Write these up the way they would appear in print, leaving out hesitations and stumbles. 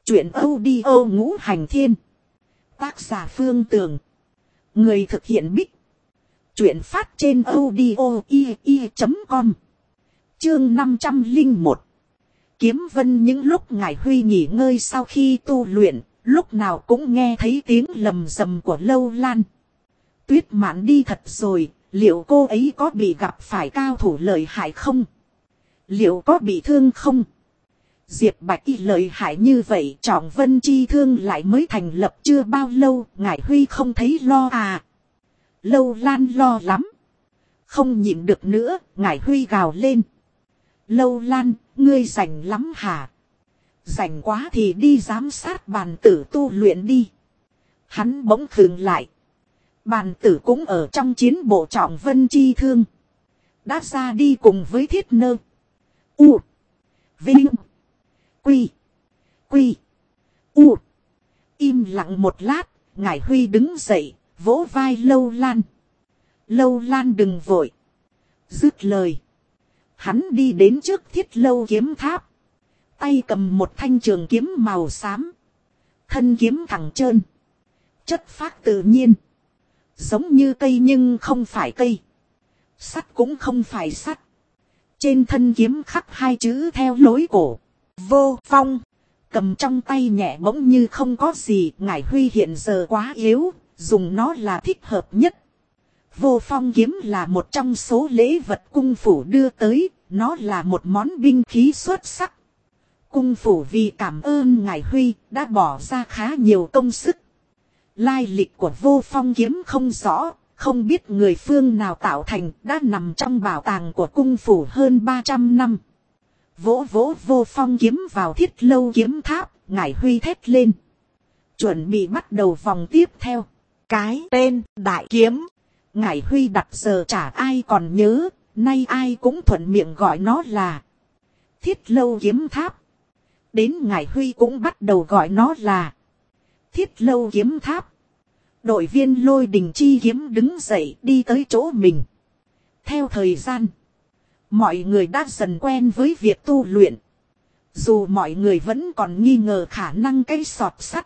Chuyện audio ngũ hành thiên. Tác giả Phương Tường. Người thực hiện Bích. Chuyện phát trên audio.com. Chương 501. Kiếm Vân. Những lúc Ngải Huy nghỉ ngơi sau khi tu luyện, lúc nào cũng nghe thấy tiếng lầm rầm của Lâu Lan. Tuyết Mạn đi thật rồi, liệu cô ấy có bị gặp phải cao thủ lợi hại không? Liệu có bị thương không? Diệp Bạch Y lợi hại như vậy, Trọng Vân Chi Thương lại mới thành lập chưa bao lâu, Ngải Huy không thấy lo à? Lâu Lan lo lắm. Không nhịn được nữa, Ngải Huy gào lên. Lâu Lan, ngươi rảnh lắm hả? Rảnh quá thì đi giám sát bàn tử tu luyện đi. Hắn bỗng khựng lại. Bàn tử cũng ở trong chiến bộ Trọng Vân Chi Thương. Đã ra đi cùng với Thiết Nơ. U. Vinh. Quy. Quy. U. Im lặng một lát, Ngải Huy đứng dậy, vỗ vai Lâu Lan. Lâu Lan đừng vội. Dứt lời. Hắn đi đến trước Thiết Lâu kiếm tháp. Tay cầm một thanh trường kiếm màu xám. Thân kiếm thẳng trơn. Chất phác tự nhiên. Giống như cây nhưng không phải cây. Sắt cũng không phải sắt. Trên thân kiếm khắc hai chữ theo lối cổ. Vô Phong. Cầm trong tay nhẹ bỗng như không có gì. Ngải Huy hiện giờ quá yếu. Dùng nó là thích hợp nhất. Vô Phong kiếm là một trong số lễ vật cung phủ đưa tới. Nó là một món binh khí xuất sắc. Cung phủ vì cảm ơn Ngải Huy đã bỏ ra khá nhiều công sức. Lai lịch của Vô Phong kiếm không rõ. Không biết người phương nào tạo thành, đã nằm trong bảo tàng của cung phủ hơn 300 năm. Vỗ Vô Phong kiếm vào Thiết Lâu kiếm tháp, Ngải Huy thét lên. Chuẩn bị bắt đầu vòng tiếp theo. Cái tên đại kiếm. Ngải Huy đặt giờ chả ai còn nhớ, nay ai cũng thuận miệng gọi nó là Thiết Lâu kiếm tháp. Đến Ngải Huy cũng bắt đầu gọi nó là Thiết Lâu kiếm tháp. Đội viên Lôi Đình Chi kiếm đứng dậy đi tới chỗ mình. Theo thời gian, mọi người đã dần quen với việc tu luyện. Dù mọi người vẫn còn nghi ngờ khả năng cái sọt sắt.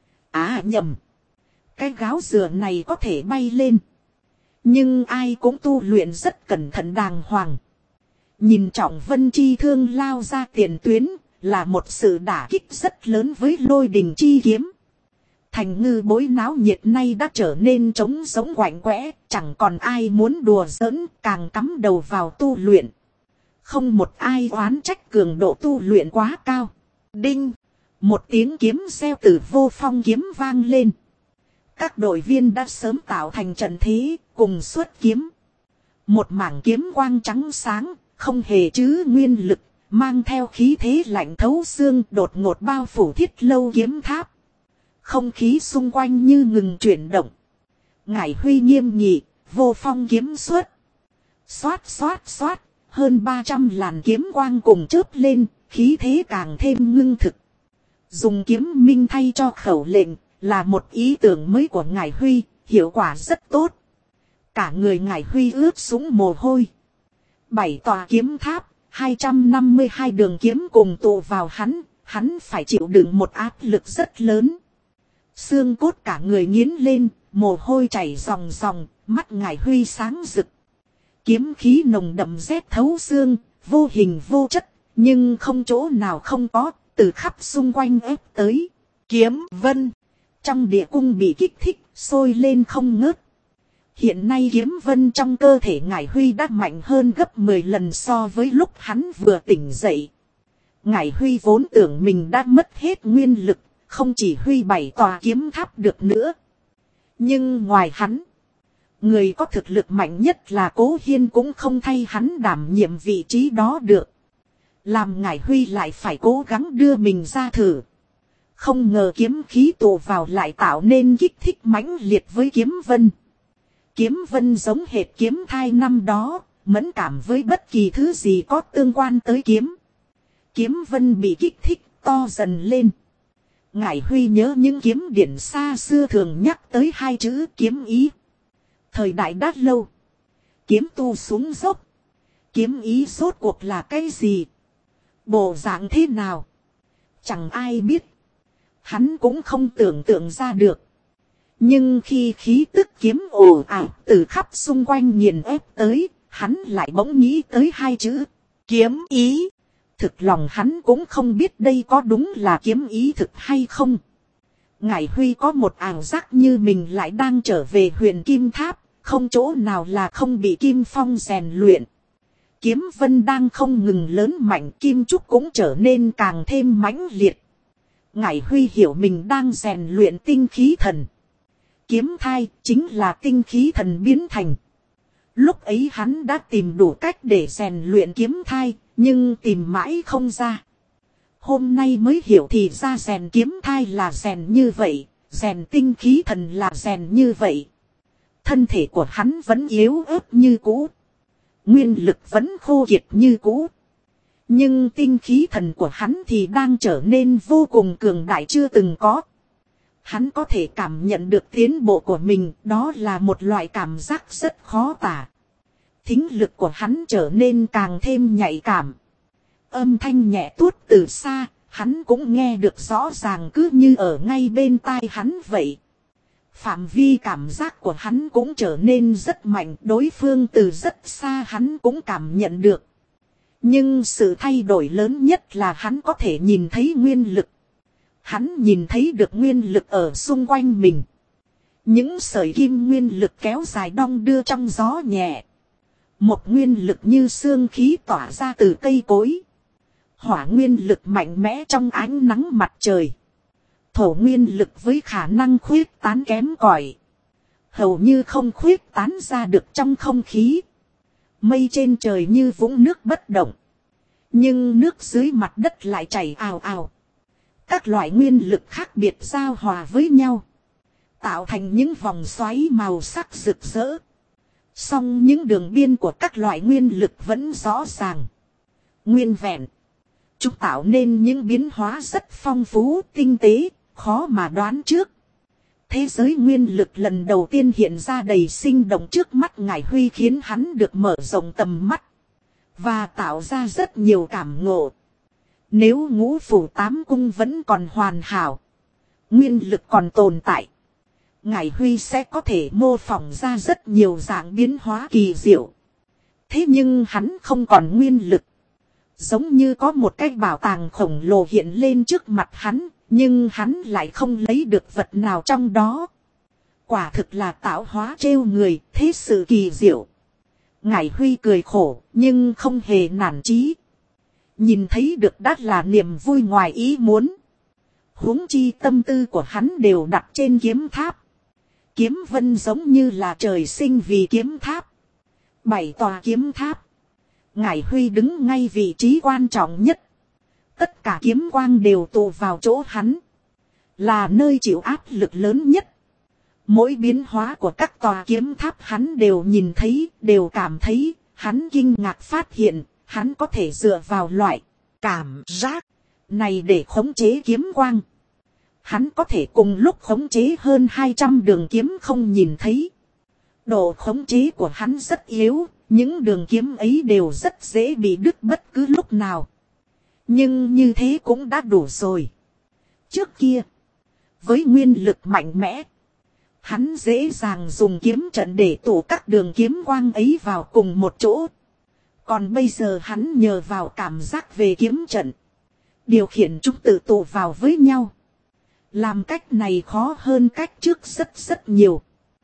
À nhầm. Cái gáo dừa này có thể bay lên. Nhưng ai cũng tu luyện rất cẩn thận đàng hoàng. Nhìn Trọng Vân Chi Thương lao ra tiền tuyến là một sự đả kích rất lớn với Lôi Đình Chi kiếm. Thành Ngư Bối náo nhiệt nay đã trở nên trống giống quạnh quẽ, chẳng còn ai muốn đùa giỡn, càng cắm đầu vào tu luyện. Không một ai oán trách cường độ tu luyện quá cao. Đinh! Một tiếng kiếm reo từ Vô Phong kiếm vang lên. Các đội viên đã sớm tạo thành trận thế, cùng xuất kiếm. Một mảng kiếm quang trắng sáng, không hề chứa nguyên lực, mang theo khí thế lạnh thấu xương đột ngột bao phủ Thiết Lâu kiếm tháp. Không khí xung quanh như ngừng chuyển động. Ngải Huy nghiêm nghị, Vô Phong kiếm xuất. Xoát xoát xoát, hơn 300 làn kiếm quang cùng chớp lên, khí thế càng thêm ngưng thực. Dùng kiếm minh thay cho khẩu lệnh, là một ý tưởng mới của Ngải Huy, hiệu quả rất tốt. Cả người Ngải Huy ướt sũng mồ hôi. 7 tòa kiếm tháp, 252 đường kiếm cùng tụ vào hắn phải chịu đựng một áp lực rất lớn. Xương cốt cả người nghiến lên, mồ hôi chảy ròng ròng, mắt Ngải Huy sáng rực. Kiếm khí nồng đậm rét thấu xương, vô hình vô chất, nhưng không chỗ nào không có, từ khắp xung quanh ép tới. Kiếm Vân. Trong địa cung bị kích thích, sôi lên không ngớt. Hiện nay kiếm vân trong cơ thể Ngải Huy đã mạnh hơn gấp 10 lần so với lúc hắn vừa tỉnh dậy. Ngải Huy vốn tưởng mình đã mất hết nguyên lực, không chỉ huy 7 tòa kiếm tháp được nữa. Nhưng ngoài hắn, người có thực lực mạnh nhất là Cố Hiên cũng không thay hắn đảm nhiệm vị trí đó được. Làm Ngải Huy lại phải cố gắng đưa mình ra thử. Không ngờ kiếm khí tụ vào lại tạo nên kích thích mãnh liệt với kiếm vân. Kiếm vân giống hệt kiếm thai năm đó, mẫn cảm với bất kỳ thứ gì có tương quan tới kiếm. Kiếm vân bị kích thích to dần lên. Ngải Huy nhớ những kiếm điển xa xưa thường nhắc tới hai chữ kiếm ý. Thời đại đã lâu. Kiếm tu xuống dốc. Kiếm ý rốt cuộc là cái gì? Bộ dạng thế nào? Chẳng ai biết. hắn cũng không tưởng tượng ra được. Nhưng khi khí tức kiếm ồ ạt từ khắp xung quanh nghiền ép tới, hắn lại bỗng nghĩ tới hai chữ kiếm ý. Thực lòng hắn cũng không biết đây có đúng là kiếm ý thực hay không. Ngải Huy có một ảo giác như mình lại đang trở về Huyền Kim Tháp, không chỗ nào là không bị Kim Phong rèn luyện. Kiếm vân đang không ngừng lớn mạnh, kim trúc cũng trở nên càng thêm mãnh liệt. Ngải Huy hiểu mình đang rèn luyện tinh khí thần. Kiếm thai chính là tinh khí thần biến thành. Lúc ấy hắn đã tìm đủ cách để rèn luyện kiếm thai, nhưng tìm mãi không ra. Hôm nay mới hiểu thì ra rèn kiếm thai là rèn như vậy, rèn tinh khí thần là rèn như vậy. Thân thể của hắn vẫn yếu ớt như cũ. Nguyên lực vẫn khô kiệt như cũ. Nhưng tinh khí thần của hắn thì đang trở nên vô cùng cường đại chưa từng có. Hắn có thể cảm nhận được tiến bộ của mình, đó là một loại cảm giác rất khó tả. Thính lực của hắn trở nên càng thêm nhạy cảm. Âm thanh nhẹ tuốt từ xa, hắn cũng nghe được rõ ràng cứ như ở ngay bên tai hắn vậy. Phạm vi cảm giác của hắn cũng trở nên rất mạnh, đối phương từ rất xa hắn cũng cảm nhận được. Nhưng sự thay đổi lớn nhất là hắn có thể nhìn thấy nguyên lực. Hắn nhìn thấy được nguyên lực ở xung quanh mình. Những sợi kim nguyên lực kéo dài đong đưa trong gió nhẹ. Một nguyên lực như xương khí tỏa ra từ cây cối. Hỏa nguyên lực mạnh mẽ trong ánh nắng mặt trời. Thổ nguyên lực với khả năng khuyết tán kém cỏi, hầu như không khuyết tán ra được trong không khí. Mây trên trời như vũng nước bất động. Nhưng nước dưới mặt đất lại chảy ào ào. Các loại nguyên lực khác biệt giao hòa với nhau. Tạo thành những vòng xoáy màu sắc rực rỡ. Song những đường biên của các loại nguyên lực vẫn rõ ràng. Nguyên vẹn. Chúng tạo nên những biến hóa rất phong phú, tinh tế, khó mà đoán trước. Thế giới nguyên lực lần đầu tiên hiện ra đầy sinh động trước mắt Ngải Huy khiến hắn được mở rộng tầm mắt. Và tạo ra rất nhiều cảm ngộ. Nếu ngũ phủ tám cung vẫn còn hoàn hảo. Nguyên lực còn tồn tại. Ngải Huy sẽ có thể mô phỏng ra rất nhiều dạng biến hóa kỳ diệu. Thế nhưng hắn không còn nguyên lực. Giống như có một cái bảo tàng khổng lồ hiện lên trước mặt hắn. Nhưng hắn lại không lấy được vật nào trong đó. Quả thực là tạo hóa trêu người, thế sự kỳ diệu. Ngải Huy cười khổ, nhưng không hề nản chí. Nhìn thấy được đã là niềm vui ngoài ý muốn. Huống chi tâm tư của hắn đều đặt trên kiếm tháp. Kiếm vân giống như là trời sinh vì kiếm tháp. 7 tòa kiếm tháp. Ngải Huy đứng ngay vị trí quan trọng nhất. Tất cả kiếm quang đều tụ vào chỗ hắn. Là nơi chịu áp lực lớn nhất. Mỗi biến hóa của các tòa kiếm tháp hắn đều nhìn thấy, đều cảm thấy. Hắn kinh ngạc phát hiện, hắn có thể dựa vào loại cảm giác này để khống chế kiếm quang. Hắn có thể cùng lúc khống chế hơn 200 đường kiếm không nhìn thấy. Độ khống chế của hắn rất yếu, những đường kiếm ấy đều rất dễ bị đứt bất cứ lúc nào. Nhưng như thế cũng đã đủ rồi. Trước kia, với nguyên lực mạnh mẽ, hắn dễ dàng dùng kiếm trận để tụ các đường kiếm quang ấy vào cùng một chỗ. Còn bây giờ hắn nhờ vào cảm giác về kiếm trận, điều khiển chúng tự tụ vào với nhau. Làm cách này khó hơn cách trước rất nhiều.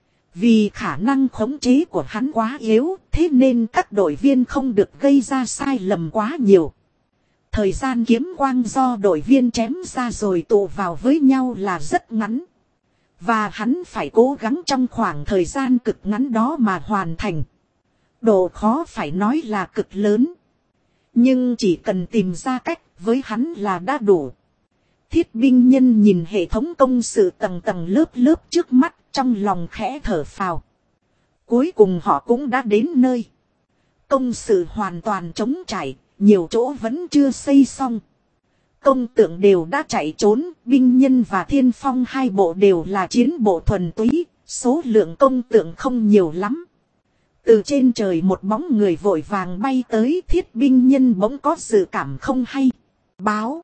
Vì khả năng khống chế của hắn quá yếu, thế nên các đội viên không được gây ra sai lầm quá nhiều. Thời gian kiếm quang do đội viên chém ra rồi tụ vào với nhau là rất ngắn. Và hắn phải cố gắng trong khoảng thời gian cực ngắn đó mà hoàn thành. Độ khó phải nói là cực lớn. Nhưng chỉ cần tìm ra cách với hắn là đã đủ. Thiết binh nhân nhìn hệ thống công sự tầng tầng lớp lớp trước mắt, trong lòng khẽ thở phào. Cuối cùng họ cũng đã đến nơi. Công sự hoàn toàn trống trải, nhiều chỗ vẫn chưa xây xong. Công tượng đều đã chạy trốn, binh nhân và thiên phong hai bộ đều là chiến bộ thuần túy, số lượng công tượng không nhiều lắm. Từ trên trời một bóng người vội vàng bay tới, thiết binh nhân bỗng có dự cảm không hay. Báo,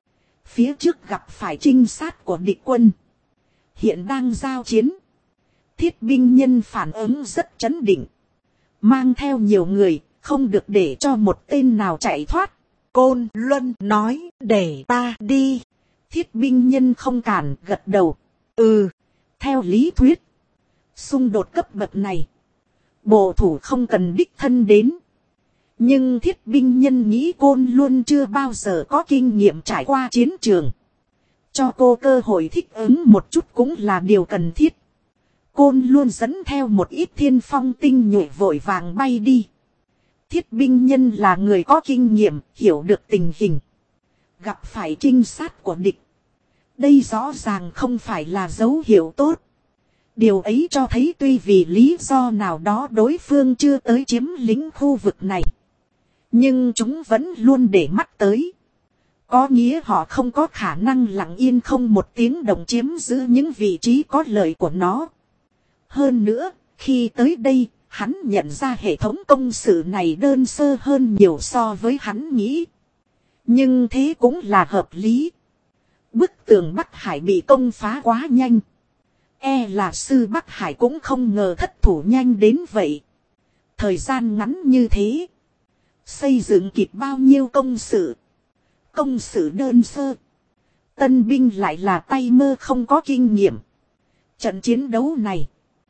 Phía trước gặp phải trinh sát của địch quân. Hiện đang giao chiến. Thiết binh nhân phản ứng rất chấn định. Mang theo nhiều người, không được để cho một tên nào chạy thoát. Côn Luân nói, để ta đi. Thiết binh nhân không cản, gật đầu. Ừ, theo lý thuyết. Xung đột cấp bậc này. Bộ thủ không cần đích thân đến. Nhưng thiết binh nhân nghĩ Côn Luân chưa bao giờ có kinh nghiệm trải qua chiến trường. Cho cô cơ hội thích ứng một chút cũng là điều cần thiết. Côn Luân dẫn theo một ít thiên phong tinh nhuệ vội vàng bay đi. Thiết binh nhân là người có kinh nghiệm, hiểu được tình hình. Gặp phải trinh sát của địch. Đây rõ ràng không phải là dấu hiệu tốt. Điều ấy cho thấy tuy vì lý do nào đó đối phương chưa tới chiếm lĩnh khu vực này. Nhưng chúng vẫn luôn để mắt tới. Có nghĩa họ không có khả năng lặng yên không một tiếng động chiếm giữ những vị trí có lợi của nó. Hơn nữa, khi tới đây, hắn nhận ra hệ thống công sự này đơn sơ hơn nhiều so với hắn nghĩ. Nhưng thế cũng là hợp lý. Bức tường Bắc Hải bị công phá quá nhanh. E là sư Bắc Hải cũng không ngờ thất thủ nhanh đến vậy. Thời gian ngắn như thế. Xây dựng kịp bao nhiêu công sự. Công sự đơn sơ. Tân binh lại là tay mơ không có kinh nghiệm. Trận chiến đấu này.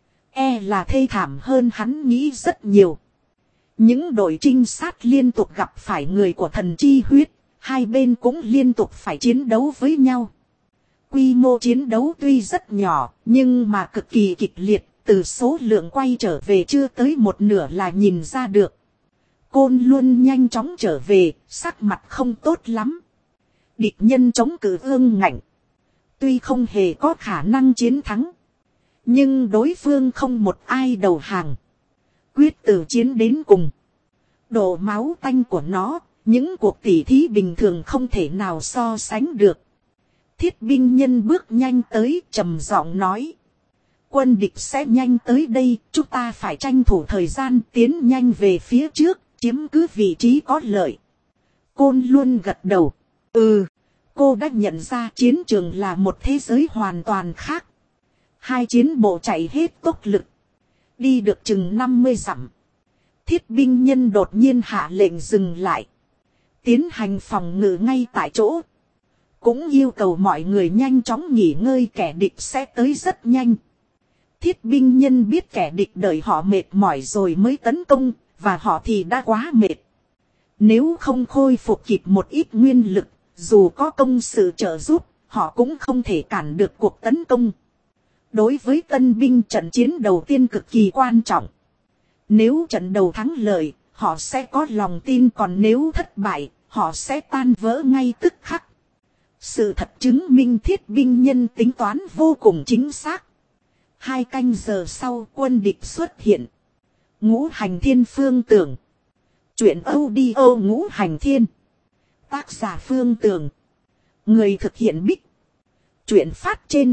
E là thê thảm hơn hắn nghĩ rất nhiều. Những đội trinh sát liên tục gặp phải người của thần chi huyết. Hai bên cũng liên tục phải chiến đấu với nhau. Quy mô chiến đấu tuy rất nhỏ, nhưng mà cực kỳ kịch liệt, từ số lượng quay trở về chưa tới một nửa là nhìn ra được. Côn Luân nhanh chóng trở về, sắc mặt không tốt lắm. Địch nhân chống cự ương ngạnh. Tuy không hề có khả năng chiến thắng, nhưng đối phương không một ai đầu hàng. Quyết từ chiến đến cùng. Độ máu tanh của nó, những cuộc tỉ thí bình thường không thể nào so sánh được. Thiết binh nhân bước nhanh tới, trầm giọng nói. Quân địch sẽ nhanh tới đây, chúng ta phải tranh thủ thời gian tiến nhanh về phía trước, chiếm cứ vị trí có lợi. Côn Luân gật đầu. Ừ, cô đã nhận ra chiến trường là một thế giới hoàn toàn khác. Hai chiến bộ chạy hết tốc lực. Đi được chừng 50 dặm. Thiết binh nhân đột nhiên hạ lệnh dừng lại. Tiến hành phòng ngự ngay tại chỗ. Cũng yêu cầu mọi người nhanh chóng nghỉ ngơi, kẻ địch sẽ tới rất nhanh. Thiết binh nhân biết kẻ địch đợi họ mệt mỏi rồi mới tấn công, và họ thì đã quá mệt. Nếu không khôi phục kịp một ít nguyên lực, dù có công sự trợ giúp, họ cũng không thể cản được cuộc tấn công. Đối với tân binh, trận chiến đầu tiên cực kỳ quan trọng. Nếu trận đầu thắng lợi, họ sẽ có lòng tin, còn nếu thất bại, họ sẽ tan vỡ ngay tức khắc. Sự thật chứng minh thiết binh nhân tính toán vô cùng chính xác. 2 canh giờ sau, quân địch xuất hiện. Ngũ Hành Thiên Phương Tưởng. Chuyện audio Ngũ Hành Thiên. Tác giả Phương Tưởng. Người thực hiện Bích. Chuyện phát trên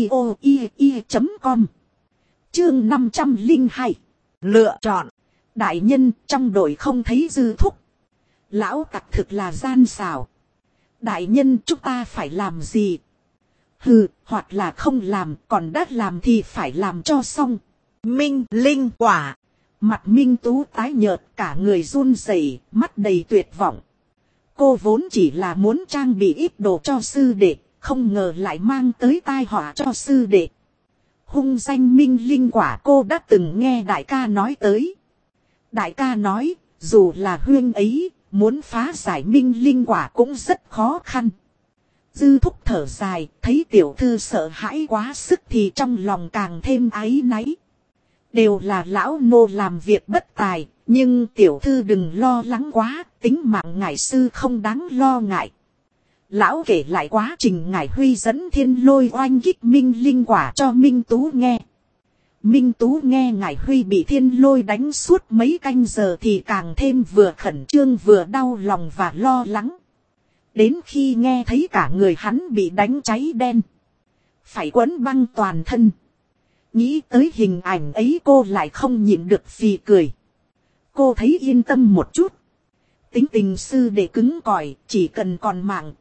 audio.com. Chương 502. Lựa chọn. Đại nhân, trong đội không thấy Dư Thúc. Lão tặc thực là gian xảo. Đại nhân, chúng ta phải làm gì? Hừ, hoặc là không làm, còn đã làm thì phải làm cho xong. Minh Linh Quả. Mặt Minh Tú tái nhợt, cả người run rẩy, mắt đầy tuyệt vọng. Cô vốn chỉ là muốn trang bị ít đồ cho sư đệ, không ngờ lại mang tới tai họa cho sư đệ. Hung danh Minh Linh Quả cô đã từng nghe đại ca nói tới. Đại ca nói, dù là huyên ấy, muốn phá giải Minh Linh Quả cũng rất khó khăn. Dư Thúc thở dài, thấy tiểu thư sợ hãi quá sức thì trong lòng càng thêm áy náy. Đều là lão nô làm việc bất tài, nhưng tiểu thư đừng lo lắng quá, tính mạng ngài sư không đáng lo ngại. Lão kể lại quá trình ngài Huy dẫn thiên lôi oanh kích Minh Linh Quả cho Minh Tú nghe. Minh Tú nghe ngài Huy bị thiên lôi đánh suốt mấy canh giờ thì càng thêm vừa khẩn trương vừa đau lòng và lo lắng. Đến khi nghe thấy cả người hắn bị đánh cháy đen, phải quấn băng toàn thân. Nghĩ tới hình ảnh ấy cô lại không nhịn được phì cười. Cô thấy yên tâm một chút. Tính tình sư đệ cứng cỏi, chỉ cần còn mạng,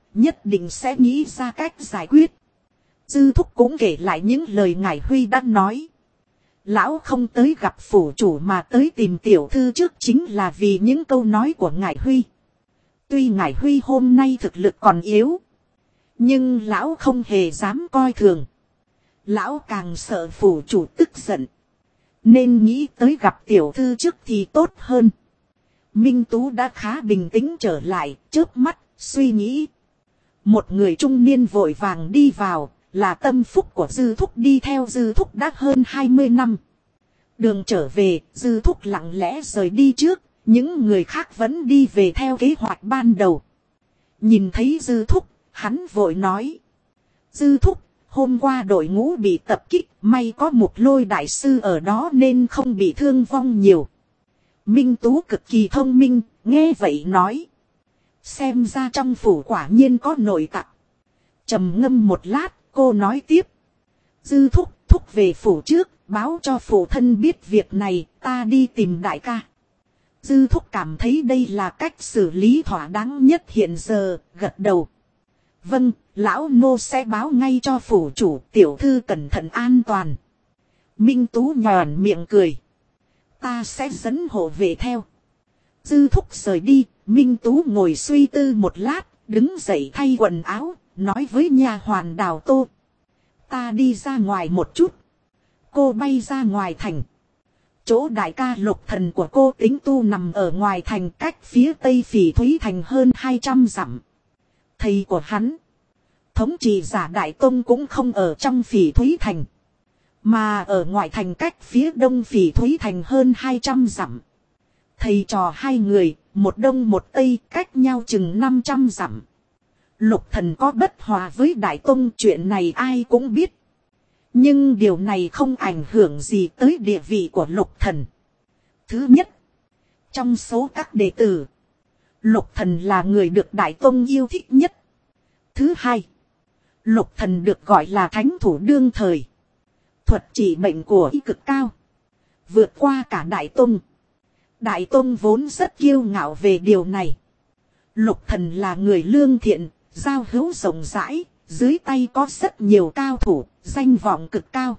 nhất định sẽ nghĩ ra cách giải quyết. Dư thúc cũng kể lại những lời ngài Huy đã nói. Lão không tới gặp phủ chủ mà tới tìm tiểu thư trước chính là vì những câu nói của ngài Huy. Tuy ngài Huy hôm nay thực lực còn yếu, nhưng lão không hề dám coi thường. Lão càng sợ phủ chủ tức giận, nên nghĩ tới gặp tiểu thư trước thì tốt hơn. Minh Tú đã khá bình tĩnh trở lại, chớp mắt, suy nghĩ. Một người trung niên vội vàng đi vào, là tâm phúc của Dư Thúc, đi theo Dư Thúc đã hơn 20 năm. Đường trở về, Dư Thúc lặng lẽ rời đi trước, những người khác vẫn đi về theo kế hoạch ban đầu. Nhìn thấy Dư Thúc, hắn vội nói. Dư Thúc, hôm qua đội ngũ bị tập kích, may có Mục Lôi đại sư ở đó nên không bị thương vong nhiều. Minh Tú cực kỳ thông minh, nghe vậy nói. Xem ra trong phủ quả nhiên có nội tặc. Trầm ngâm một lát, cô nói tiếp. Dư thúc về phủ trước, báo cho phụ thân biết việc này, ta đi tìm đại ca. Dư thúc cảm thấy đây là cách xử lý thỏa đáng nhất hiện giờ, gật đầu. Vâng, lão nô sẽ báo ngay cho phủ chủ, tiểu thư cẩn thận an toàn. Minh Tú nhòn miệng cười. Ta sẽ dẫn hộ về theo. Dư thúc rời đi, Minh Tú ngồi suy tư một lát, đứng dậy thay quần áo, nói với nha hoàn Đào Tô. Ta đi ra ngoài một chút. Cô bay ra ngoài thành. Chỗ đại ca Lục Thần của cô Tính Tu nằm ở ngoài thành, cách phía tây Phỉ Thúy thành hơn 200 dặm. Thầy của hắn, thống trị giả Đại Tông cũng không ở trong Phỉ Thúy thành, mà ở ngoài thành cách phía đông Phỉ Thúy thành hơn 200 dặm. Thầy trò hai người, một đông một tây, cách nhau chừng 500 dặm. Lục Thần có bất hòa với Đại Tông, chuyện này ai cũng biết. Nhưng điều này không ảnh hưởng gì tới địa vị của Lục Thần. Thứ nhất, trong số các đệ tử, Lục Thần là người được Đại Tông yêu thích nhất. Thứ hai, Lục Thần được gọi là thánh thủ đương thời. Thuật trị bệnh của y cực cao, vượt qua cả Đại Tông. Đại Tông vốn rất kiêu ngạo về điều này. Lục Thần là người lương thiện, giao hữu rộng rãi, dưới tay có rất nhiều cao thủ, danh vọng cực cao.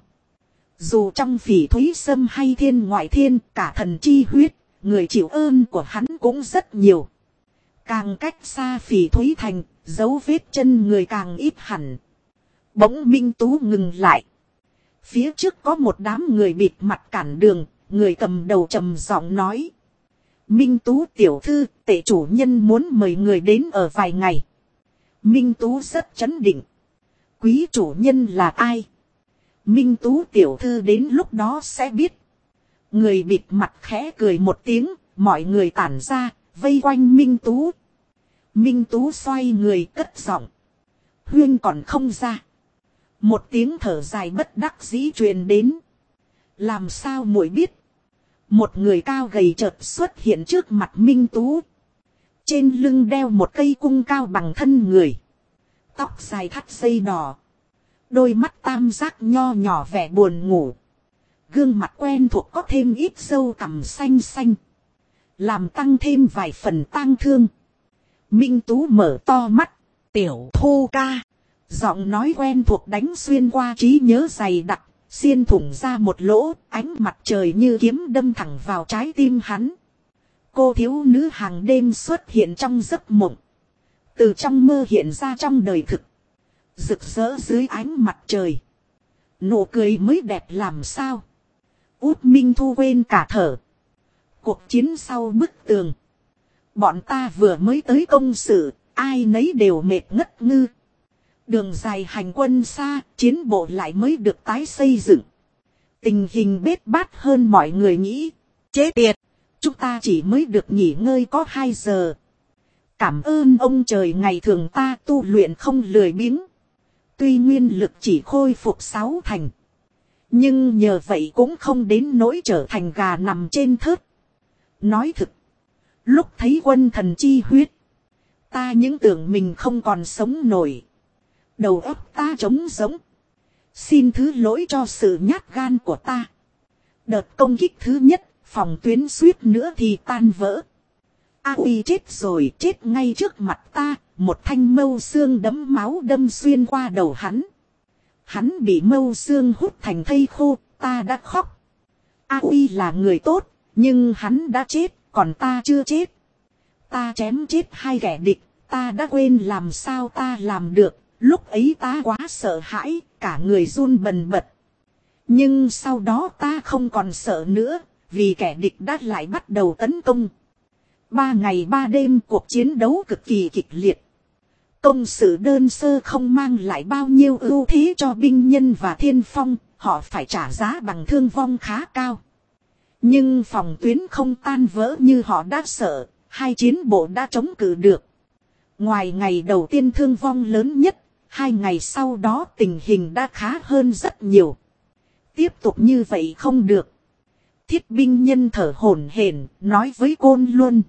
Dù trong Phỉ Thúy Sâm hay thiên ngoại thiên, cả thần chi huyết, người chịu ơn của hắn cũng rất nhiều. Càng cách xa Phỉ Thúy thành, dấu vết chân người càng ít hẳn. Bỗng Minh Tú ngừng lại. Phía trước có một đám người bịt mặt cản đường, người cầm đầu trầm giọng nói. Minh Tú tiểu thư, tể chủ nhân muốn mời người đến ở vài ngày. Minh Tú rất chấn định. Quý chủ nhân là ai? Minh Tú tiểu thư đến lúc đó sẽ biết. Người bịt mặt khẽ cười một tiếng, mọi người tản ra, vây quanh Minh Tú. Minh Tú xoay người cất giọng. Huyên còn không ra. Một tiếng thở dài bất đắc dĩ truyền đến. Làm sao muội biết? Một người cao gầy chợt xuất hiện trước mặt Minh Tú. Trên lưng đeo một cây cung cao bằng thân người. Tóc dài thắt dây đỏ. Đôi mắt tam giác nho nhỏ vẻ buồn ngủ. Gương mặt quen thuộc có thêm ít râu cằm xanh xanh, làm tăng thêm vài phần tang thương. Minh Tú mở to mắt. Tiểu Thu ca. Giọng nói quen thuộc đánh xuyên qua trí nhớ dày đặc, xiên thủng ra một lỗ, ánh mặt trời như kiếm đâm thẳng vào trái tim hắn. Cô thiếu nữ hàng đêm xuất hiện trong giấc mộng, từ trong mơ hiện ra trong đời thực, rực rỡ dưới ánh mặt trời. Nụ cười mới đẹp làm sao. Út Minh Thu quên cả thở. Cuộc chiến sau bức tường, bọn ta vừa mới tới công sự, ai nấy đều mệt ngất ngư. Đường dài hành quân xa, chiến bộ lại mới được tái xây dựng. Tình hình bết bát hơn mọi người nghĩ. Chết tiệt, chúng ta chỉ mới được nghỉ ngơi có 2 giờ. Cảm ơn ông trời ngày thường ta tu luyện không lười biếng. Tuy nguyên lực chỉ khôi phục 6 thành, nhưng nhờ vậy cũng không đến nỗi trở thành gà nằm trên thớt. Nói thực, lúc thấy quân thần chi huyết, ta những tưởng mình không còn sống nổi. Đầu óc ta trống rỗng. Xin thứ lỗi cho sự nhát gan của ta. Đợt công kích thứ nhất, phòng tuyến suýt nữa thì tan vỡ. A Uy chết rồi, chết ngay trước mặt ta, một thanh mâu xương đẫm máu đâm xuyên qua đầu hắn. Hắn bị mâu xương hút thành thây khô, ta đã khóc. A Uy là người tốt, nhưng hắn đã chết, còn ta chưa chết. Ta chém chết hai kẻ địch, ta đã quên làm sao ta làm được, lúc ấy ta quá sợ hãi, cả người run bần bật. Nhưng sau đó ta không còn sợ nữa, vì kẻ địch đã lại bắt đầu tấn công. 3 ngày 3 đêm cuộc chiến đấu cực kỳ kịch liệt. Công sự đơn sơ không mang lại bao nhiêu ưu thế cho binh nhân và thiên phong, họ phải trả giá bằng thương vong khá cao. Nhưng phòng tuyến không tan vỡ như họ đã sợ, hai chiến bộ đã chống cự được. Ngoài ngày đầu tiên thương vong lớn nhất, 2 ngày sau đó tình hình đã khá hơn rất nhiều. Tiếp tục như vậy không được. Thiết binh nhân thở hổn hển nói với Côn Luân.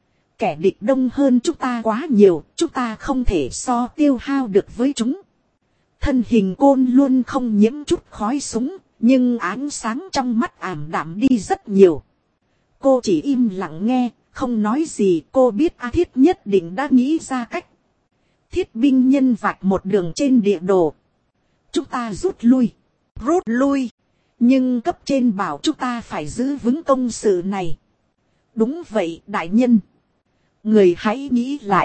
Kẻ địch đông hơn chúng ta quá nhiều, chúng ta không thể so tiêu hao được với chúng. Thân hình Côn Luân không nhiễm chút khói súng, nhưng ánh sáng trong mắt ảm đạm đi rất nhiều. Cô chỉ im lặng nghe, không nói gì. Cô biết A Thiết nhất định đã nghĩ ra cách. Thiết binh nhân vạch một đường trên địa đồ. Chúng ta rút lui. Rút lui. Nhưng cấp trên bảo chúng ta phải giữ vững công sự này. Đúng vậy đại nhân. Người hãy nghĩ lại.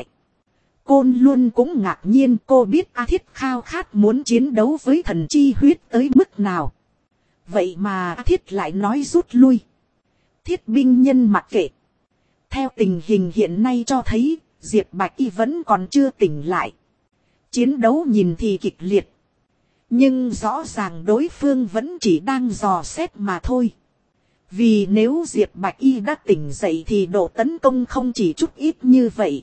Côn Luân cũng ngạc nhiên, cô biết A Thiết khao khát muốn chiến đấu với thần chi huyết tới mức nào. Vậy mà A Thiết lại nói rút lui. Thiết binh nhân mặc kệ. Theo tình hình hiện nay cho thấy, Diệp Bạch Y vẫn còn chưa tỉnh lại. Chiến đấu nhìn thì kịch liệt. Nhưng rõ ràng đối phương vẫn chỉ đang dò xét mà thôi. Vì nếu Diệp Bạch Y đã tỉnh dậy thì độ tấn công không chỉ chút ít như vậy.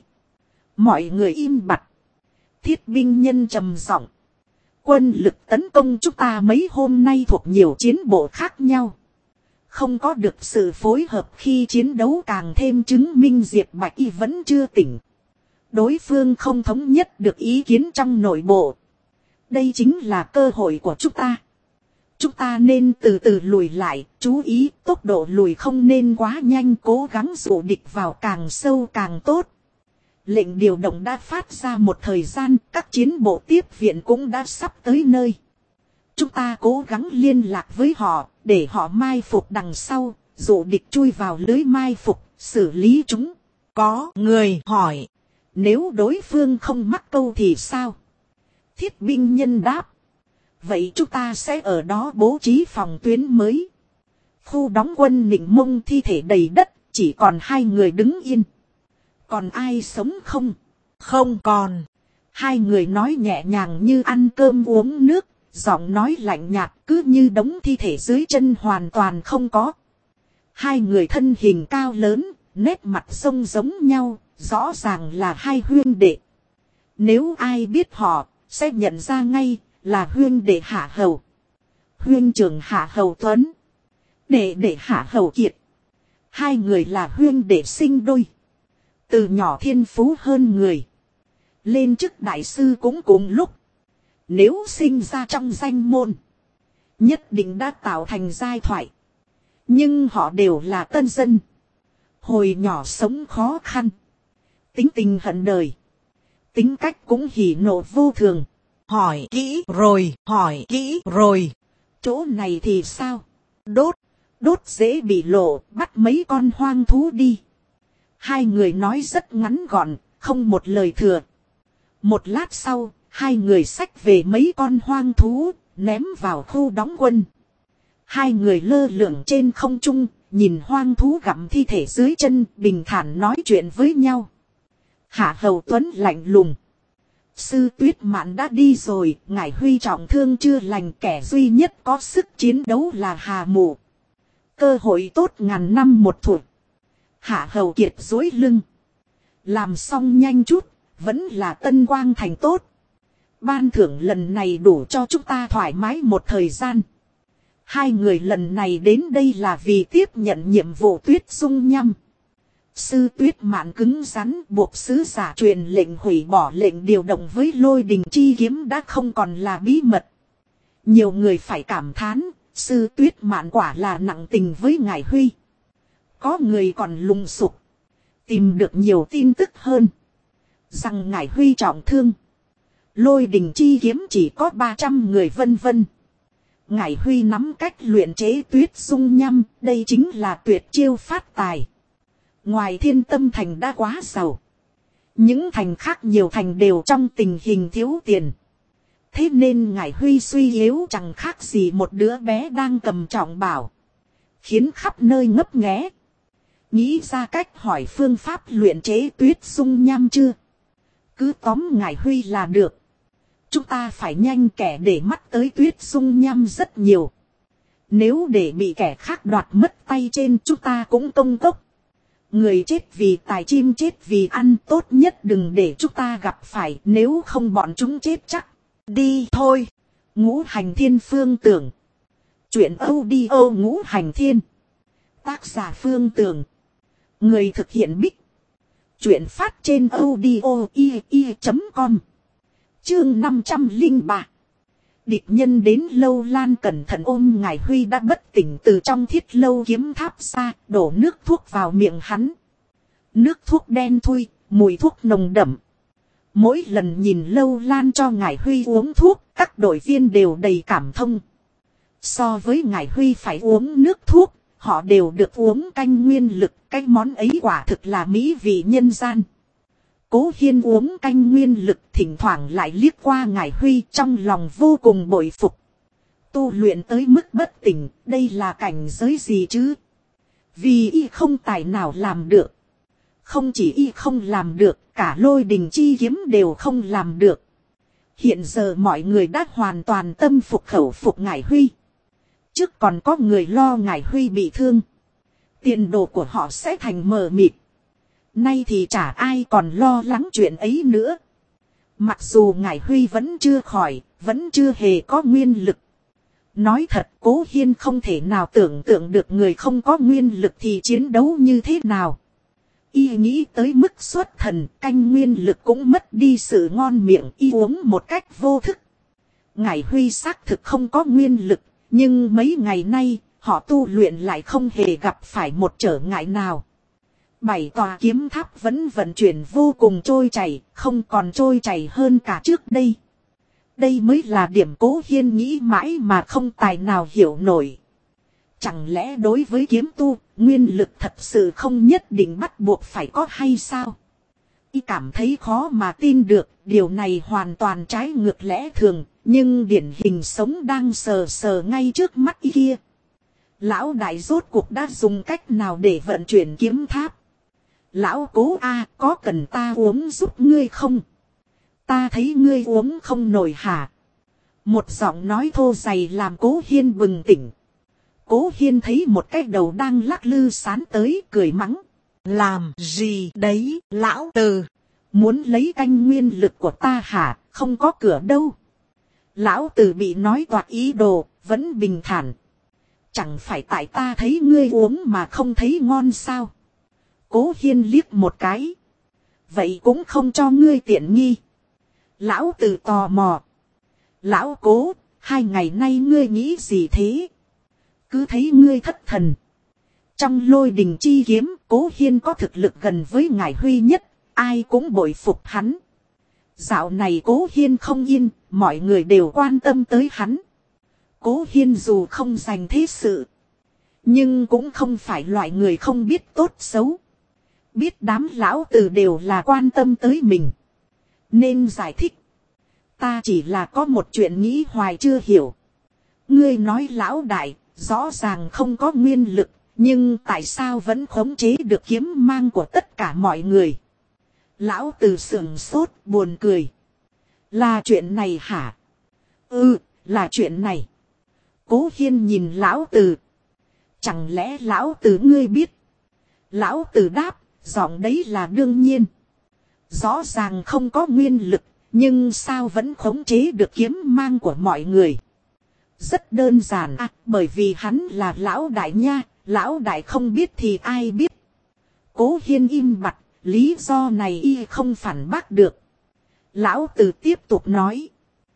Mọi người im bặt. Thiết binh nhân trầm giọng. Quân lực tấn công chúng ta mấy hôm nay thuộc nhiều chiến bộ khác nhau. Không có được sự phối hợp khi chiến đấu càng thêm chứng minh Diệp Bạch Y vẫn chưa tỉnh. Đối phương không thống nhất được ý kiến trong nội bộ. Đây chính là cơ hội của chúng ta. Chúng ta nên từ từ lùi lại, chú ý tốc độ lùi không nên quá nhanh, cố gắng dụ địch vào càng sâu càng tốt. Lệnh điều động đã phát ra một thời gian, các chiến bộ tiếp viện cũng đã sắp tới nơi. Chúng ta cố gắng liên lạc với họ, để họ mai phục đằng sau, dụ địch chui vào lưới mai phục, xử lý chúng. Có người hỏi, nếu đối phương không mắc câu thì sao? Thiết binh nhân đáp. Vậy chúng ta sẽ ở đó bố trí phòng tuyến mới. Khu đóng quân Nịnh Mông thi thể đầy đất, chỉ còn 2 người đứng yên. Còn ai sống không? Không còn. 2 người nói nhẹ nhàng như ăn cơm uống nước, giọng nói lạnh nhạt cứ như đống thi thể dưới chân hoàn toàn không có. 2 người thân hình cao lớn, nét mặt sông giống nhau, rõ ràng là 2 huynh đệ. Nếu ai biết họ, sẽ nhận ra ngay là huynh đệ Hạ Hầu. Huynh trưởng Hạ Hầu Tuấn. Đệ Hạ Hầu Kiệt. 2 người là huynh đệ sinh đôi. Từ nhỏ thiên phú hơn người. Lên chức đại sư cũng cùng lúc. Nếu sinh ra trong danh môn, nhất định đã tạo thành giai thoại. Nhưng họ đều là tân dân. Hồi nhỏ sống khó khăn. Tính tình hận đời. Tính cách cũng hỉ nộ vô thường. Hỏi kỹ rồi. Chỗ này thì sao? Đốt dễ bị lộ, bắt mấy con hoang thú đi. 2 người nói rất ngắn gọn, không một lời thừa. Một lát sau, 2 người xách về mấy con hoang thú, ném vào khu đóng quân. 2 người lơ lửng trên không trung, nhìn hoang thú gặm thi thể dưới chân, bình thản nói chuyện với nhau. Hạ Hầu Tuấn lạnh lùng. Sư Tuyết Mạn đã đi rồi, ngải Huy trọng thương chưa lành, kẻ duy nhất có sức chiến đấu là Hà Mộ. Cơ hội tốt ngàn năm một thủa. Hạ Hầu Kiệt duỗi lưng. Làm xong nhanh chút, vẫn là Tân Quang Thành tốt. Ban thưởng lần này đủ cho chúng ta thoải mái một thời gian. 2 người lần này đến đây là vì tiếp nhận nhiệm vụ Tuyết Dung Nhâm. Sư Tuyết Mạn cứng rắn buộc sứ giả truyền lệnh hủy bỏ lệnh điều động với Lôi Đình chi kiếm đã không còn là bí mật. Nhiều người phải cảm thán, Sư Tuyết Mạn quả là nặng tình với ngải Huy. Có người còn lùng sục, tìm được nhiều tin tức hơn. rằng Ngải Huy trọng thương. Lôi đình chi kiếm chỉ có 300 người vân vân. Ngải Huy nắm cách luyện chế tuyết dung nhăm, đây chính là tuyệt chiêu phát tài. Ngoài Thiên Tâm thành đã quá giàu. Những thành khác nhiều thành đều trong tình hình thiếu tiền. Thế nên Ngải Huy suy yếu chẳng khác gì một đứa bé đang cầm trọng bảo. Khiến khắp nơi ngấp nghé. Nghĩ ra cách hỏi phương pháp luyện chế tuyết dung nham chưa? Cứ tóm Ngải Huy là được. Chúng ta phải nhanh kẻ để mắt tới tuyết dung nham rất nhiều. Nếu để bị kẻ khác đoạt mất tay trên chúng ta cũng công cốc. Người chết vì tài chim chết vì ăn, tốt nhất đừng để chúng ta gặp phải, nếu không bọn chúng chết chắc. Đi thôi. Ngũ Hành Thiên Phương Tưởng. Chuyện audio Ngũ Hành Thiên. Tác giả Phương Tưởng. Người thực hiện Bích. Chuyện phát trên audio.com. Chương 503. Địch nhân đến Lâu Lan cẩn thận ôm Ngải Huy đã bất tỉnh từ trong thiết lâu kiếm tháp ra, đổ nước thuốc vào miệng hắn. Nước thuốc đen thui, mùi thuốc nồng đậm. Mỗi lần nhìn Lâu Lan cho Ngải Huy uống thuốc, các đội viên đều đầy cảm thông. So với Ngải Huy phải uống nước thuốc, họ đều được uống canh nguyên lực, cái món ấy quả thực là mỹ vị nhân gian. Cố Hiên uống canh nguyên lực thỉnh thoảng lại liếc qua Ngải Huy trong lòng vô cùng bội phục. Tu luyện tới mức bất tỉnh, đây là cảnh giới gì chứ? Vì y không tài nào làm được. Không chỉ y không làm được, cả lôi đình chi kiếm đều không làm được. Hiện giờ mọi người đã hoàn toàn tâm phục khẩu phục Ngải Huy. Trước còn có người lo Ngải Huy bị thương. Tiền đồ của họ sẽ thành mờ mịt. Nay thì chả ai còn lo lắng chuyện ấy nữa. Mặc dù Ngải Huy vẫn chưa khỏi, vẫn chưa hề có nguyên lực. Nói thật, Cố Hiên không thể nào tưởng tượng được người không có nguyên lực thì chiến đấu như thế nào. Y nghĩ tới mức xuất thần, canh nguyên lực cũng mất đi sự ngon miệng, y uống một cách vô thức. Ngải Huy xác thực không có nguyên lực, nhưng mấy ngày nay, họ tu luyện lại không hề gặp phải một trở ngại nào. 7 tòa kiếm tháp vẫn vận chuyển vô cùng trôi chảy, không còn trôi chảy hơn cả trước đây. Đây mới là điểm Cố Hiên nghĩ mãi mà không tài nào hiểu nổi. Chẳng lẽ đối với kiếm tu, nguyên lực thật sự không nhất định bắt buộc phải có hay sao? Y cảm thấy khó mà tin được, điều này hoàn toàn trái ngược lẽ thường, nhưng điển hình sống đang sờ sờ ngay trước mắt y kia. Lão đại rốt cuộc đã dùng cách nào để vận chuyển kiếm tháp? Lão Cố a, có cần ta uống giúp ngươi không? Ta thấy ngươi uống không nổi hả? Một giọng nói thô dày làm Cố Hiên bừng tỉnh. Cố Hiên thấy một cái đầu đang lắc lư sán tới, cười mắng. Làm gì đấy, lão Từ? Muốn lấy canh nguyên lực của ta hả? Không có cửa đâu. Lão Từ bị nói toạc ý đồ, vẫn bình thản. Chẳng phải tại ta thấy ngươi uống mà không thấy ngon sao? Cố Hiên liếc một cái. Vậy cũng không cho ngươi tiện nghi. Lão Từ tò mò. Lão Cố, 2 ngày nay ngươi nghĩ gì thế? Cứ thấy ngươi thất thần. Trong lôi đình chi kiếm, Cố Hiên có thực lực gần với Ngải Huy nhất, ai cũng bội phục hắn. Dạo này Cố Hiên không yên, mọi người đều quan tâm tới hắn. Cố Hiên dù không giành thế sự, nhưng cũng không phải loại người không biết tốt xấu. Biết đám lão tử đều là quan tâm tới mình, nên giải thích. Ta chỉ là có một chuyện nghĩ hoài chưa hiểu. Ngươi nói lão đại, rõ ràng không có nguyên lực, nhưng tại sao vẫn khống chế được kiếm mang của tất cả mọi người? Lão Từ sườn sốt, buồn cười. Là chuyện này hả? Ừ, là chuyện này. Cố Hiên nhìn Lão Từ. Chẳng lẽ Lão Từ ngươi biết? Lão Từ đáp, giọng đấy là đương nhiên. Rõ ràng không có nguyên lực, nhưng sao vẫn khống chế được kiếm mang của mọi người? Rất đơn giản à, bởi vì hắn là lão đại nha, lão đại không biết thì ai biết. Cố Hiên im bặt, lý do này y không phản bác được. Lão Từ tiếp tục nói.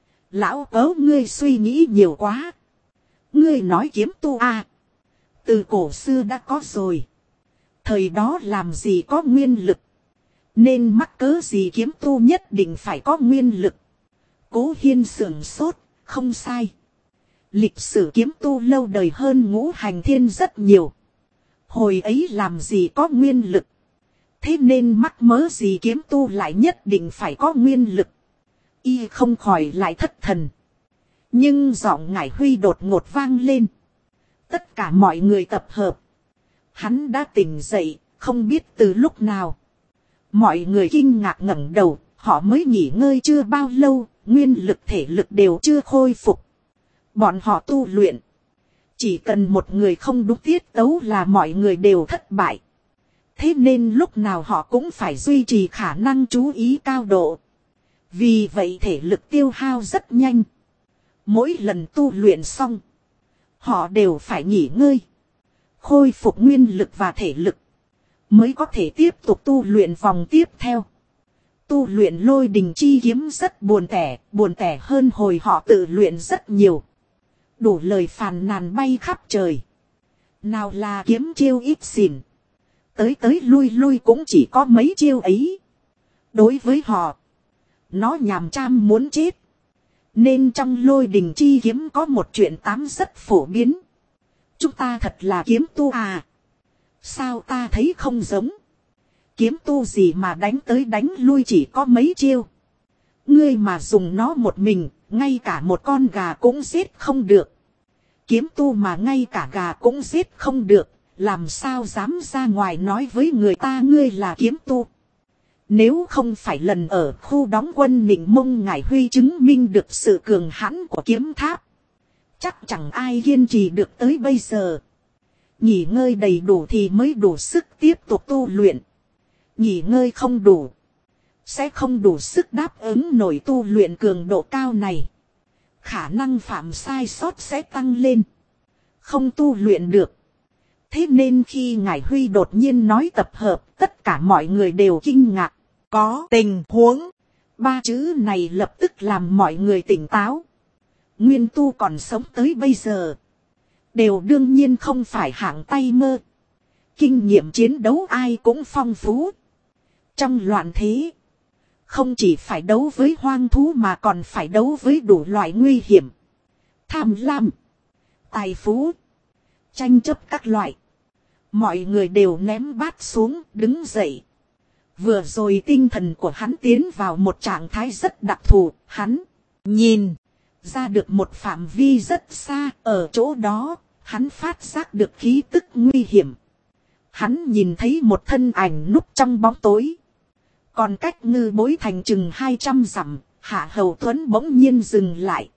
Lão Cấu ngươi suy nghĩ nhiều quá. Ngươi nói kiếm tu à? Từ cổ xưa đã có rồi. Thời đó làm gì có nguyên lực. Nên mắc cớ gì kiếm tu nhất định phải có nguyên lực. Cố Hiên sưởng sốt, không sai. Lịch sử kiếm tu lâu đời hơn Ngũ Hành Thiên rất nhiều. Hồi ấy làm gì có nguyên lực. Thế nên mắc mớ gì kiếm tu lại nhất định phải có nguyên lực. Y không khỏi lại thất thần. Nhưng giọng Ngải Huy đột ngột vang lên. Tất cả mọi người tập hợp. Hắn đã tỉnh dậy, không biết từ lúc nào. Mọi người kinh ngạc ngẩng đầu, họ mới nghỉ ngơi chưa bao lâu, nguyên lực thể lực đều chưa khôi phục. Bọn họ tu luyện. Chỉ cần một người không đúng tiết tấu là mọi người đều thất bại. Thế nên lúc nào họ cũng phải duy trì khả năng chú ý cao độ. Vì vậy thể lực tiêu hao rất nhanh. Mỗi lần tu luyện xong, họ đều phải nghỉ ngơi. Khôi phục nguyên lực và thể lực. Mới có thể tiếp tục tu luyện vòng tiếp theo. Tu luyện Lôi Đình Chi Kiếm rất buồn tẻ hơn hồi họ tự luyện rất nhiều. Đủ lời phàn nàn bay khắp trời. Nào là kiếm chiêu ít xỉn. Tới lui cũng chỉ có mấy chiêu ấy. Đối với họ, nó nhàm chán muốn chết. Nên trong Lôi Đình Chi Kiếm có một chuyện tám rất phổ biến. Chúng ta thật là kiếm tu à? Sao ta thấy không giống? Kiếm tu gì mà đánh tới đánh lui chỉ có mấy chiêu. Ngươi mà dùng nó một mình, ngay cả một con gà cũng giết không được. Kiếm tu mà ngay cả gà cũng giết không được, làm sao dám ra ngoài nói với người ta ngươi là kiếm tu. Nếu không phải lần ở khu đóng quân Nịnh Mông Ngải Huy chứng minh được sự cường hãn của kiếm tháp, chắc chẳng ai kiên trì được tới bây giờ. Nghỉ ngơi đầy đủ thì mới đủ sức tiếp tục tu luyện. Nghỉ ngơi không đủ, sẽ không đủ sức đáp ứng nổi tu luyện cường độ cao này. Khả năng phạm sai sót sẽ tăng lên. Không tu luyện được. Thế nên khi Ngải Huy đột nhiên nói tập hợp, tất cả mọi người đều kinh ngạc. Có tình huống. Ba chữ này lập tức làm mọi người tỉnh táo. Nguyên tu còn sống tới bây giờ, đều đương nhiên không phải hạng tay mơ. Kinh nghiệm chiến đấu ai cũng phong phú. Trong loạn thế, không chỉ phải đấu với hoang thú mà còn phải đấu với đủ loại nguy hiểm. Tham lam, tài phú, tranh chấp các loại. Mọi người đều ném bát xuống, đứng dậy. Vừa rồi tinh thần của hắn tiến vào một trạng thái rất đặc thù. Hắn nhìn ra được một phạm vi rất xa. Ở chỗ đó, hắn phát giác được khí tức nguy hiểm. Hắn nhìn thấy một thân ảnh núp trong bóng tối. Còn cách Ngư Bối thành chừng 200 dặm, Hạ Hầu Tuấn bỗng nhiên dừng lại.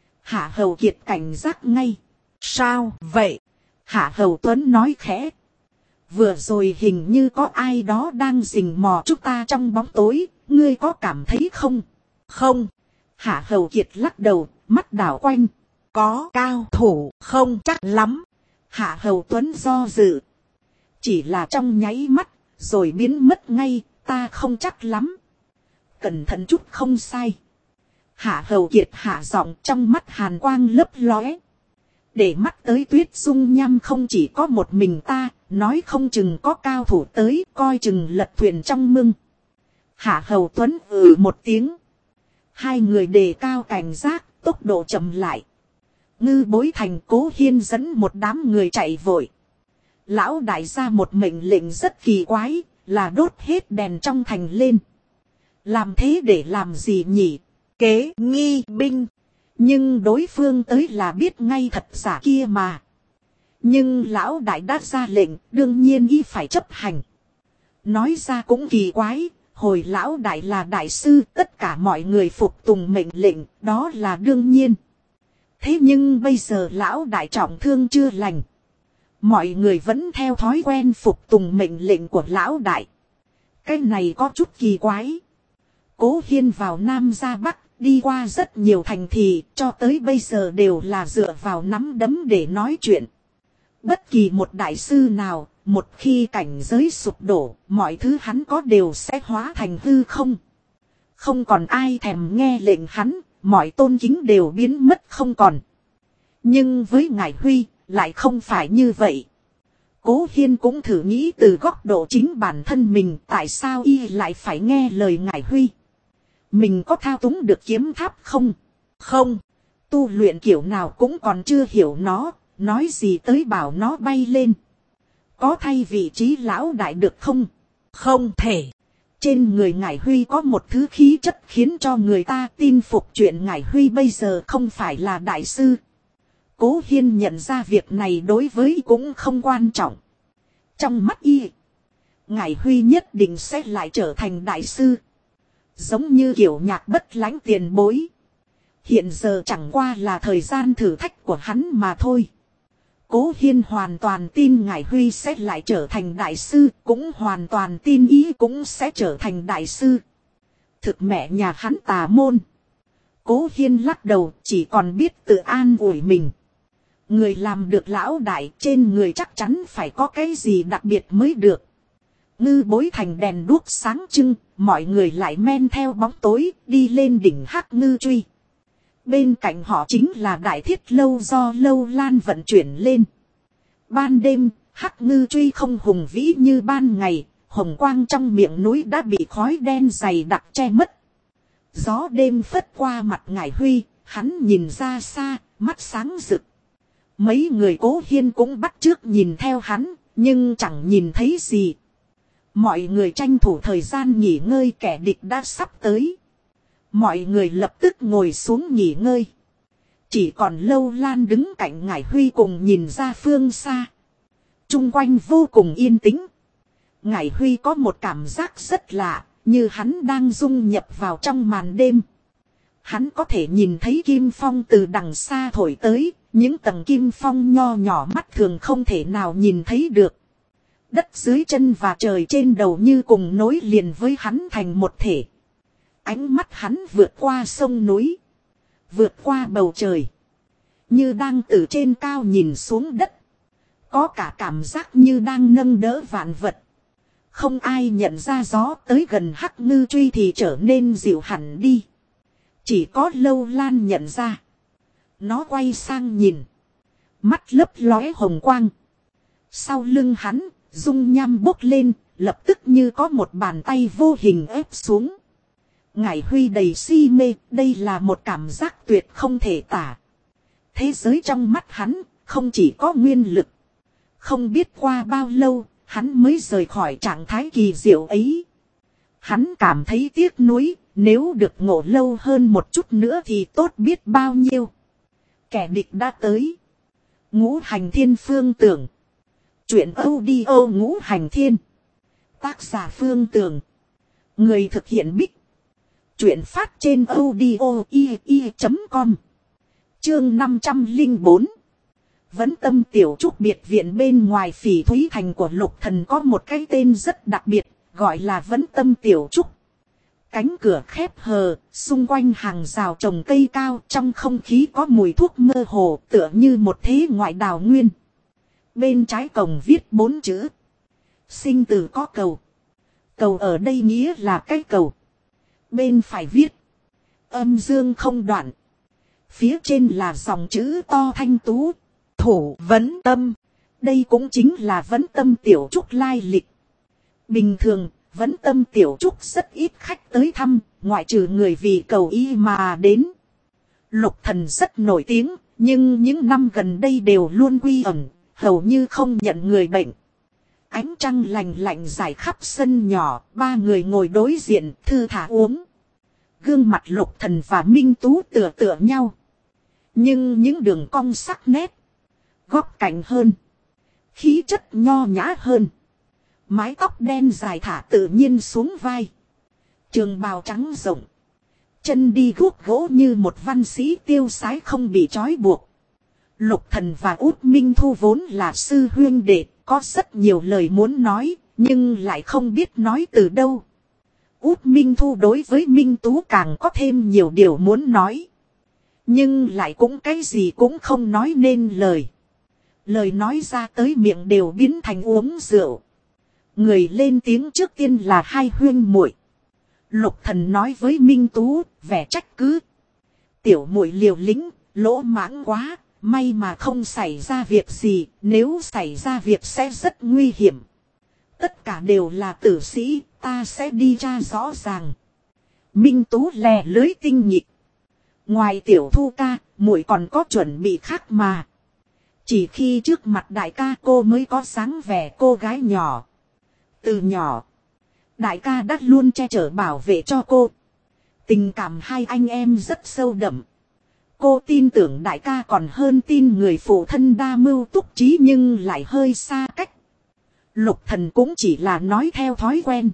Hạ Hầu Kiệt cảnh giác ngay. Sao vậy? Hạ Hầu Tuấn nói khẽ. Vừa rồi hình như có ai đó đang rình mò chúng ta trong bóng tối, ngươi có cảm thấy không? Không. Hạ Hầu Kiệt lắc đầu, mắt đảo quanh. Có cao thủ không chắc lắm. Hạ Hầu Tuấn do dự. Chỉ là trong nháy mắt, rồi biến mất ngay, ta không chắc lắm. Cẩn thận chút không sai. Hạ Hầu Kiệt hạ giọng, trong mắt hàn quang lấp lóe. Để mắt tới Tuyết Dung Nham không chỉ có một mình ta, nói không chừng có cao thủ tới, coi chừng lật thuyền trong mưng. Hạ Hầu Tuấn một tiếng. Hai người đề cao cảnh giác, tốc độ chậm lại. Ngư Bối thành Cố Hiên dẫn một đám người chạy vội. Lão đại ra một mệnh lệnh rất kỳ quái, là đốt hết đèn trong thành lên. Làm thế để làm gì nhỉ? Kế nghi binh. Nhưng đối phương tới là biết ngay thật giả kia mà. Nhưng lão đại đã ra lệnh, đương nhiên y phải chấp hành. Nói ra cũng kỳ quái, hồi lão đại là đại sư, tất cả mọi người phục tùng mệnh lệnh, đó là đương nhiên. Thế nhưng bây giờ lão đại trọng thương chưa lành. Mọi người vẫn theo thói quen phục tùng mệnh lệnh của lão đại. Cái này có chút kỳ quái. Cố Hiên vào Nam ra Bắc, đi qua rất nhiều thành thị, cho tới bây giờ đều là dựa vào nắm đấm để nói chuyện. Bất kỳ một đại sư nào, một khi cảnh giới sụp đổ, mọi thứ hắn có đều sẽ hóa thành hư không. Không còn ai thèm nghe lệnh hắn, mọi tôn kính đều biến mất không còn. Nhưng với Ngải Huy, lại không phải như vậy. Cố Hiên cũng thử nghĩ từ góc độ chính bản thân mình, tại sao y lại phải nghe lời Ngải Huy. Mình có thao túng được kiếm tháp không? Không, tu luyện kiểu nào cũng còn chưa hiểu nó, nói gì tới bảo nó bay lên. Có thay vị trí lão đại được không? Không thể. Trên người Ngải Huy có một thứ khí chất khiến cho người ta tin phục chuyện Ngải Huy bây giờ không phải là đại sư. Cố Hiên nhận ra việc này đối với cũng không quan trọng. Trong mắt y, Ngải Huy nhất định sẽ lại trở thành đại sư. Giống như kiểu Nhạc Bất Lãnh tiền bối. Hiện giờ chẳng qua là thời gian thử thách của hắn mà thôi. Cố Hiên hoàn toàn tin Ngải Huy sẽ lại trở thành đại sư, cũng hoàn toàn tin ý cũng sẽ trở thành đại sư. Thực mẹ nhà hắn tà môn. Cố Hiên lắc đầu, chỉ còn biết tự an ủi mình. Người làm được lão đại, trên người chắc chắn phải có cái gì đặc biệt mới được. Ngư Bối Thành đèn đuốc sáng trưng, mọi người lại men theo bóng tối, đi lên đỉnh Hắc Ngư Truy. Bên cạnh họ chính là Đại Thiết Lâu do Lâu Lan vận chuyển lên. Ban đêm, Hắc Ngư Truy không hùng vĩ như ban ngày, hồng quang trong miệng núi đã bị khói đen dày đặc che mất. Gió đêm phất qua mặt Ngải Huy, hắn nhìn ra xa, mắt sáng rực. Mấy người Cố Hiên cũng bắt chước nhìn theo hắn, nhưng chẳng nhìn thấy gì. Mọi người tranh thủ thời gian nghỉ ngơi, kẻ địch đã sắp tới. Mọi người lập tức ngồi xuống nghỉ ngơi. Chỉ còn Lâu Lan đứng cạnh Ngải Huy cùng nhìn ra phương xa. Trung quanh vô cùng yên tĩnh. Ngải Huy có một cảm giác rất lạ, như hắn đang dung nhập vào trong màn đêm. Hắn có thể nhìn thấy kim phong từ đằng xa thổi tới, những tầng kim phong nho nhỏ mắt thường không thể nào nhìn thấy được. Đất dưới chân và trời trên đầu như cùng nối liền với hắn thành một thể. Ánh mắt hắn vượt qua sông núi, vượt qua bầu trời, như đang từ trên cao nhìn xuống đất. Có cả cảm giác như đang nâng đỡ vạn vật. Không ai nhận ra gió tới gần Hắc Ngư Truy thì trở nên dịu hẳn đi. Chỉ có Lâu Lan nhận ra. Nó quay sang nhìn, mắt lấp lóe hồng quang. Sau lưng hắn, dung nham bốc lên, lập tức như có một bàn tay vô hình ép xuống. Ngải Huy đầy si mê, đây là một cảm giác tuyệt không thể tả. Thế giới trong mắt hắn, không chỉ có nguyên lực. Không biết qua bao lâu, hắn mới rời khỏi trạng thái kỳ diệu ấy. Hắn cảm thấy tiếc nuối, nếu được ngộ lâu hơn một chút nữa thì tốt biết bao nhiêu. Kẻ địch đã tới. Ngũ Hành Thiên Phương Tưởng. Chuyện audio Ngũ Hành Thiên. Tác giả Phương Tưởng. Người thực hiện Bích. Chuyện phát trên audio.com. Chương 504. Vấn Tâm Tiểu Trúc biệt viện bên ngoài Phỉ Thúy Thành của Lục Thần có một cái tên rất đặc biệt, gọi là Vấn Tâm Tiểu Trúc. Cánh cửa khép hờ, xung quanh hàng rào trồng cây cao, trong không khí có mùi thuốc mơ hồ, tựa như một thế ngoại đào nguyên. Bên trái cổng viết 4 chữ. Sinh tử có cầu. Cầu ở đây nghĩa là cái cầu. Bên phải viết. Âm dương không đoạn. Phía trên là dòng chữ to thanh tú. Thủ Vấn Tâm. Đây cũng chính là Vấn Tâm Tiểu Trúc lai lịch. Bình thường, Vấn Tâm Tiểu Trúc rất ít khách tới thăm, ngoại trừ người vì cầu y mà đến. Lục Thần rất nổi tiếng, nhưng những năm gần đây đều luôn quy ẩn, hầu như không nhận người bệnh. Ánh trăng lành lạnh rải khắp sân nhỏ, ba người ngồi đối diện, thư thả uống. Gương mặt Lục Thần và Minh Tú tựa tựa nhau. Nhưng những đường cong sắc nét, góc cạnh hơn, khí chất nho nhã hơn. Mái tóc đen dài thả tự nhiên xuống vai. Trường bào trắng rộng. Chân đi guốc gỗ như một văn sĩ tiêu sái không bị trói buộc. Lục Thần và Út Minh Thu vốn là sư huynh đệ, có rất nhiều lời muốn nói, nhưng lại không biết nói từ đâu. Út Minh Thu đối với Minh Tú càng có thêm nhiều điều muốn nói. Nhưng lại cũng cái gì cũng không nói nên lời. Lời nói ra tới miệng đều biến thành uống rượu. Người lên tiếng trước tiên là hai huynh muội. Lục Thần nói với Minh Tú, vẻ trách cứ. Tiểu muội liều lĩnh, lỗ mãng quá, may mà không xảy ra việc gì, nếu xảy ra việc sẽ rất nguy hiểm. Tất cả đều là tử sĩ, ta sẽ đi tra rõ ràng. Minh Tú lè lưới tinh nhịp. Ngoài Tiểu Thu ca, muội còn có chuẩn bị khác mà. Chỉ khi trước mặt đại ca cô mới có dáng vẻ cô gái nhỏ. Từ nhỏ, đại ca đã luôn che chở bảo vệ cho cô. Tình cảm hai anh em rất sâu đậm. Cô tin tưởng đại ca còn hơn tin người phụ thân đa mưu túc trí nhưng lại hơi xa cách. Lục Thần cũng chỉ là nói theo thói quen.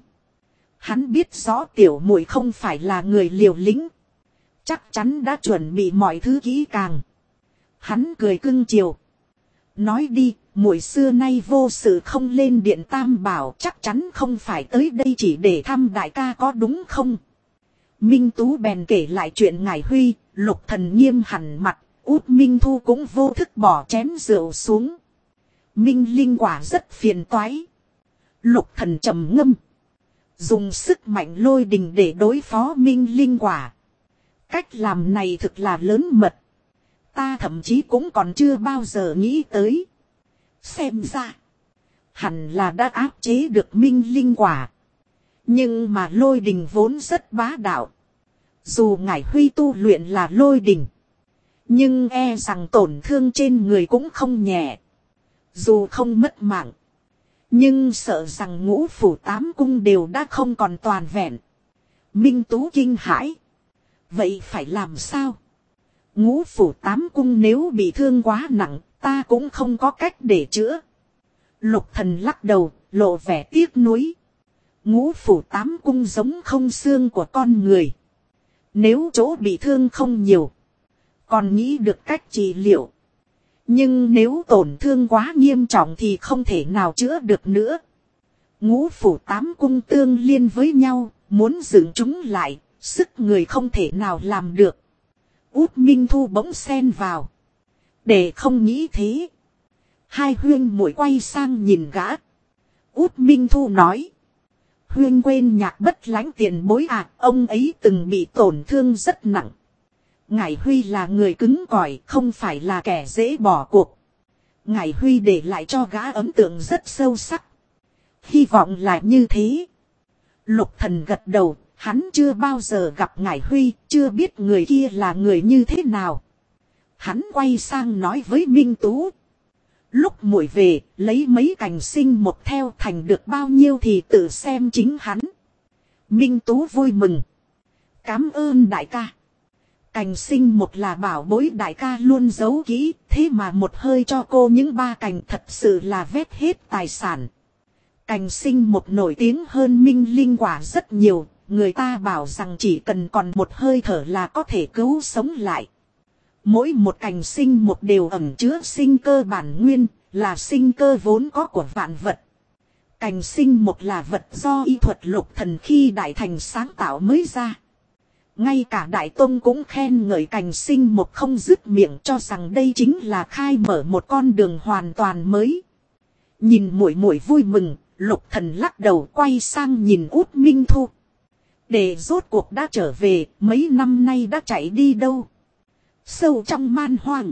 Hắn biết rõ tiểu muội không phải là người liều lĩnh. Chắc chắn đã chuẩn bị mọi thứ kỹ càng. Hắn cười cưng chiều. Nói đi, muội xưa nay vô sự không lên điện Tam Bảo, chắc chắn không phải tới đây chỉ để thăm đại ca có đúng không? Minh Tú bèn kể lại chuyện Ngải Huy. Lục Thần nghiêm hẳn mặt, Út Minh Thu cũng vô thức bỏ chén rượu xuống. Minh Linh quả rất phiền toái. Lục Thần trầm ngâm, dùng sức mạnh lôi đình để đối phó Minh Linh quả. Cách làm này thực là lớn mật. Ta thậm chí cũng còn chưa bao giờ nghĩ tới. Xem ra, hẳn là đã áp chế được Minh Linh quả. Nhưng mà lôi đình vốn rất bá đạo. Dù Ngải Huy tu luyện là lôi đình, nhưng e rằng tổn thương trên người cũng không nhẹ. Dù không mất mạng, nhưng sợ rằng ngũ phủ tám cung đều đã không còn toàn vẹn. Minh Tú kinh hãi. Vậy phải làm sao? Ngũ phủ tám cung nếu bị thương quá nặng, ta cũng không có cách để chữa. Lục Thần lắc đầu, lộ vẻ tiếc nuối. Ngũ phủ tám cung giống không xương của con người. Nếu chỗ bị thương không nhiều, còn nghĩ được cách trị liệu. Nhưng nếu tổn thương quá nghiêm trọng thì không thể nào chữa được nữa. Ngũ phủ tám cung tương liên với nhau, muốn dựng chúng lại, sức người không thể nào làm được. Út Minh Thu bỗng xen vào. Để không nghĩ thế, hai huynh muội quay sang nhìn gã. Út Minh Thu nói. Huynh quên Nhạc Bất Lãnh tiền bối à, ông ấy từng bị tổn thương rất nặng. Ngải Huy là người cứng cỏi, không phải là kẻ dễ bỏ cuộc. Ngải Huy để lại cho gã ấn tượng rất sâu sắc. Hy vọng là như thế. Lục Thần gật đầu, hắn chưa bao giờ gặp Ngải Huy, chưa biết người kia là người như thế nào. Hắn quay sang nói với Minh Tú. Lúc muội về, lấy mấy cành sinh một theo thành được bao nhiêu thì tự xem chính hắn. Minh Tú vui mừng. Cám ơn đại ca. Cành sinh một là bảo bối đại ca luôn giấu kỹ, thế mà một hơi cho cô những 3 cành thật sự là vét hết tài sản. Cành sinh một nổi tiếng hơn Minh Linh quả rất nhiều, người ta bảo rằng chỉ cần còn một hơi thở là có thể cứu sống lại. Mỗi một cành sinh một đều ẩn chứa sinh cơ bản nguyên, là sinh cơ vốn có của vạn vật. Cành sinh một là vật do y thuật Lục Thần khi đại thành sáng tạo mới ra. Ngay cả Đại Tông cũng khen ngợi cành sinh một không dứt miệng, cho rằng đây chính là khai mở một con đường hoàn toàn mới. Nhìn muội muội vui mừng, Lục Thần lắc đầu quay sang nhìn Út Minh Thu. Để rốt cuộc đã trở về, mấy năm nay đã chạy đi đâu? Sâu trong man hoang.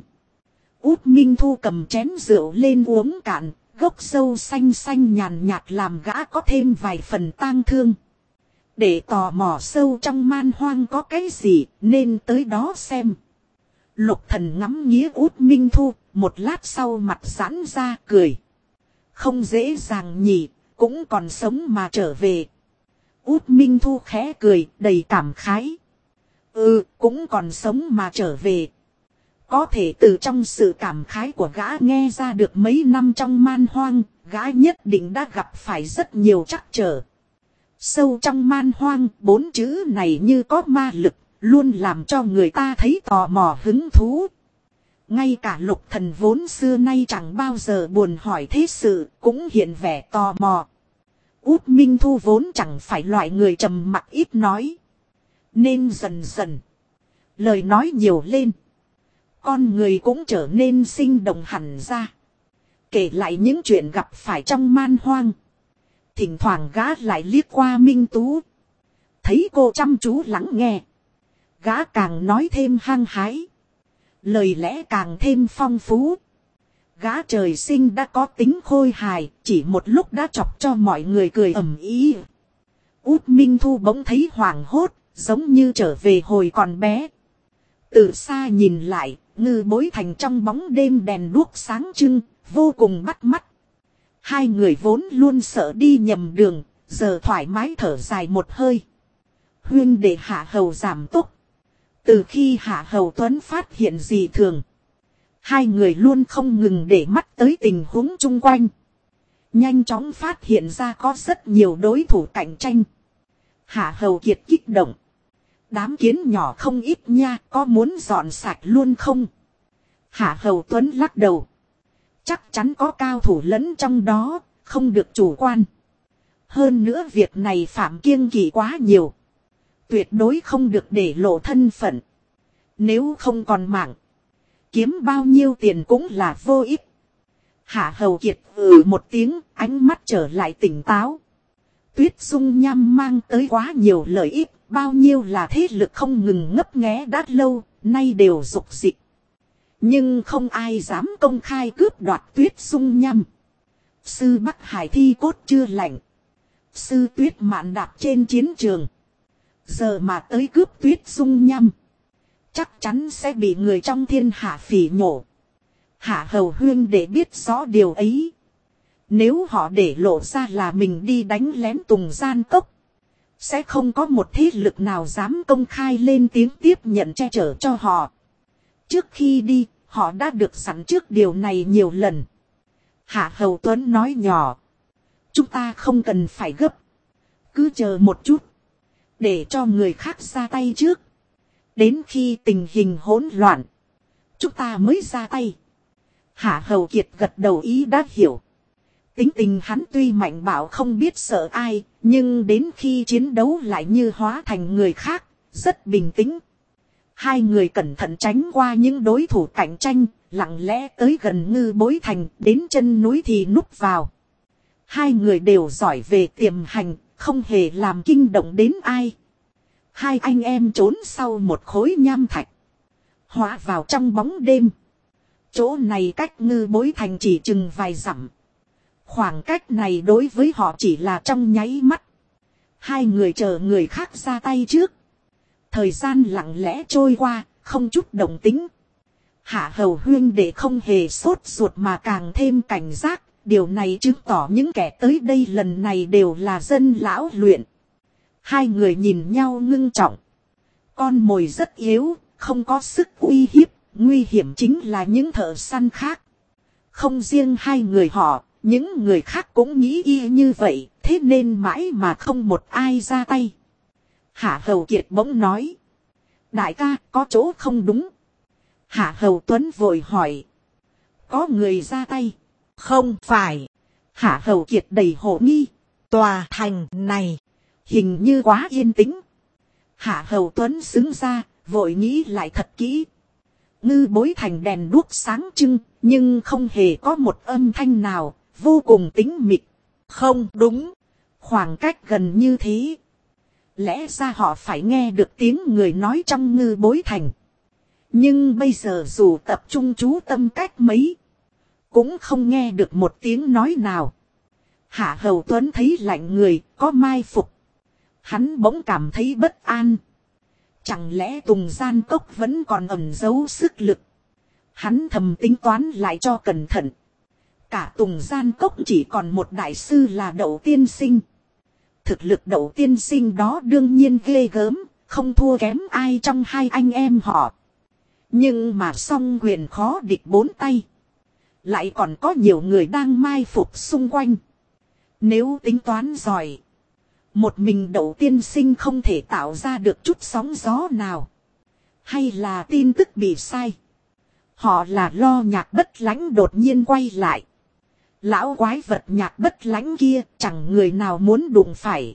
Út Minh Thu cầm chén rượu lên uống cạn, gốc sâu xanh xanh nhàn nhạt làm gã có thêm vài phần tang thương. Để tò mò sâu trong man hoang có cái gì, nên tới đó xem. Lục Thần ngắm nghía Út Minh Thu, một lát sau mặt giãn ra cười. Không dễ dàng nhỉ, cũng còn sống mà trở về. Út Minh Thu khẽ cười, đầy cảm khái. Cũng còn sống mà trở về. Có thể từ trong sự cảm khái của gã nghe ra được mấy năm trong man hoang, gã nhất định đã gặp phải rất nhiều trắc trở. Sâu trong man hoang, 4 chữ này như có ma lực, luôn làm cho người ta thấy tò mò hứng thú. Ngay cả Lục Thần vốn xưa nay chẳng bao giờ buồn hỏi thế sự, cũng hiện vẻ tò mò. Út Minh Thu vốn chẳng phải loại người trầm mặc ít nói, nên dần dần lời nói nhiều lên, con người cũng trở nên sinh động hẳn ra. Kể lại những chuyện gặp phải trong man hoang. Thỉnh thoảng gã lại liếc qua Minh Tú. Thấy cô chăm chú lắng nghe, gã càng nói thêm hăng hái. lời lẽ càng thêm phong phú. Gã trời sinh đã có tính khôi hài, chỉ một lúc đã chọc cho mọi người cười ầm ĩ. Út Minh Thu bỗng thấy hoảng hốt, giống như trở về hồi còn bé. Từ xa nhìn lại, Ngư Bối Thành trong bóng đêm đèn đuốc sáng trưng, vô cùng bắt mắt. Hai người vốn luôn sợ đi nhầm đường, giờ thoải mái thở dài một hơi. Huyên để Hạ Hầu giảm tốc. Từ khi Hạ Hầu Tuấn phát hiện dị thường, hai người luôn không ngừng để mắt tới tình huống chung quanh. Nhanh chóng phát hiện ra có rất nhiều đối thủ cạnh tranh. Hạ Hầu Kiệt kích động. Đám kiến nhỏ không ít nha, có muốn dọn sạch luôn không? Hạ Hầu Tuấn lắc đầu. Chắc chắn có cao thủ lẫn trong đó, không được chủ quan. Hơn nữa việc này phạm kiêng kỵ quá nhiều. Tuyệt đối không được để lộ thân phận. Nếu không còn mạng, kiếm bao nhiêu tiền cũng là vô ích. Hạ Hầu Kiệt một tiếng, ánh mắt trở lại tỉnh táo. Tuyết Dung Nham mang tới quá nhiều lợi ích, bao nhiêu là thế lực không ngừng ngấp nghé đã lâu, nay đều rục dịch. Nhưng không ai dám công khai cướp đoạt Tuyết Dung Nham. Sư Bắc Hải thi cốt chưa lạnh. Sư Tuyết Mạn đạp trên chiến trường. Giờ mà tới cướp Tuyết Dung Nham, chắc chắn sẽ bị người trong thiên hạ phỉ nhổ. Hạ Hầu Huyên để biết rõ điều ấy. Nếu họ để lộ ra là mình đi đánh lén Tùng Gian Cốc, sẽ không có một thế lực nào dám công khai lên tiếng tiếp nhận che chở cho họ. Trước khi đi, họ đã được sẵn trước điều này nhiều lần. Hạ Hầu Tuấn nói nhỏ. Chúng ta không cần phải gấp. Cứ chờ một chút. Để cho người khác ra tay trước. Đến khi tình hình hỗn loạn, chúng ta mới ra tay. Hạ Hầu Kiệt gật đầu ý đã hiểu. Tính tình hắn tuy mạnh bạo không biết sợ ai, nhưng đến khi chiến đấu lại như hóa thành người khác, rất bình tĩnh. Hai người cẩn thận tránh qua những đối thủ cạnh tranh, lặng lẽ tới gần Ngư Bối Thành, đến chân núi thì núp vào. Hai người đều giỏi về tiềm hành, không hề làm kinh động đến ai. Hai anh em trốn sau một khối nham thạch, hóa vào trong bóng đêm. Chỗ này cách Ngư Bối Thành chỉ chừng vài dặm. Khoảng cách này đối với họ chỉ là trong nháy mắt. Hai người chờ người khác ra tay trước. Thời gian lặng lẽ trôi qua, không chút động tĩnh. Hạ Hầu Huyên để không hề sốt ruột mà càng thêm cảnh giác. Điều này chứng tỏ những kẻ tới đây lần này đều là dân lão luyện. Hai người nhìn nhau ngưng trọng. Con mồi rất yếu, không có sức uy hiếp. Nguy hiểm chính là những thợ săn khác. Không riêng hai người họ, những người khác cũng nghĩ y như vậy. Thế nên mãi mà không một ai ra tay. Hạ Hầu Kiệt bỗng nói. Đại ca, có chỗ không đúng. Hạ Hầu Tuấn vội hỏi. Có người ra tay? Không phải. Hạ Hầu Kiệt đầy hồ nghi. Tòa thành này hình như quá yên tĩnh. Hạ Hầu Tuấn xứng ra, vội nghĩ lại thật kỹ. Ngư Bối Thành đèn đuốc sáng trưng, nhưng không hề có một âm thanh nào, vô cùng tĩnh mịch. Không đúng. Khoảng cách gần như thế. Lẽ ra họ phải nghe được tiếng người nói trong Ngư Bối Thành. Nhưng bây giờ dù tập trung chú tâm cách mấy, cũng không nghe được một tiếng nói nào. Hạ Hầu Tuấn thấy lạnh người, có mai phục. Hắn bỗng cảm thấy bất an. Chẳng lẽ Tùng Gian Cốc vẫn còn ẩn giấu sức lực. Hắn thầm tính toán lại cho cẩn thận. Cả Tùng Gian Cốc chỉ còn một đại sư là Đậu Tiên Sinh. Thực lực Đậu Tiên Sinh đó đương nhiên ghê gớm, không thua kém ai trong hai anh em họ. Nhưng mà song quyền khó địch bốn tay. Lại còn có nhiều người đang mai phục xung quanh. Nếu tính toán giỏi, một mình Đậu Tiên Sinh không thể tạo ra được chút sóng gió nào. Hay là tin tức bị sai? Họ là lo Nhạc Bất Lãnh đột nhiên quay lại. Lão quái vật Nhạc Bất Lãnh kia chẳng người nào muốn đụng phải.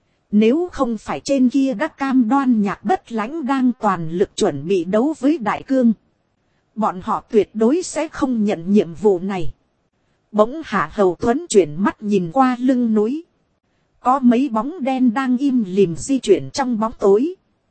Nếu không phải trên kia đã cam đoan Nhạc Bất Lãnh đang toàn lực chuẩn bị đấu với Đại Cương, bọn họ tuyệt đối sẽ không nhận nhiệm vụ này. Bỗng Hạ Hầu Tuấn chuyển mắt nhìn qua lưng núi. Có mấy bóng đen đang im lìm di chuyển trong bóng tối.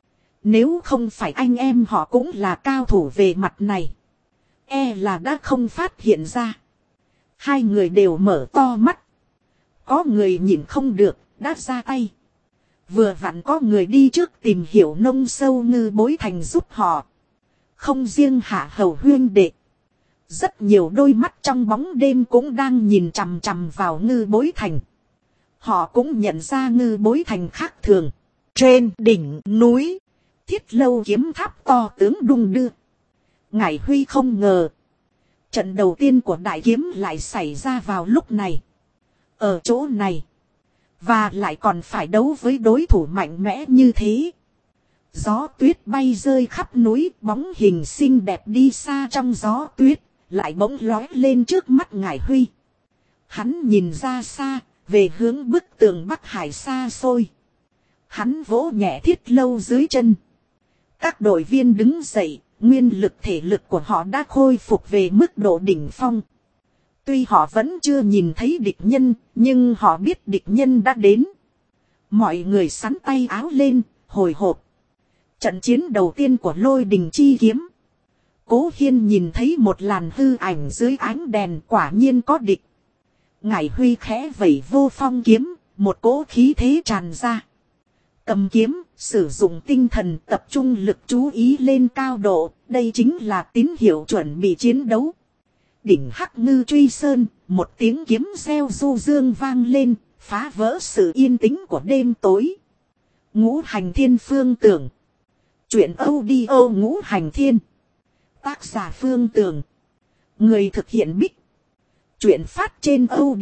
Nếu không phải anh em họ cũng là cao thủ về mặt này, e là đã không phát hiện ra. Hai người đều mở to mắt. Có người nhìn không được, đã ra tay. Vừa vặn có người đi trước tìm hiểu nông sâu Ngư Bối Thành giúp họ. Không riêng Hạ Hầu huyên đệ. Rất nhiều đôi mắt trong bóng đêm cũng đang nhìn chằm chằm vào Ngư Bối Thành. Họ cũng nhận ra Ngư Bối Thành khác thường. Trên đỉnh núi, Thiết Lâu kiếm tháp to tướng đung đưa. Ngải Huy không ngờ. Trận đầu tiên của đại kiếm lại xảy ra vào lúc này. Ở chỗ này. Và lại còn phải đấu với đối thủ mạnh mẽ như thế. Gió tuyết bay rơi khắp núi, bóng hình xinh đẹp đi xa trong gió tuyết, lại bỗng lóe lên trước mắt Ngải Huy. Hắn nhìn ra xa, về hướng bức tường Bắc Hải xa xôi. Hắn vỗ nhẹ Thiết Lâu dưới chân. Các đội viên đứng dậy, nguyên lực thể lực của họ đã khôi phục về mức độ đỉnh phong. Tuy họ vẫn chưa nhìn thấy địch nhân, nhưng họ biết địch nhân đã đến. Mọi người sắn tay áo lên, hồi hộp. Trận chiến đầu tiên của Lôi Đình Chi Kiếm. Cố Hiên nhìn thấy một làn hư ảnh dưới ánh đèn, quả nhiên có địch. Ngải Huy khẽ vẩy vô phong kiếm, một cỗ khí thế tràn ra. Cầm kiếm, sử dụng tinh thần tập trung lực chú ý lên cao độ, đây chính là tín hiệu chuẩn bị chiến đấu. Đỉnh Hắc Ngư Truy Sơn, một tiếng kiếm reo du dương vang lên, phá vỡ sự yên tĩnh của đêm tối. Ngũ Hành Thiên Phương Tưởng. Chuyện audio Ngũ Hành Thiên. Tác giả Phương Tưởng. Người thực hiện Bích. Chuyện phát trên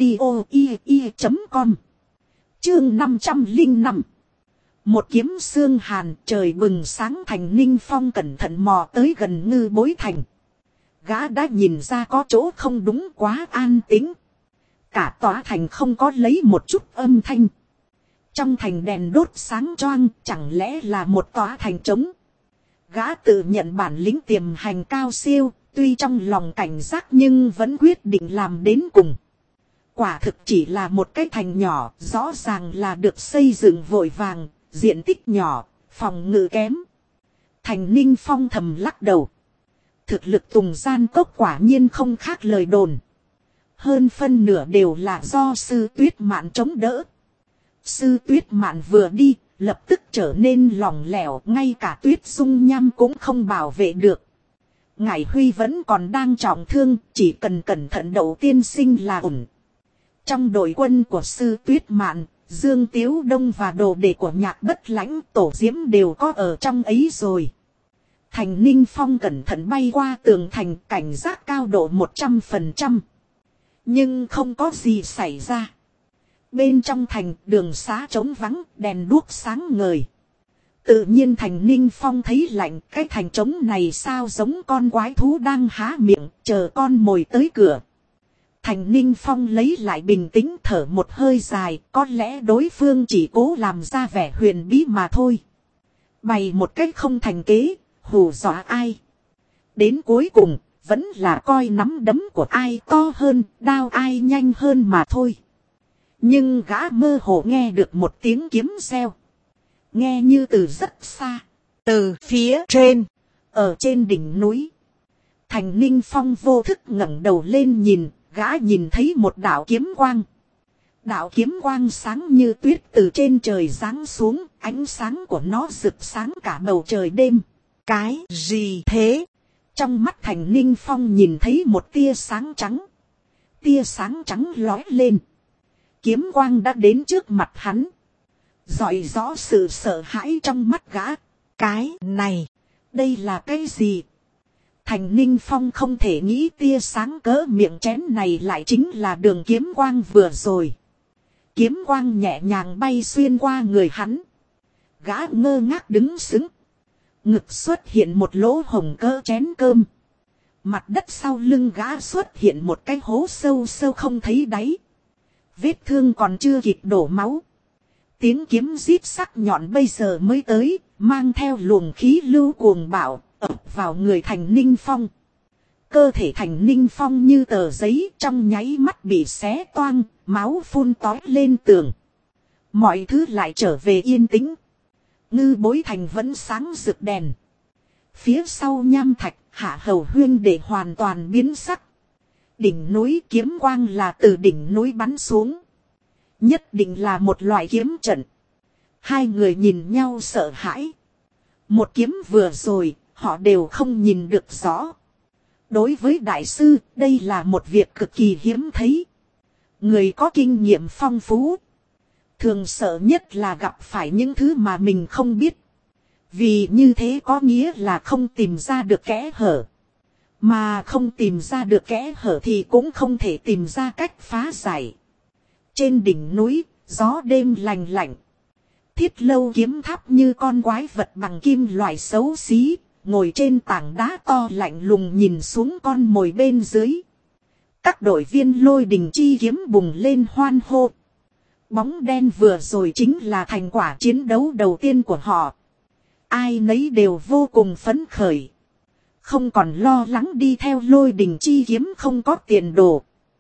audio.com. Chương 505. Một kiếm xương hàn, trời bừng sáng. Thành Ninh Phong cẩn thận mò tới gần Ngư Bối Thành. Gã đã nhìn ra có chỗ không đúng, quá an tĩnh. Cả tòa thành không có lấy một chút âm thanh. Trong thành đèn đốt sáng choang, chẳng lẽ là một tòa thành trống. Gã tự nhận bản lĩnh tiềm hành cao siêu, tuy trong lòng cảnh giác nhưng vẫn quyết định làm đến cùng. Quả thực chỉ là một cái thành nhỏ, rõ ràng là được xây dựng vội vàng, diện tích nhỏ, phòng ngự kém. Thành Ninh Phong thầm lắc đầu. Thực lực Tùng Gian Cốc quả nhiên không khác lời đồn. Hơn phân nửa đều là do Sư Tuyết Mạn chống đỡ. Sư Tuyết Mạn vừa đi, lập tức trở nên lỏng lẻo, ngay cả Tuyết Dung Nham cũng không bảo vệ được. Ngải Huy vẫn còn đang trọng thương, chỉ cần cẩn thận Đậu tiên sinh là ổn. Trong đội quân của Sư Tuyết Mạn, Dương Tiếu Đông và đồ đệ của Nhạc Bất Lãnh, Tổ Diễm đều có ở trong ấy rồi. Thành Ninh Phong cẩn thận bay qua tường thành, cảnh giác cao độ 100%. Nhưng không có gì xảy ra. Bên trong thành, đường xá trống vắng, đèn đuốc sáng ngời. Tự nhiên Thành Ninh Phong thấy lạnh, cái thành trống này sao giống con quái thú đang há miệng, chờ con mồi tới cửa. Thành Ninh Phong lấy lại bình tĩnh, thở một hơi dài, có lẽ đối phương chỉ cố làm ra vẻ huyền bí mà thôi. Bày một cách không thành kế, hù dọa ai. Đến cuối cùng, vẫn là coi nắm đấm của ai to hơn, đao ai nhanh hơn mà thôi. Nhưng gã mơ hồ nghe được một tiếng kiếm reo. Nghe như từ rất xa. Từ phía trên. Ở trên đỉnh núi. Thành Ninh Phong vô thức ngẩng đầu lên nhìn. Gã nhìn thấy một đạo kiếm quang. Đạo kiếm quang sáng như tuyết từ trên trời giáng xuống. Ánh sáng của nó rực sáng cả bầu trời đêm. Cái gì thế? Trong mắt Thành Ninh Phong nhìn thấy một tia sáng trắng. Tia sáng trắng lóe lên. Kiếm quang đã đến trước mặt hắn. Rọi rõ sự sợ hãi trong mắt gã. Cái này, đây là cái gì? Thành Ninh Phong không thể nghĩ tia sáng cỡ miệng chén này lại chính là đường kiếm quang vừa rồi. Kiếm quang nhẹ nhàng bay xuyên qua người hắn. Gã ngơ ngác đứng sững. Ngực xuất hiện một lỗ hồng cỡ chén cơm. Mặt đất sau lưng gã xuất hiện một cái hố sâu sâu không thấy đáy. Vết thương còn chưa kịp đổ máu. Tiếng kiếm rít sắc nhọn bây giờ mới tới, mang theo luồng khí lưu cuồng bạo, ập vào người Thành Ninh Phong. Cơ thể Thành Ninh Phong như tờ giấy trong nháy mắt bị xé toang, máu phun tói lên tường. Mọi thứ lại trở về yên tĩnh. Ngư Bối Thành vẫn sáng rực đèn. Phía sau nham thạch, Hạ Hầu huyên để hoàn toàn biến sắc. Đỉnh núi kiếm quang là từ đỉnh núi bắn xuống. Nhất định là một loại kiếm trận. Hai người nhìn nhau sợ hãi. Một kiếm vừa rồi, họ đều không nhìn được rõ. Đối với đại sư, đây là một việc cực kỳ hiếm thấy. Người có kinh nghiệm phong phú. Thường sợ nhất là gặp phải những thứ mà mình không biết. Vì như thế có nghĩa là không tìm ra được kẽ hở. Mà không tìm ra được kẽ hở thì cũng không thể tìm ra cách phá giải. Trên đỉnh núi, gió đêm lành lạnh. Thiết Lâu kiếm tháp như con quái vật bằng kim loại xấu xí, ngồi trên tảng đá to lạnh lùng nhìn xuống con mồi bên dưới. Các đội viên Lôi Đình chi kiếm bùng lên hoan hô. Bóng đen vừa rồi chính là thành quả chiến đấu đầu tiên của họ. Ai nấy đều vô cùng phấn khởi. Không còn lo lắng đi theo Lôi Đình chi kiếm không có tiền đồ.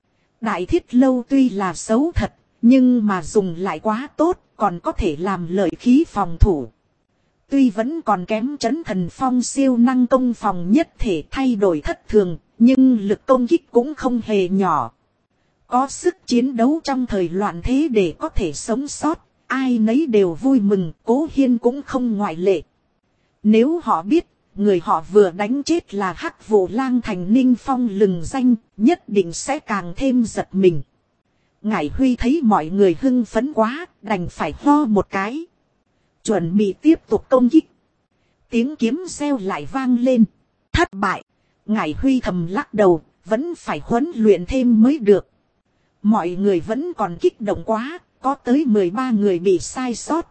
Đại Thiết Lâu tuy là xấu thật, nhưng mà dùng lại quá tốt, còn có thể làm lợi khí phòng thủ. Tuy vẫn còn kém Trấn Thần Phong siêu năng công phòng nhất thể thay đổi thất thường, nhưng lực công kích cũng không hề nhỏ. Có sức chiến đấu trong thời loạn thế để có thể sống sót, ai nấy đều vui mừng, Cố Hiên cũng không ngoại lệ. Nếu họ biết, người họ vừa đánh chết là Hắc Vụ Lang Thành Ninh Phong lừng danh, nhất định sẽ càng thêm giật mình. Ngải Huy thấy mọi người hưng phấn quá, đành phải ho một cái. Chuẩn bị tiếp tục công kích. Tiếng kiếm reo lại vang lên. Thất bại. Ngải Huy thầm lắc đầu, vẫn phải huấn luyện thêm mới được. Mọi người vẫn còn kích động quá, có tới 13 người bị sai sót.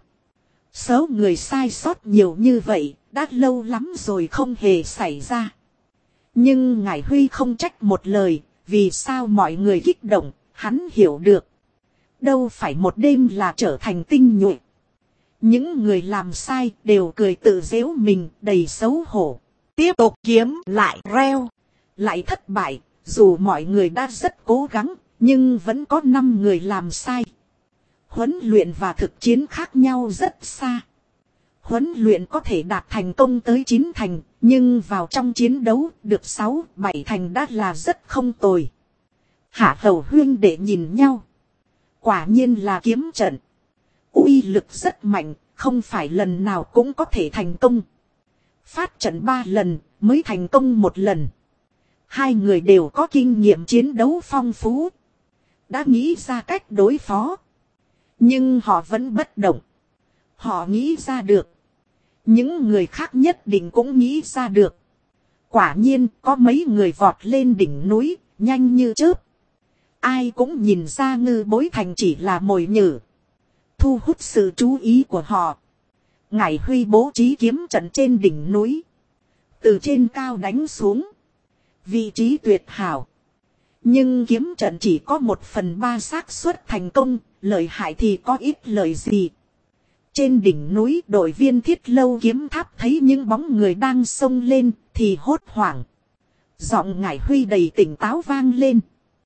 Số người sai sót nhiều như vậy, đã lâu lắm rồi không hề xảy ra. Nhưng Ngải Huy không trách một lời, vì sao mọi người kích động, hắn hiểu được. Đâu phải một đêm là trở thành tinh nhuệ. Những người làm sai đều cười tự giễu mình đầy xấu hổ. Tiếp tục kiếm lại reo. Lại thất bại, dù mọi người đã rất cố gắng, nhưng vẫn có 5 người làm sai. Huấn luyện và thực chiến khác nhau rất xa. Huấn luyện có thể đạt thành công tới 9 thành, nhưng vào trong chiến đấu được 6, 7 thành đã là rất không tồi. Hạ Hầu huyên đệ nhìn nhau. Quả nhiên là kiếm trận. Uy lực rất mạnh, không phải lần nào cũng có thể thành công. Phát trận 3 lần, mới thành công 1 lần. Hai người đều có kinh nghiệm chiến đấu phong phú. Đã nghĩ ra cách đối phó. Nhưng họ vẫn bất động. Họ nghĩ ra được. Những người khác nhất định cũng nghĩ ra được. Quả nhiên có mấy người vọt lên đỉnh núi, nhanh như chớp. Ai cũng nhìn ra Ngư Bối Thành chỉ là mồi nhử. Thu hút sự chú ý của họ. Ngải Huy bố trí kiếm trận trên đỉnh núi. Từ trên cao đánh xuống. Vị trí tuyệt hảo. Nhưng kiếm trận chỉ có 1/3 xác suất thành công, lợi hại thì có ít lợi gì. Trên đỉnh núi đội viên Thiết Lâu kiếm tháp thấy những bóng người đang xông lên thì hốt hoảng. Giọng Ngải Huy đầy tỉnh táo vang lên.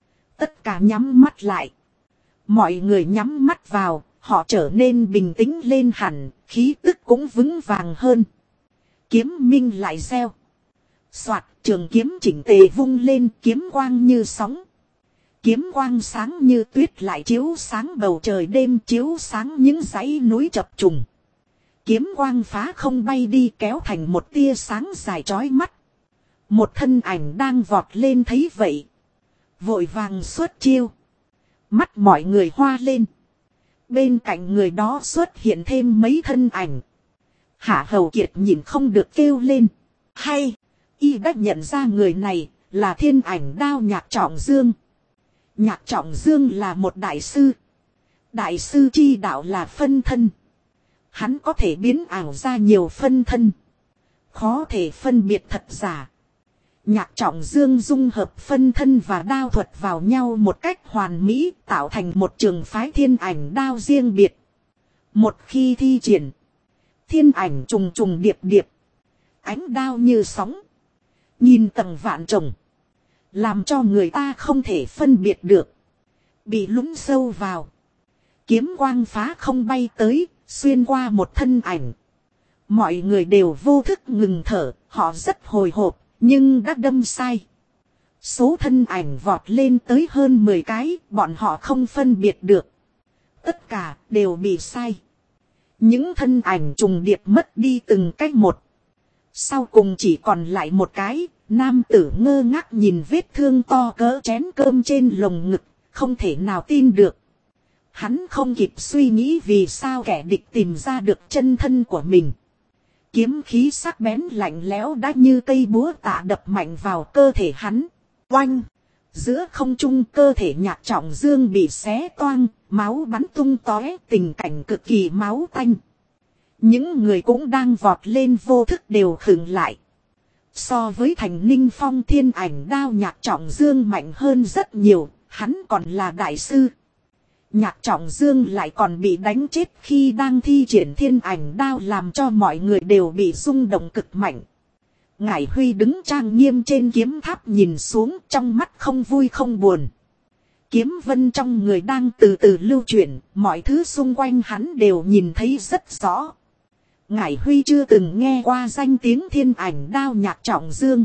Tất cả nhắm mắt lại. Mọi người nhắm mắt vào, họ trở nên bình tĩnh lên hẳn, khí tức cũng vững vàng hơn. Kiếm minh lại reo. Soạt, trường kiếm chỉnh tề vung lên, kiếm quang như sóng. Kiếm quang sáng như tuyết lại chiếu sáng bầu trời đêm, chiếu sáng những dãy núi chập trùng. Kiếm quang phá không bay đi kéo thành một tia sáng dài chói mắt. Một thân ảnh đang vọt lên thấy vậy. Vội vàng xuất chiêu. Mắt mọi người hoa lên. Bên cạnh người đó xuất hiện thêm mấy thân ảnh. Hạ Hầu Kiệt nhìn không được kêu lên. Hay, y đã nhận ra người này là thiên ảnh đao Nhạc Trọng Dương. Nhạc Trọng Dương là một đại sư. Đại sư chi đạo là phân thân. Hắn có thể biến ảo ra nhiều phân thân. Khó thể phân biệt thật giả. Nhạc Trọng Dương dung hợp phân thân và đao thuật vào nhau một cách hoàn mỹ, tạo thành một trường phái thiên ảnh đao riêng biệt. Một khi thi triển, thiên ảnh trùng trùng điệp điệp, ánh đao như sóng, nhìn tầng vạn trồng, làm cho người ta không thể phân biệt được. Bị lún sâu vào, kiếm quang phá không bay tới, xuyên qua một thân ảnh, Mọi người đều vô thức ngừng thở, họ rất hồi hộp, nhưng đã đâm sai. Số thân ảnh vọt lên tới hơn 10 cái, bọn họ không phân biệt được. Tất cả đều bị sai. Những thân ảnh trùng điệp mất đi từng cách một. Sau cùng chỉ còn lại một cái, nam tử ngơ ngác nhìn vết thương to cỡ chén cơm trên lồng ngực, không thể nào tin được. Hắn không kịp suy nghĩ vì sao kẻ địch tìm ra được chân thân của mình. Kiếm khí sắc bén lạnh lẽo đã như cây búa tạ đập mạnh vào cơ thể hắn. Oanh! Giữa không trung cơ thể Nhạc Trọng Dương bị xé toang, máu bắn tung tóe, tình cảnh cực kỳ máu tanh. Những người cũng đang vọt lên vô thức đều khựng lại. So với Thành Ninh Phong thiên ảnh đao Nhạc Trọng Dương mạnh hơn rất nhiều, hắn còn là đại sư. Nhạc Trọng Dương lại còn bị đánh chết khi đang thi triển thiên ảnh đao làm cho mọi người đều bị rung động cực mạnh. Ngải Huy đứng trang nghiêm trên kiếm tháp nhìn xuống, trong mắt không vui không buồn. Kiếm vân trong người đang từ từ lưu chuyển, mọi thứ xung quanh hắn đều nhìn thấy rất rõ. Ngải Huy chưa từng nghe qua danh tiếng thiên ảnh đao Nhạc Trọng Dương.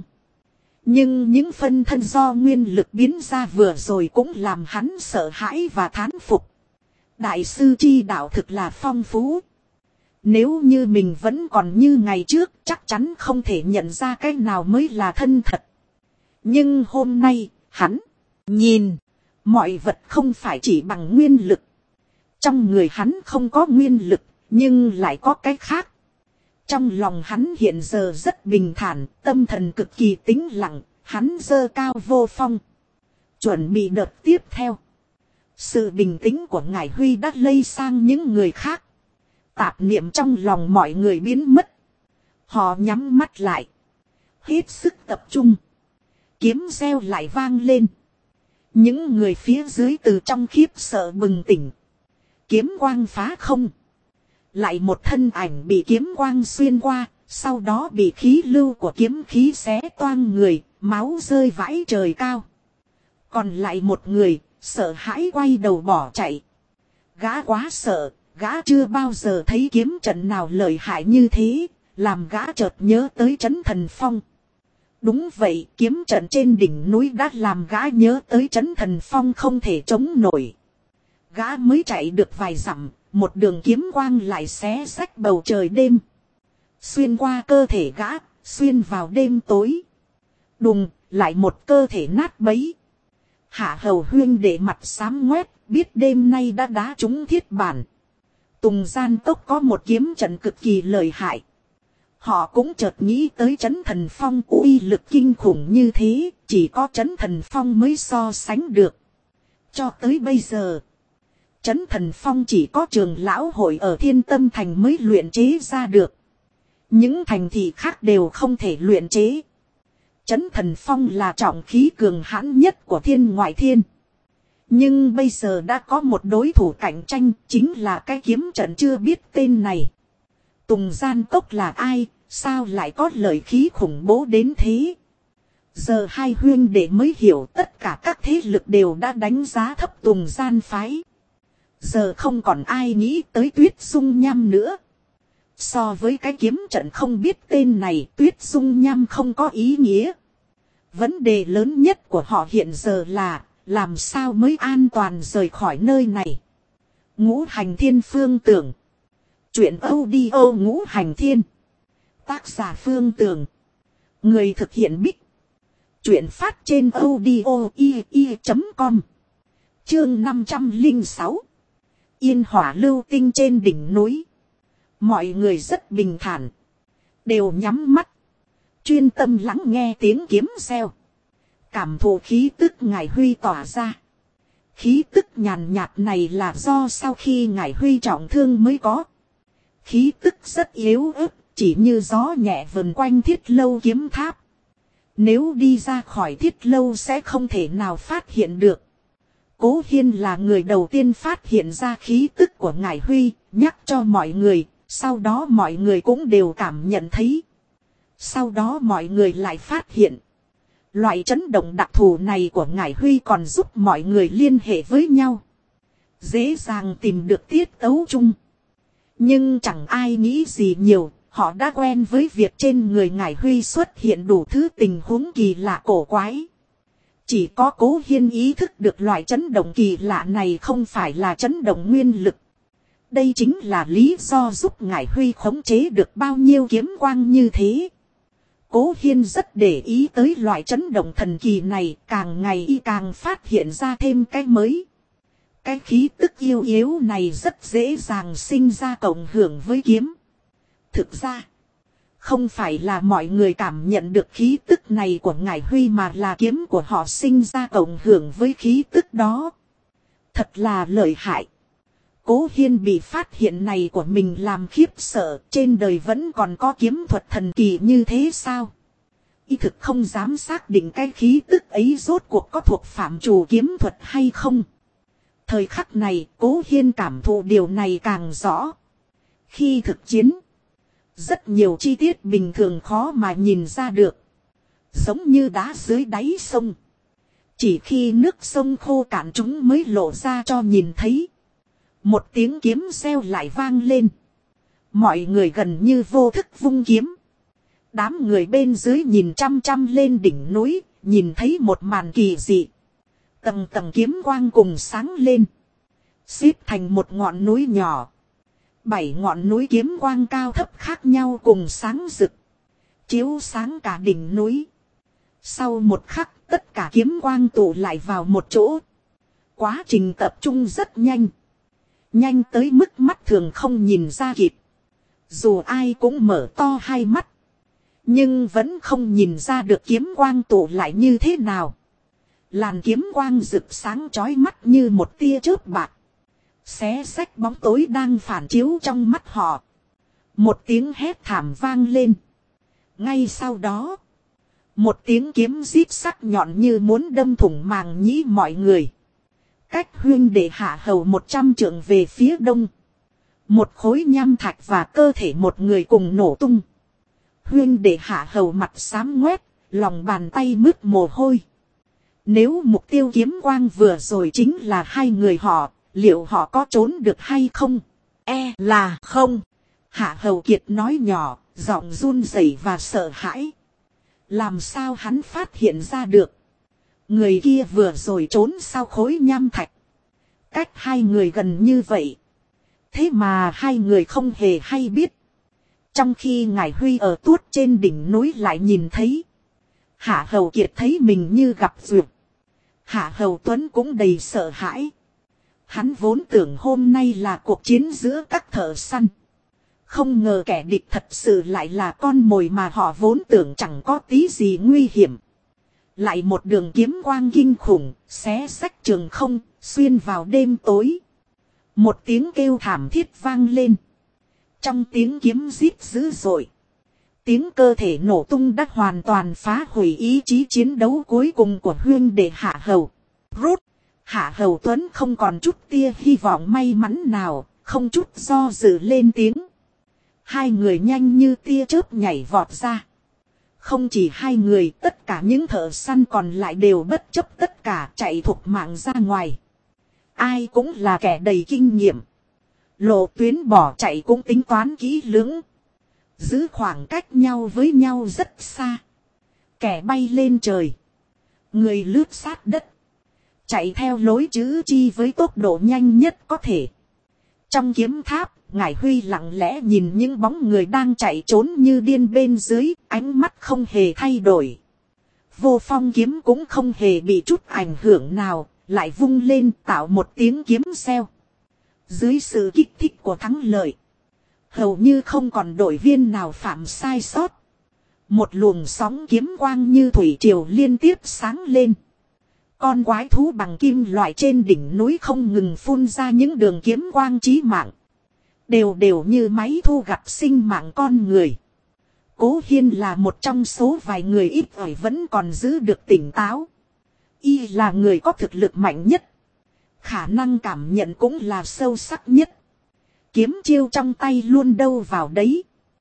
Nhưng những phân thân do nguyên lực biến ra vừa rồi cũng làm hắn sợ hãi và thán phục. Đại sư chi đạo thực là phong phú. Nếu như mình vẫn còn như ngày trước, chắc chắn không thể nhận ra cái nào mới là thân thật. Nhưng hôm nay, hắn nhìn, mọi vật không phải chỉ bằng nguyên lực. Trong người hắn không có nguyên lực, nhưng lại có cái khác. Trong lòng hắn hiện giờ rất bình thản, tâm thần cực kỳ tĩnh lặng, hắn giơ cao vô phong. Chuẩn bị đợt tiếp theo. Sự bình tĩnh của Ngải Huy đã lây sang những người khác. Tạp niệm trong lòng mọi người biến mất. Họ nhắm mắt lại. Hết sức tập trung. Kiếm reo lại vang lên. Những người phía dưới từ trong khiếp sợ bừng tỉnh. Kiếm quang phá không. Lại một thân ảnh bị kiếm quang xuyên qua. Sau đó bị khí lưu của kiếm khí xé toang người. Máu rơi vãi trời cao. Còn lại một người sợ hãi quay đầu bỏ chạy. Gã quá sợ. Gã chưa bao giờ thấy kiếm trận nào lợi hại như thế, làm gã chợt nhớ tới Trấn Thần Phong. Đúng vậy, kiếm trận trên đỉnh núi đã làm gã nhớ tới Trấn Thần Phong không thể chống nổi. Gã mới chạy được vài dặm, một đường kiếm quang lại xé rách bầu trời đêm. Xuyên qua cơ thể gã, xuyên vào đêm tối. Đùng, lại một cơ thể nát bấy. Hạ Hầu Huyên để mặt xám ngoét, biết đêm nay đã đá trúng thiết bản. Tùng Gian Cốc có một kiếm trận cực kỳ lợi hại. Họ cũng chợt nghĩ tới Trấn Thần Phong uy lực kinh khủng như thế, chỉ có Trấn Thần Phong mới so sánh được. Cho tới bây giờ, Trấn Thần Phong chỉ có Trường Lão Hội ở Thiên Tâm Thành mới luyện chế ra được. Những thành thị khác đều không thể luyện chế. Trấn Thần Phong là trọng khí cường hãn nhất của Thiên Ngoại Thiên. Nhưng bây giờ đã có một đối thủ cạnh tranh, chính là cái kiếm trận chưa biết tên này. Tùng Gian Cốc là ai, sao lại có lợi khí khủng bố đến thế? Giờ hai huyên đệ mới hiểu tất cả các thế lực đều đã đánh giá thấp Tùng Gian phái. Giờ không còn ai nghĩ tới Tuyết Dung Nham nữa. So với cái kiếm trận không biết tên này, Tuyết Dung Nham không có ý nghĩa. Vấn đề lớn nhất của họ hiện giờ là làm sao mới an toàn rời khỏi nơi này. Ngũ Hành Thiên Phương Tưởng. Chuyện audio Ngũ Hành Thiên. Tác giả Phương Tưởng. Người thực hiện Bích. Chuyện phát trên audio.com. Chương 506. Yên hỏa lưu tinh trên đỉnh núi. Mọi người rất bình thản. Đều nhắm mắt. Chuyên tâm lắng nghe tiếng kiếm reo. Cảm thụ khí tức Ngải Huy tỏa ra. Khí tức nhàn nhạt này là do sau khi Ngải Huy trọng thương mới có. Khí tức rất yếu ớt, chỉ như gió nhẹ vần quanh Thiết Lâu kiếm tháp. Nếu đi ra khỏi Thiết Lâu sẽ không thể nào phát hiện được. Cố Hiên là người đầu tiên phát hiện ra khí tức của Ngải Huy, nhắc cho mọi người, sau đó mọi người cũng đều cảm nhận thấy. Sau đó mọi người lại phát hiện. Loại chấn động đặc thù này của Ngải Huy còn giúp mọi người liên hệ với nhau. Dễ dàng tìm được tiết tấu chung. Nhưng chẳng ai nghĩ gì nhiều, Họ đã quen với việc trên người Ngải Huy xuất hiện đủ thứ tình huống kỳ lạ cổ quái. Chỉ có Cố Hiên ý thức được loại chấn động kỳ lạ này không phải là chấn động nguyên lực. Đây chính là lý do giúp Ngải Huy khống chế được bao nhiêu kiếm quang như thế. Cố Hiên rất để ý tới loại chấn động thần kỳ này, càng ngày y càng phát hiện ra thêm cái mới. Cái khí tức yêu yếu này rất dễ dàng sinh ra cộng hưởng với kiếm. Thực ra, không phải là mọi người cảm nhận được khí tức này của Ngải Huy mà là kiếm của họ sinh ra cộng hưởng với khí tức đó. Thật là lợi hại. Cố Hiên bị phát hiện này của mình làm khiếp sợ, trên đời vẫn còn có kiếm thuật thần kỳ như thế sao? Y thực không dám xác định cái khí tức ấy rốt cuộc có thuộc phạm trù kiếm thuật hay không. Thời khắc này, Cố Hiên cảm thụ điều này càng rõ. Khi thực chiến, rất nhiều chi tiết bình thường khó mà nhìn ra được. Giống như đá dưới đáy sông. Chỉ khi nước sông khô cạn chúng mới lộ ra cho nhìn thấy. Một tiếng kiếm reo lại vang lên. Mọi người gần như vô thức vung kiếm. Đám người bên dưới nhìn chăm chăm lên đỉnh núi, nhìn thấy một màn kỳ dị. Tầng tầng kiếm quang cùng sáng lên. Xếp thành một ngọn núi nhỏ. 7 ngọn núi kiếm quang cao thấp khác nhau cùng sáng rực. Chiếu sáng cả đỉnh núi. Sau một khắc tất cả kiếm quang tụ lại vào một chỗ. Quá trình tập trung rất nhanh. Nhanh tới mức mắt thường không nhìn ra kịp. Dù ai cũng mở to hai mắt. Nhưng vẫn không nhìn ra được kiếm quang tụ lại như thế nào. Làn kiếm quang rực sáng chói mắt như một tia chớp bạc. Xé xách bóng tối đang phản chiếu trong mắt họ. Một tiếng hét thảm vang lên. Ngay sau đó, một tiếng kiếm rít sắc nhọn như muốn đâm thủng màng nhĩ mọi người. Cách Huyên Đệ Hạ Hầu 100 trượng về phía đông. Một khối nham thạch và cơ thể một người cùng nổ tung. Huyên Đệ Hạ Hầu mặt xám ngoét, lòng bàn tay mướt mồ hôi. Nếu mục tiêu kiếm quang vừa rồi chính là hai người họ, liệu họ có trốn được hay không? Là không. Hạ Hầu Kiệt nói nhỏ, giọng run rẩy và sợ hãi. Làm sao hắn phát hiện ra được? Người kia vừa rồi trốn sau khối nham thạch. Cách hai người gần như vậy. Thế mà hai người không hề hay biết. Trong khi Ngải Huy ở tuốt trên đỉnh núi lại nhìn thấy. Hạ Hầu Kiệt thấy mình như gặp duyệt. Hạ Hầu Tuấn cũng đầy sợ hãi. Hắn vốn tưởng hôm nay là cuộc chiến giữa các thợ săn. Không ngờ kẻ địch thật sự lại là con mồi mà họ vốn tưởng chẳng có tí gì nguy hiểm. Lại một đường kiếm quang kinh khủng, xé xách trường không, xuyên vào đêm tối. Một tiếng kêu thảm thiết vang lên. Trong tiếng kiếm rít dữ dội. Tiếng cơ thể nổ tung đã hoàn toàn phá hủy ý chí chiến đấu cuối cùng của Huyên Đệ Hạ Hầu. Rốt, Hạ Hầu Tuấn không còn chút tia hy vọng may mắn nào, không chút do dự lên tiếng. Hai người nhanh như tia chớp nhảy vọt ra. Không chỉ hai người, tất cả những thợ săn còn lại đều bất chấp tất cả chạy thục mạng ra ngoài. Ai cũng là kẻ đầy kinh nghiệm. Lộ tuyến bỏ chạy cũng tính toán kỹ lưỡng. Giữ khoảng cách nhau với nhau rất xa. Kẻ bay lên trời. Người lướt sát đất. Chạy theo lối chữ chi với tốc độ nhanh nhất có thể. Trong kiếm tháp, Ngải Huy lặng lẽ nhìn những bóng người đang chạy trốn như điên bên dưới, ánh mắt không hề thay đổi. Vô Phong kiếm cũng không hề bị chút ảnh hưởng nào, lại vung lên tạo một tiếng kiếm reo. Dưới sự kích thích của thắng lợi, hầu như không còn đội viên nào phạm sai sót. Một luồng sóng kiếm quang như thủy triều liên tiếp sáng lên. Con quái thú bằng kim loại trên đỉnh núi không ngừng phun ra những đường kiếm quang chí mạng. Đều đều như máy thu gặt sinh mạng con người. Cố Hiên là một trong số vài người ít ỏi vẫn còn giữ được tỉnh táo. Y là người có thực lực mạnh nhất. Khả năng cảm nhận cũng là sâu sắc nhất. Kiếm chiêu trong tay luôn đâu vào đấy.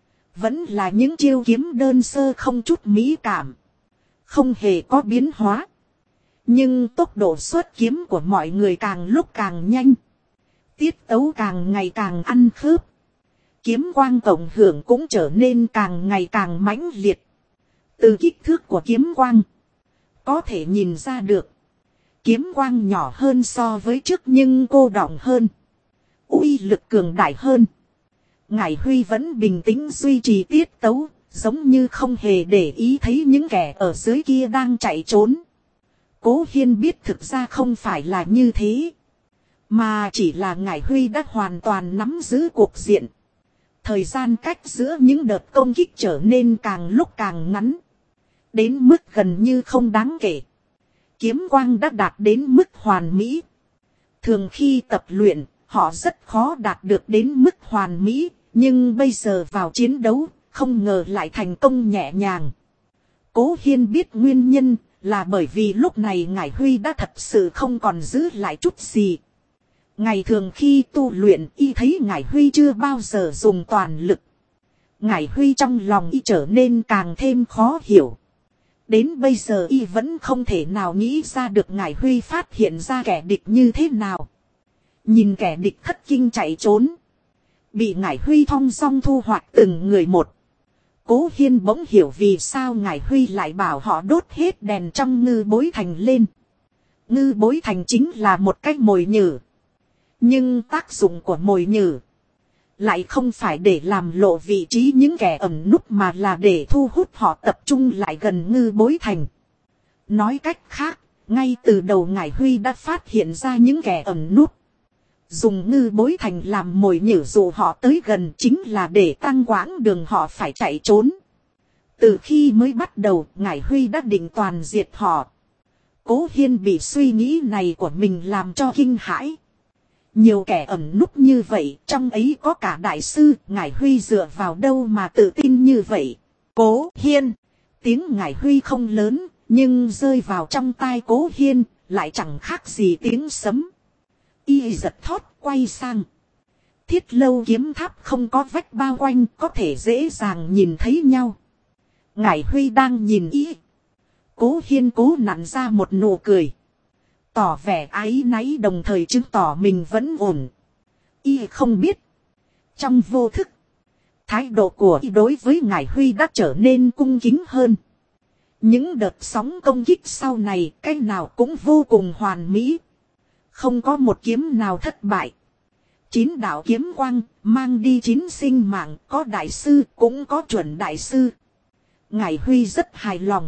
Vẫn là những chiêu kiếm đơn sơ không chút mỹ cảm. Không hề có biến hóa. Nhưng tốc độ xuất kiếm của mọi người càng lúc càng nhanh. Tiết tấu càng ngày càng ăn khớp. Kiếm quang cộng hưởng cũng trở nên càng ngày càng mãnh liệt. Từ kích thước của kiếm quang, có thể nhìn ra được. Kiếm quang nhỏ hơn so với trước nhưng cô đọng hơn. Uy lực cường đại hơn. Ngải Huy vẫn bình tĩnh duy trì tiết tấu, giống như không hề để ý thấy những kẻ ở dưới kia đang chạy trốn. Cố Hiên biết thực ra không phải là như thế, mà chỉ là Ngải Huy đã hoàn toàn nắm giữ cuộc diện. Thời gian cách giữa những đợt công kích trở nên càng lúc càng ngắn, đến mức gần như không đáng kể. Kiếm quang đã đạt đến mức hoàn mỹ. Thường khi tập luyện, họ rất khó đạt được đến mức hoàn mỹ, nhưng bây giờ vào chiến đấu, không ngờ lại thành công nhẹ nhàng. Cố Hiên biết nguyên nhân là bởi vì lúc này Ngải Huy đã thật sự không còn giữ lại chút gì. Ngày thường khi tu luyện y thấy Ngải Huy chưa bao giờ dùng toàn lực. Ngải Huy trong lòng y trở nên càng thêm khó hiểu. Đến bây giờ y vẫn không thể nào nghĩ ra được Ngải Huy phát hiện ra kẻ địch như thế nào. Nhìn kẻ địch thất kinh chạy trốn, bị Ngải Huy thong dong thu hoạch từng người một. Cố Hiên bỗng hiểu vì sao Ngải Huy lại bảo họ đốt hết đèn trong Ngư Bối Thành lên. Ngư Bối Thành chính là một cách mồi nhử. Nhưng tác dụng của mồi nhử lại không phải để làm lộ vị trí những kẻ ẩn núp mà là để thu hút họ tập trung lại gần Ngư Bối Thành. Nói cách khác, ngay từ đầu Ngải Huy đã phát hiện ra những kẻ ẩn núp. Dùng Ngư Bối Thành làm mồi nhử dụ họ tới gần chính là để tăng quãng đường họ phải chạy trốn. Từ khi mới bắt đầu, Ngải Huy đã định toàn diệt họ. Cố Hiên bị suy nghĩ này của mình làm cho kinh hãi. Nhiều kẻ ẩn núp như vậy, trong ấy có cả đại sư, Ngải Huy dựa vào đâu mà tự tin như vậy. Cố Hiên, tiếng Ngải Huy không lớn, nhưng rơi vào trong tai Cố Hiên, lại chẳng khác gì tiếng sấm. Y giật thót quay sang. Thiết Lâu kiếm tháp không có vách bao quanh, có thể dễ dàng nhìn thấy nhau. Ngải Huy đang nhìn y. Cố Hiên cố nặn ra một nụ cười, tỏ vẻ áy náy đồng thời chứng tỏ mình vẫn ổn. Y không biết, trong vô thức, thái độ của y đối với Ngải Huy đã trở nên cung kính hơn. Những đợt sóng công kích sau này, cái nào cũng vô cùng hoàn mỹ. Không có một kiếm nào thất bại. 9 đạo kiếm quang, mang đi 9 sinh mạng, có đại sư, cũng có chuẩn đại sư. Ngải Huy rất hài lòng.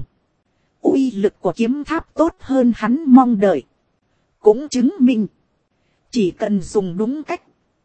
Uy lực của kiếm tháp tốt hơn hắn mong đợi. Cũng chứng minh, chỉ cần dùng đúng cách,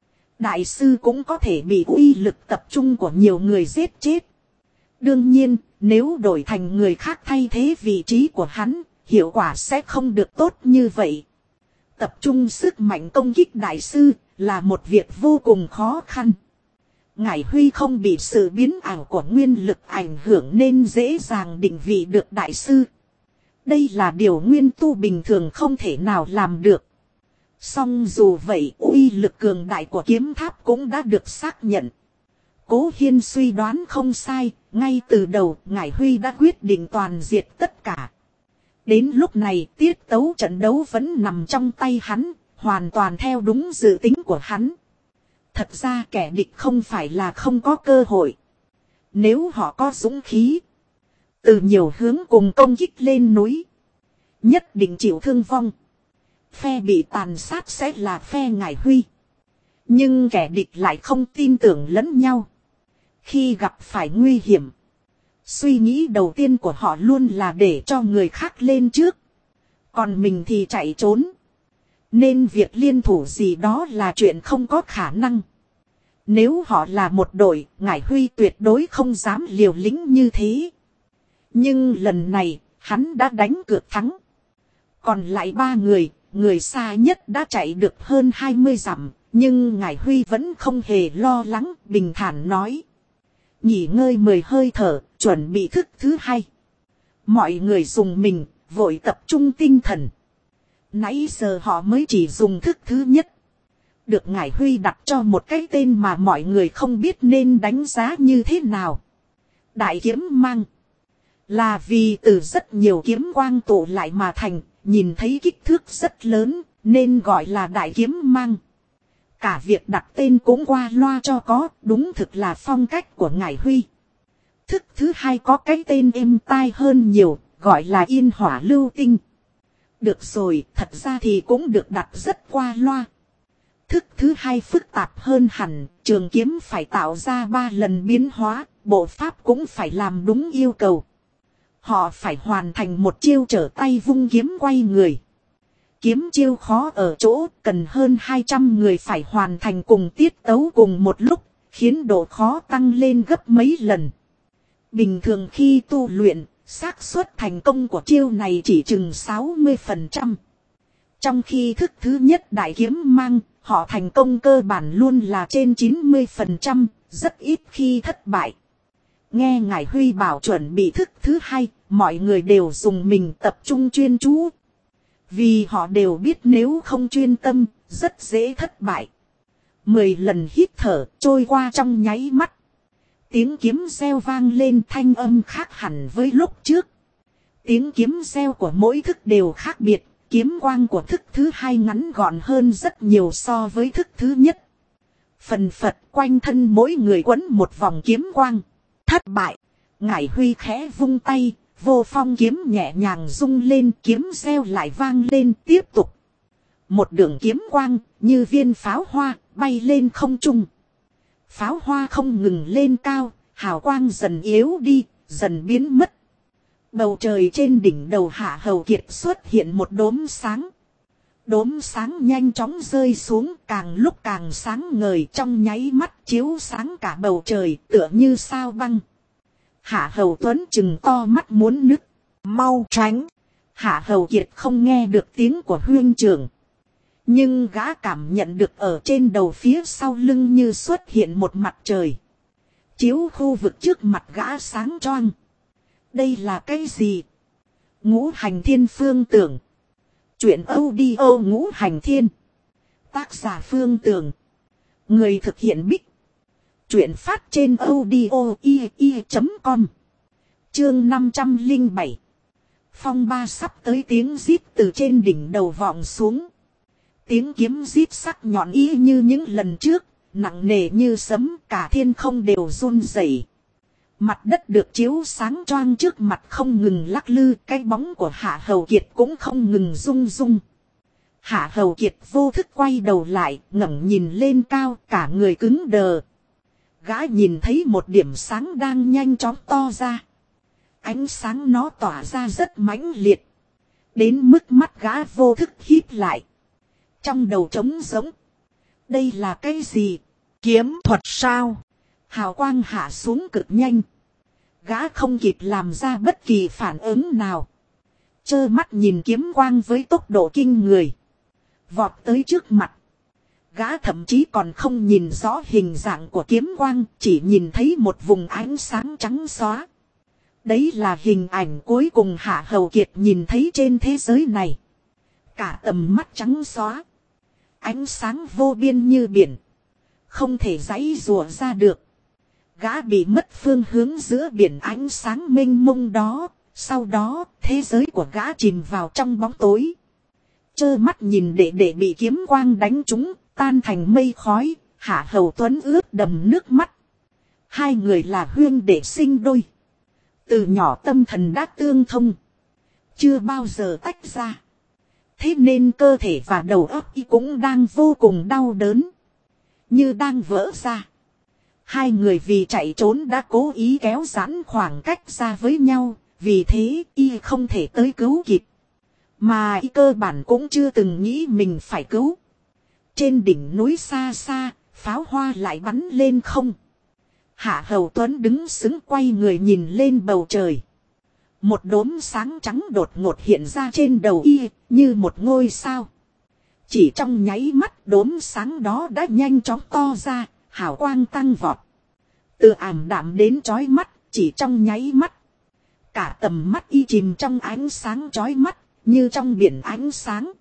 đại sư cũng có thể bị uy lực tập trung của nhiều người giết chết. Đương nhiên, nếu đổi thành người khác thay thế vị trí của hắn, hiệu quả sẽ không được tốt như vậy. Tập trung sức mạnh công kích đại sư là một việc vô cùng khó khăn. Ngải Huy không bị sự biến ảo của nguyên lực ảnh hưởng nên dễ dàng định vị được đại sư. Đây là điều nguyên tu bình thường không thể nào làm được. Song dù vậy, uy lực cường đại của kiếm tháp cũng đã được xác nhận. Cố Hiên suy đoán không sai, ngay từ đầu Ngải Huy đã quyết định toàn diệt tất cả. Đến lúc này tiết tấu trận đấu vẫn nằm trong tay hắn, hoàn toàn theo đúng dự tính của hắn. Thật ra kẻ địch không phải là không có cơ hội. Nếu họ có dũng khí, từ nhiều hướng cùng công kích lên núi, nhất định chịu thương vong. Phe bị tàn sát sẽ là phe Ngải Huy. Nhưng kẻ địch lại không tin tưởng lẫn nhau. Khi gặp phải nguy hiểm, suy nghĩ đầu tiên của họ luôn là để cho người khác lên trước, còn mình thì chạy trốn. Nên việc liên thủ gì đó là chuyện không có khả năng. Nếu họ là một đội, Ngải Huy tuyệt đối không dám liều lĩnh như thế. Nhưng lần này, hắn đã đánh cược thắng. Còn lại 3 người, người xa nhất đã chạy được hơn 20 dặm, nhưng Ngải Huy vẫn không hề lo lắng, bình thản nói. Nghỉ ngơi 10 hơi thở, chuẩn bị thức thứ 2. Mọi người dùng mình, vội tập trung tinh thần. Nãy giờ họ mới chỉ dùng thức thứ nhất. Được Ngải Huy đặt cho một cái tên mà mọi người không biết nên đánh giá như thế nào. Đại kiếm mang. Là vì từ rất nhiều kiếm quang tụ lại mà thành, nhìn thấy kích thước rất lớn, nên gọi là đại kiếm mang. Cả việc đặt tên cũng qua loa cho có, đúng thực là phong cách của ngải Huy. Thức thứ hai có cái tên êm tai hơn nhiều, gọi là Yên Hỏa Lưu Tinh. Được rồi, thật ra thì cũng được đặt rất qua loa. Thức thứ hai phức tạp hơn hẳn, trường kiếm phải tạo ra 3 lần biến hóa, bộ pháp cũng phải làm đúng yêu cầu. Họ phải hoàn thành một chiêu trở tay vung kiếm quay người. Kiếm chiêu khó ở chỗ cần hơn 200 người phải hoàn thành cùng tiết tấu cùng một lúc, khiến độ khó tăng lên gấp mấy lần. Bình thường khi tu luyện, xác suất thành công của chiêu này chỉ chừng 60%. Trong khi thức thứ nhất đại kiếm mang, họ thành công cơ bản luôn là trên 90%, rất ít khi thất bại. Nghe ngải Huy bảo chuẩn bị thức thứ hai, mọi người đều dùng mình tập trung chuyên chú. Vì họ đều biết nếu không chuyên tâm, rất dễ thất bại. 10 lần hít thở trôi qua trong nháy mắt. Tiếng kiếm reo vang lên thanh âm khác hẳn với lúc trước. Tiếng kiếm reo của mỗi thức đều khác biệt. Kiếm quang của thức thứ hai ngắn gọn hơn rất nhiều so với thức thứ nhất. Phần phật quanh thân mỗi người quấn một vòng kiếm quang. Thất bại. Ngải Huy khẽ vung tay. Vô phong kiếm nhẹ nhàng rung lên, kiếm reo lại vang lên tiếp tục. Một đường kiếm quang như viên pháo hoa bay lên không trung. Pháo hoa không ngừng lên cao, hào quang dần yếu đi, dần biến mất. Bầu trời trên đỉnh đầu Hạ Hầu Kiệt xuất hiện một đốm sáng. Đốm sáng nhanh chóng rơi xuống, càng lúc càng sáng ngời, trong nháy mắt chiếu sáng cả bầu trời tựa như sao băng. Hạ Hầu Tuấn trừng to mắt muốn nứt. Mau tránh. Hạ Hầu Kiệt không nghe được tiếng của huynh trưởng. Nhưng gã cảm nhận được ở trên đầu phía sau lưng như xuất hiện một mặt trời. Chiếu khu vực trước mặt gã sáng choang. Đây là cái gì? Ngũ Hành Thiên Phương Tưởng. Chuyện audio Ngũ Hành Thiên. Tác giả Phương Tưởng. Người thực hiện Bích. Chuyện phát trên audio.com. Chương 507. Phong ba sắp tới, tiếng rít từ trên đỉnh đầu vọng xuống. Tiếng kiếm rít sắc nhọn y như những lần trước, nặng nề như sấm, cả thiên không đều run rẩy. Mặt đất được chiếu sáng choang trước mặt không ngừng lắc lư, cái bóng của Hạ Hầu Kiệt cũng không ngừng rung rung. Hạ Hầu Kiệt vô thức quay đầu lại, ngẩng nhìn lên cao, cả người cứng đờ. Gã nhìn thấy một điểm sáng đang nhanh chóng to ra. Ánh sáng nó tỏa ra rất mãnh liệt. Đến mức mắt gã vô thức híp lại. Trong đầu trống rỗng. Đây là cái gì? Kiếm thuật sao? Hào quang hạ xuống cực nhanh. Gã không kịp làm ra bất kỳ phản ứng nào. Trơ mắt nhìn kiếm quang với tốc độ kinh người. Vọt tới trước mặt. Gã thậm chí còn không nhìn rõ hình dạng của kiếm quang, chỉ nhìn thấy một vùng ánh sáng trắng xóa. Đấy là hình ảnh cuối cùng Hạ Hầu Kiệt nhìn thấy trên thế giới này. Cả tầm mắt trắng xóa. Ánh sáng vô biên như biển. Không thể giãy giụa ra được. Gã bị mất phương hướng giữa biển ánh sáng mênh mông đó. Sau đó, thế giới của gã chìm vào trong bóng tối. Trơ mắt nhìn đệ đệ bị kiếm quang đánh trúng, tan thành mây khói. Hạ Hầu Tuấn ướt đầm nước mắt. Hai người là huynh đệ sinh đôi. Từ nhỏ tâm thần đã tương thông. Chưa bao giờ tách ra. Thế nên cơ thể và đầu óc y cũng đang vô cùng đau đớn. Như đang vỡ ra. Hai người vì chạy trốn đã cố ý kéo giãn khoảng cách ra với nhau. Vì thế y không thể tới cứu kịp. Mà y cơ bản cũng chưa từng nghĩ mình phải cứu. Trên đỉnh núi xa xa, pháo hoa lại bắn lên không. Hạ Hầu Tuấn đứng sững quay người nhìn lên bầu trời. Một đốm sáng trắng đột ngột hiện ra trên đầu y, như một ngôi sao. Chỉ trong nháy mắt đốm sáng đó đã nhanh chóng to ra, hào quang tăng vọt. Từ ảm đạm đến chói mắt, chỉ trong nháy mắt. Cả tầm mắt y chìm trong ánh sáng chói mắt, như trong biển ánh sáng.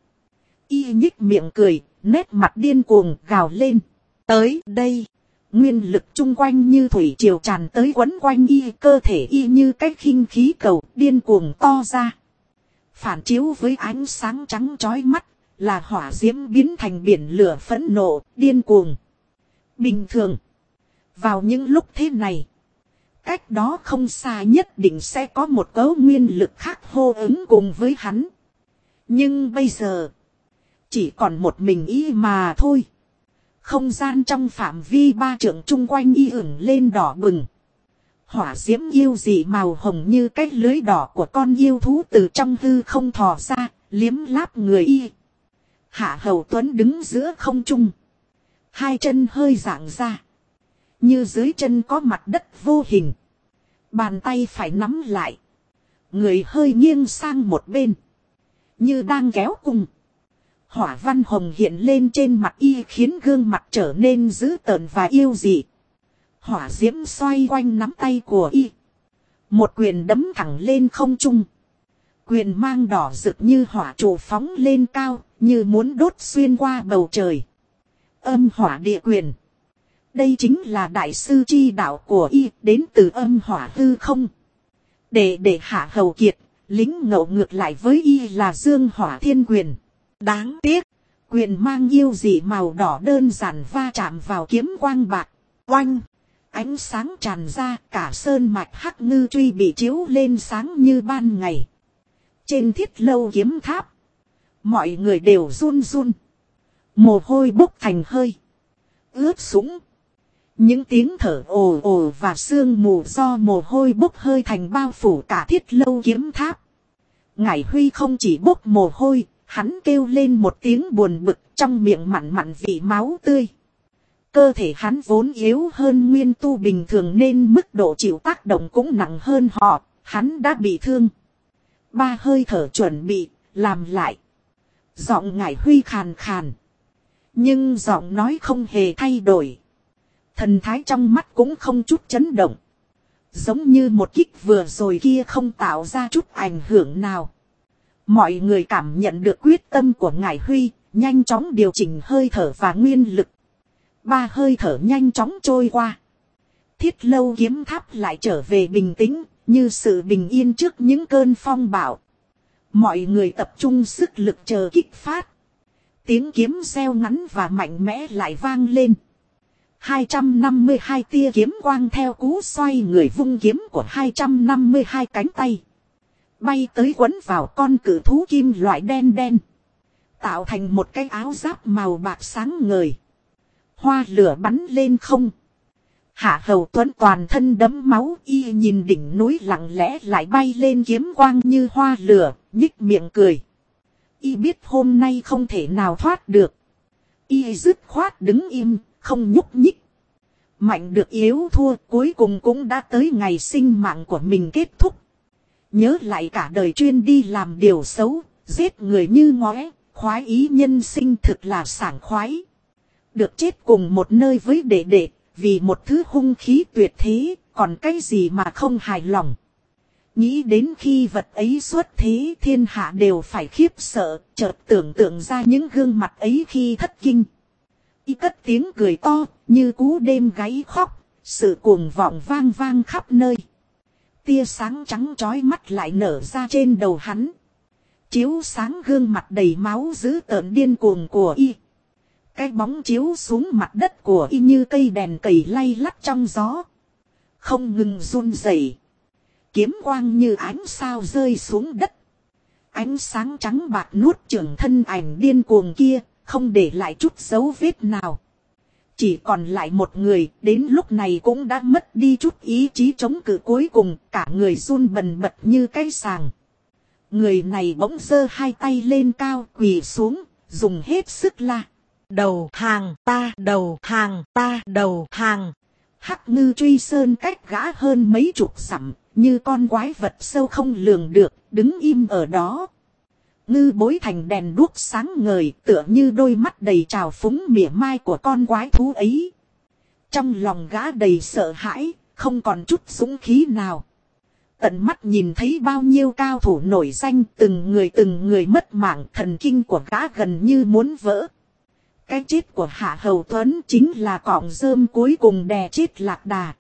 Y nhích miệng cười, nét mặt điên cuồng gào lên. Tới đây. Nguyên lực chung quanh như thủy triều tràn tới quấn quanh y, cơ thể y như cái khinh khí cầu điên cuồng to ra. Phản chiếu với ánh sáng trắng chói mắt, là hỏa diễm biến thành biển lửa phẫn nộ, điên cuồng. Bình thường, vào những lúc thế này, cách đó không xa nhất định sẽ có một cấu nguyên lực khác hô ứng cùng với hắn. Nhưng bây giờ, chỉ còn một mình y mà thôi. Không gian trong phạm vi 3 trượng chung quanh y ửng lên đỏ bừng. Hỏa diễm yêu dị màu hồng như cái lưới đỏ của con yêu thú từ trong hư không thò ra, liếm láp người y. Hạ Hầu Tuấn đứng giữa không trung. Hai chân hơi giãn ra. Như dưới chân có mặt đất vô hình. Bàn tay phải nắm lại. Người hơi nghiêng sang một bên. Như đang kéo cung. Hỏa văn hồng hiện lên trên mặt y khiến gương mặt trở nên dữ tợn và yêu dị. Hỏa diễm xoay quanh nắm tay của y. Một quyền đấm thẳng lên không trung. Quyền mang đỏ rực như hỏa trụ phóng lên cao, như muốn đốt xuyên qua bầu trời. Âm hỏa địa quyền. Đây chính là đại sư chi đạo của y, đến từ âm hỏa hư không. Để Hạ Hầu Kiệt, lính ngẫu ngược lại với y là dương hỏa thiên quyền. Đáng tiếc, quyền mang yêu dị màu đỏ đơn giản va chạm vào kiếm quang bạc. Oanh! Ánh sáng tràn ra, cả sơn mạch Hắc Ngư Truy bị chiếu lên sáng như ban ngày. Trên Thiết Lâu kiếm tháp, mọi người đều run run. Mồ hôi bốc thành hơi. Ướt sũng. Những tiếng thở ồ ồ và sương mù do mồ hôi bốc hơi thành bao phủ cả Thiết Lâu kiếm tháp. Ngải Huy không chỉ bốc mồ hôi, hắn kêu lên một tiếng buồn bực, trong miệng mặn mặn vị máu tươi. Cơ thể hắn vốn yếu hơn nguyên tu bình thường nên mức độ chịu tác động cũng nặng hơn họ, hắn đã bị thương. 3 hơi thở chuẩn bị, làm lại. Giọng Ngải Huy khàn khàn. Nhưng giọng nói không hề thay đổi. Thần thái trong mắt cũng không chút chấn động. Giống như một kích vừa rồi kia không tạo ra chút ảnh hưởng nào. Mọi người cảm nhận được quyết tâm của Ngải Huy, nhanh chóng điều chỉnh hơi thở và nguyên lực. 3 hơi thở nhanh chóng trôi qua. Thiết Lâu kiếm tháp lại trở về bình tĩnh, như sự bình yên trước những cơn phong bạo. Mọi người tập trung sức lực chờ kích phát. Tiếng kiếm reo ngắn và mạnh mẽ lại vang lên. 252 tia kiếm quang theo cú xoay người vung kiếm của 252 cánh tay. Bay tới quấn vào con cự thú kim loại đen đen. Tạo thành một cái áo giáp màu bạc sáng ngời. Hoa lửa bắn lên không. Hạ Hầu Tuấn toàn thân đẫm máu, y nhìn đỉnh núi lặng lẽ lại bay lên kiếm quang như hoa lửa, nhích miệng cười. Y biết hôm nay không thể nào thoát được. Y dứt khoát đứng im, không nhúc nhích. Mạnh được yếu thua, cuối cùng cũng đã tới ngày sinh mạng của mình kết thúc. Nhớ lại cả đời chuyên đi làm điều xấu, giết người như ngóe, khoái ý nhân sinh thực là sảng khoái. Được chết cùng một nơi với đệ đệ, vì một thứ hung khí tuyệt thế, còn cái gì mà không hài lòng. Nghĩ đến khi vật ấy xuất thế thiên hạ đều phải khiếp sợ, chợt tưởng tượng ra những gương mặt ấy khi thất kinh. Y cất tiếng cười to, như cú đêm gáy khóc, sự cuồng vọng vang vang khắp nơi. Tia sáng trắng chói mắt lại nở ra trên đầu hắn. Chiếu sáng gương mặt đầy máu dữ tợn điên cuồng của y. Cái bóng chiếu xuống mặt đất của y như cây đèn cầy lay lắt trong gió. Không ngừng run rẩy. Kiếm quang như ánh sao rơi xuống đất. Ánh sáng trắng bạc nuốt chửng thân ảnh điên cuồng kia, không để lại chút dấu vết nào. Chỉ còn lại một người, đến lúc này cũng đã mất đi chút ý chí chống cự cuối cùng, cả người run bần bật như cái sàng. Người này bỗng giơ hai tay lên cao, quỳ xuống, dùng hết sức la. Đầu hàng ta, đầu hàng ta, đầu hàng. Hắc Ngư Truy Sơn cách gã hơn mấy chục dặm, như con quái vật sâu không lường được, đứng im ở đó. Ngư Bối thành đèn đuốc sáng ngời, tựa như đôi mắt đầy trào phúng mỉa mai của con quái thú ấy. Trong lòng gã đầy sợ hãi, không còn chút dũng khí nào. Tận mắt nhìn thấy bao nhiêu cao thủ nổi danh, từng người mất mạng, thần kinh của gã gần như muốn vỡ. Cái chết của Hạ Hầu Tuấn chính là cọng rơm cuối cùng đè chết Lạc Đà.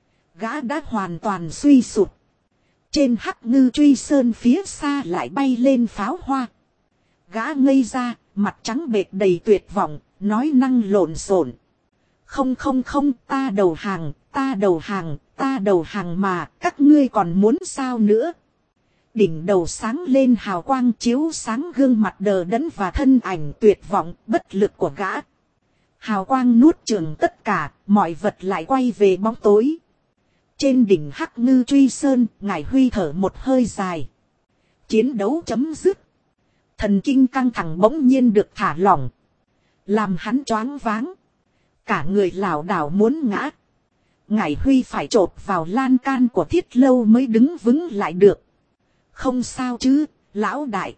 Gã đã hoàn toàn suy sụp. Trên Hắc Ngư Truy Sơn phía xa lại bay lên pháo hoa. Gã ngây ra, mặt trắng bệch đầy tuyệt vọng, nói năng lộn xộn. Không không không, ta đầu hàng, ta đầu hàng, ta đầu hàng mà, các ngươi còn muốn sao nữa? Đỉnh đầu sáng lên hào quang chiếu sáng gương mặt đờ đẫn và thân ảnh tuyệt vọng, bất lực của gã. Hào quang nuốt chửng tất cả, mọi vật lại quay về bóng tối. Trên đỉnh Hắc Ngư Truy Sơn, Ngải Huy thở một hơi dài. Chiến đấu chấm dứt. Thần kinh căng thẳng bỗng nhiên được thả lỏng. Làm hắn choáng váng. Cả người lảo đảo muốn ngã. Ngải Huy phải chộp vào lan can của Thiết Lâu mới đứng vững lại được. Không sao chứ, lão đại.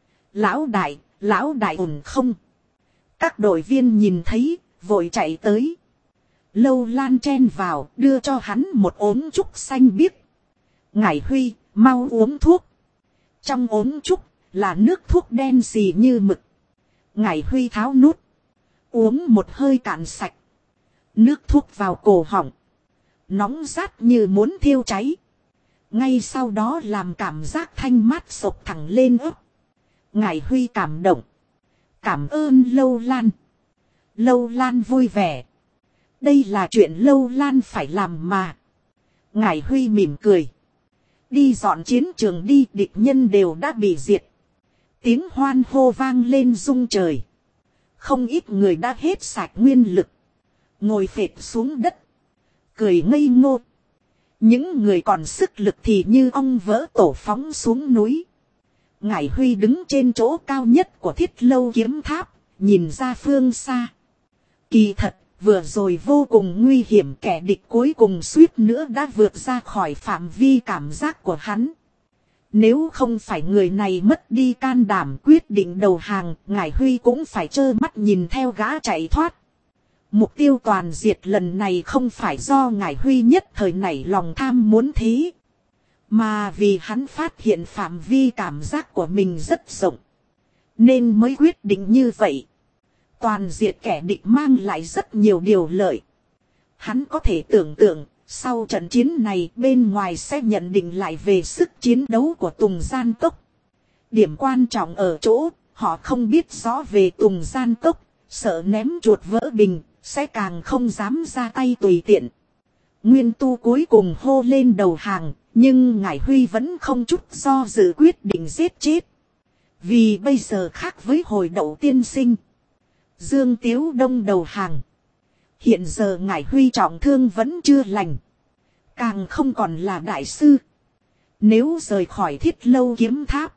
Lão đại, lão đại ổn không? Các đội viên nhìn thấy, vội chạy tới. Lâu Lan chen vào, đưa cho hắn một ốm trúc xanh biếc. Ngải Huy, mau uống thuốc. Trong ốm trúc, là nước thuốc đen xì như mực. Ngải Huy tháo nút. Uống một hơi cạn sạch. Nước thuốc vào cổ họng. Nóng rát như muốn thiêu cháy. Ngay sau đó làm cảm giác thanh mát sộc thẳng lên ấp. Ngải Huy cảm động. Cảm ơn Lâu Lan. Lâu Lan vui vẻ. Đây là chuyện Lâu Lan phải làm mà. Ngải Huy mỉm cười. Đi dọn chiến trường đi, địch nhân đều đã bị diệt. Tiếng hoan hô vang lên rung trời. Không ít người đã hết sạch nguyên lực. Ngồi phệt xuống đất. Cười ngây ngô. Những người còn sức lực thì như ong vỡ tổ phóng xuống núi. Ngải Huy đứng trên chỗ cao nhất của Thiết Lâu kiếm tháp, nhìn ra phương xa. Kỳ thật, vừa rồi vô cùng nguy hiểm, kẻ địch cuối cùng suýt nữa đã vượt ra khỏi phạm vi cảm giác của hắn. Nếu không phải người này mất đi can đảm quyết định đầu hàng, Ngải Huy cũng phải trơ mắt nhìn theo gã chạy thoát. Mục tiêu toàn diệt lần này không phải do Ngải Huy nhất thời nảy lòng tham muốn thế. Mà vì hắn phát hiện phạm vi cảm giác của mình rất rộng. Nên mới quyết định như vậy. Toàn diệt kẻ địch mang lại rất nhiều điều lợi. Hắn có thể tưởng tượng, sau trận chiến này bên ngoài sẽ nhận định lại về sức chiến đấu của Tùng Gian Cốc. Điểm quan trọng ở chỗ, họ không biết rõ về Tùng Gian Cốc, sợ ném chuột vỡ bình, sẽ càng không dám ra tay tùy tiện. Nguyên Tu cuối cùng hô lên đầu hàng, nhưng Ngải Huy vẫn không chút do dự quyết định giết chết. Vì bây giờ khác với hồi Đậu tiên sinh. Dương Tiếu Đông đầu hàng. Hiện giờ Ngải Huy trọng thương vẫn chưa lành. Càng không còn là đại sư. Nếu rời khỏi Thiết Lâu kiếm tháp,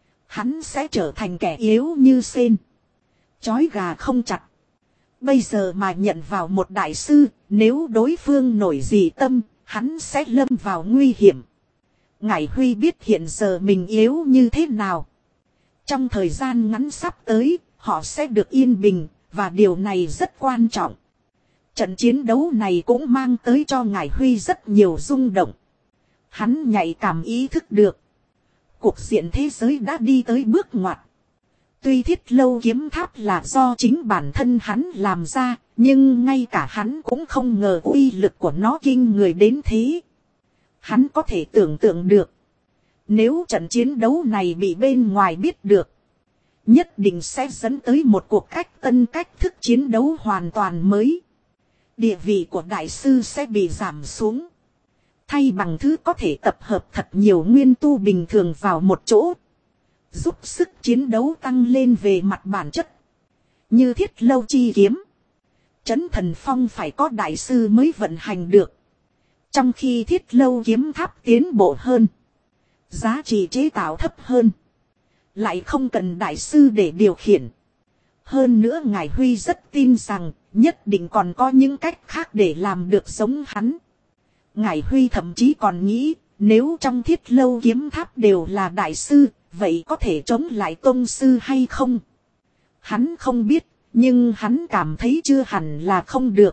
hắn sẽ trở thành kẻ yếu như sên. Chói gà không chặt. Bây giờ mà nhận vào một đại sư, nếu đối phương nổi dị tâm, hắn sẽ lâm vào nguy hiểm. Ngải Huy biết hiện giờ mình yếu như thế nào. Trong thời gian ngắn sắp tới, họ sẽ được yên bình, và điều này rất quan trọng. Trận chiến đấu này cũng mang tới cho Ngải Huy rất nhiều rung động. Hắn nhạy cảm ý thức được. Cuộc diện thế giới đã đi tới bước ngoặt. Tuy Thiết Lâu kiếm tháp là do chính bản thân hắn làm ra, nhưng ngay cả hắn cũng không ngờ uy lực của nó kinh người đến thế. Hắn có thể tưởng tượng được. Nếu trận chiến đấu này bị bên ngoài biết được, nhất định sẽ dẫn tới một cuộc tân cách thức chiến đấu hoàn toàn mới. Địa vị của đại sư sẽ bị giảm xuống. Thay bằng thứ có thể tập hợp thật nhiều nguyên tu bình thường vào một chỗ. Giúp sức chiến đấu tăng lên về mặt bản chất. Như Thiết Lâu chi kiếm. Trấn Thần Phong phải có đại sư mới vận hành được. Trong khi Thiết Lâu kiếm tháp tiến bộ hơn. Giá trị chế tạo thấp hơn. Lại không cần đại sư để điều khiển. Hơn nữa Ngải Huy rất tin rằng nhất định còn có những cách khác để làm được giống hắn. Ngải Huy thậm chí còn nghĩ nếu trong Thiết Lâu kiếm tháp đều là đại sư, vậy có thể chống lại tông sư hay không? Hắn không biết, nhưng hắn cảm thấy chưa hẳn là không được.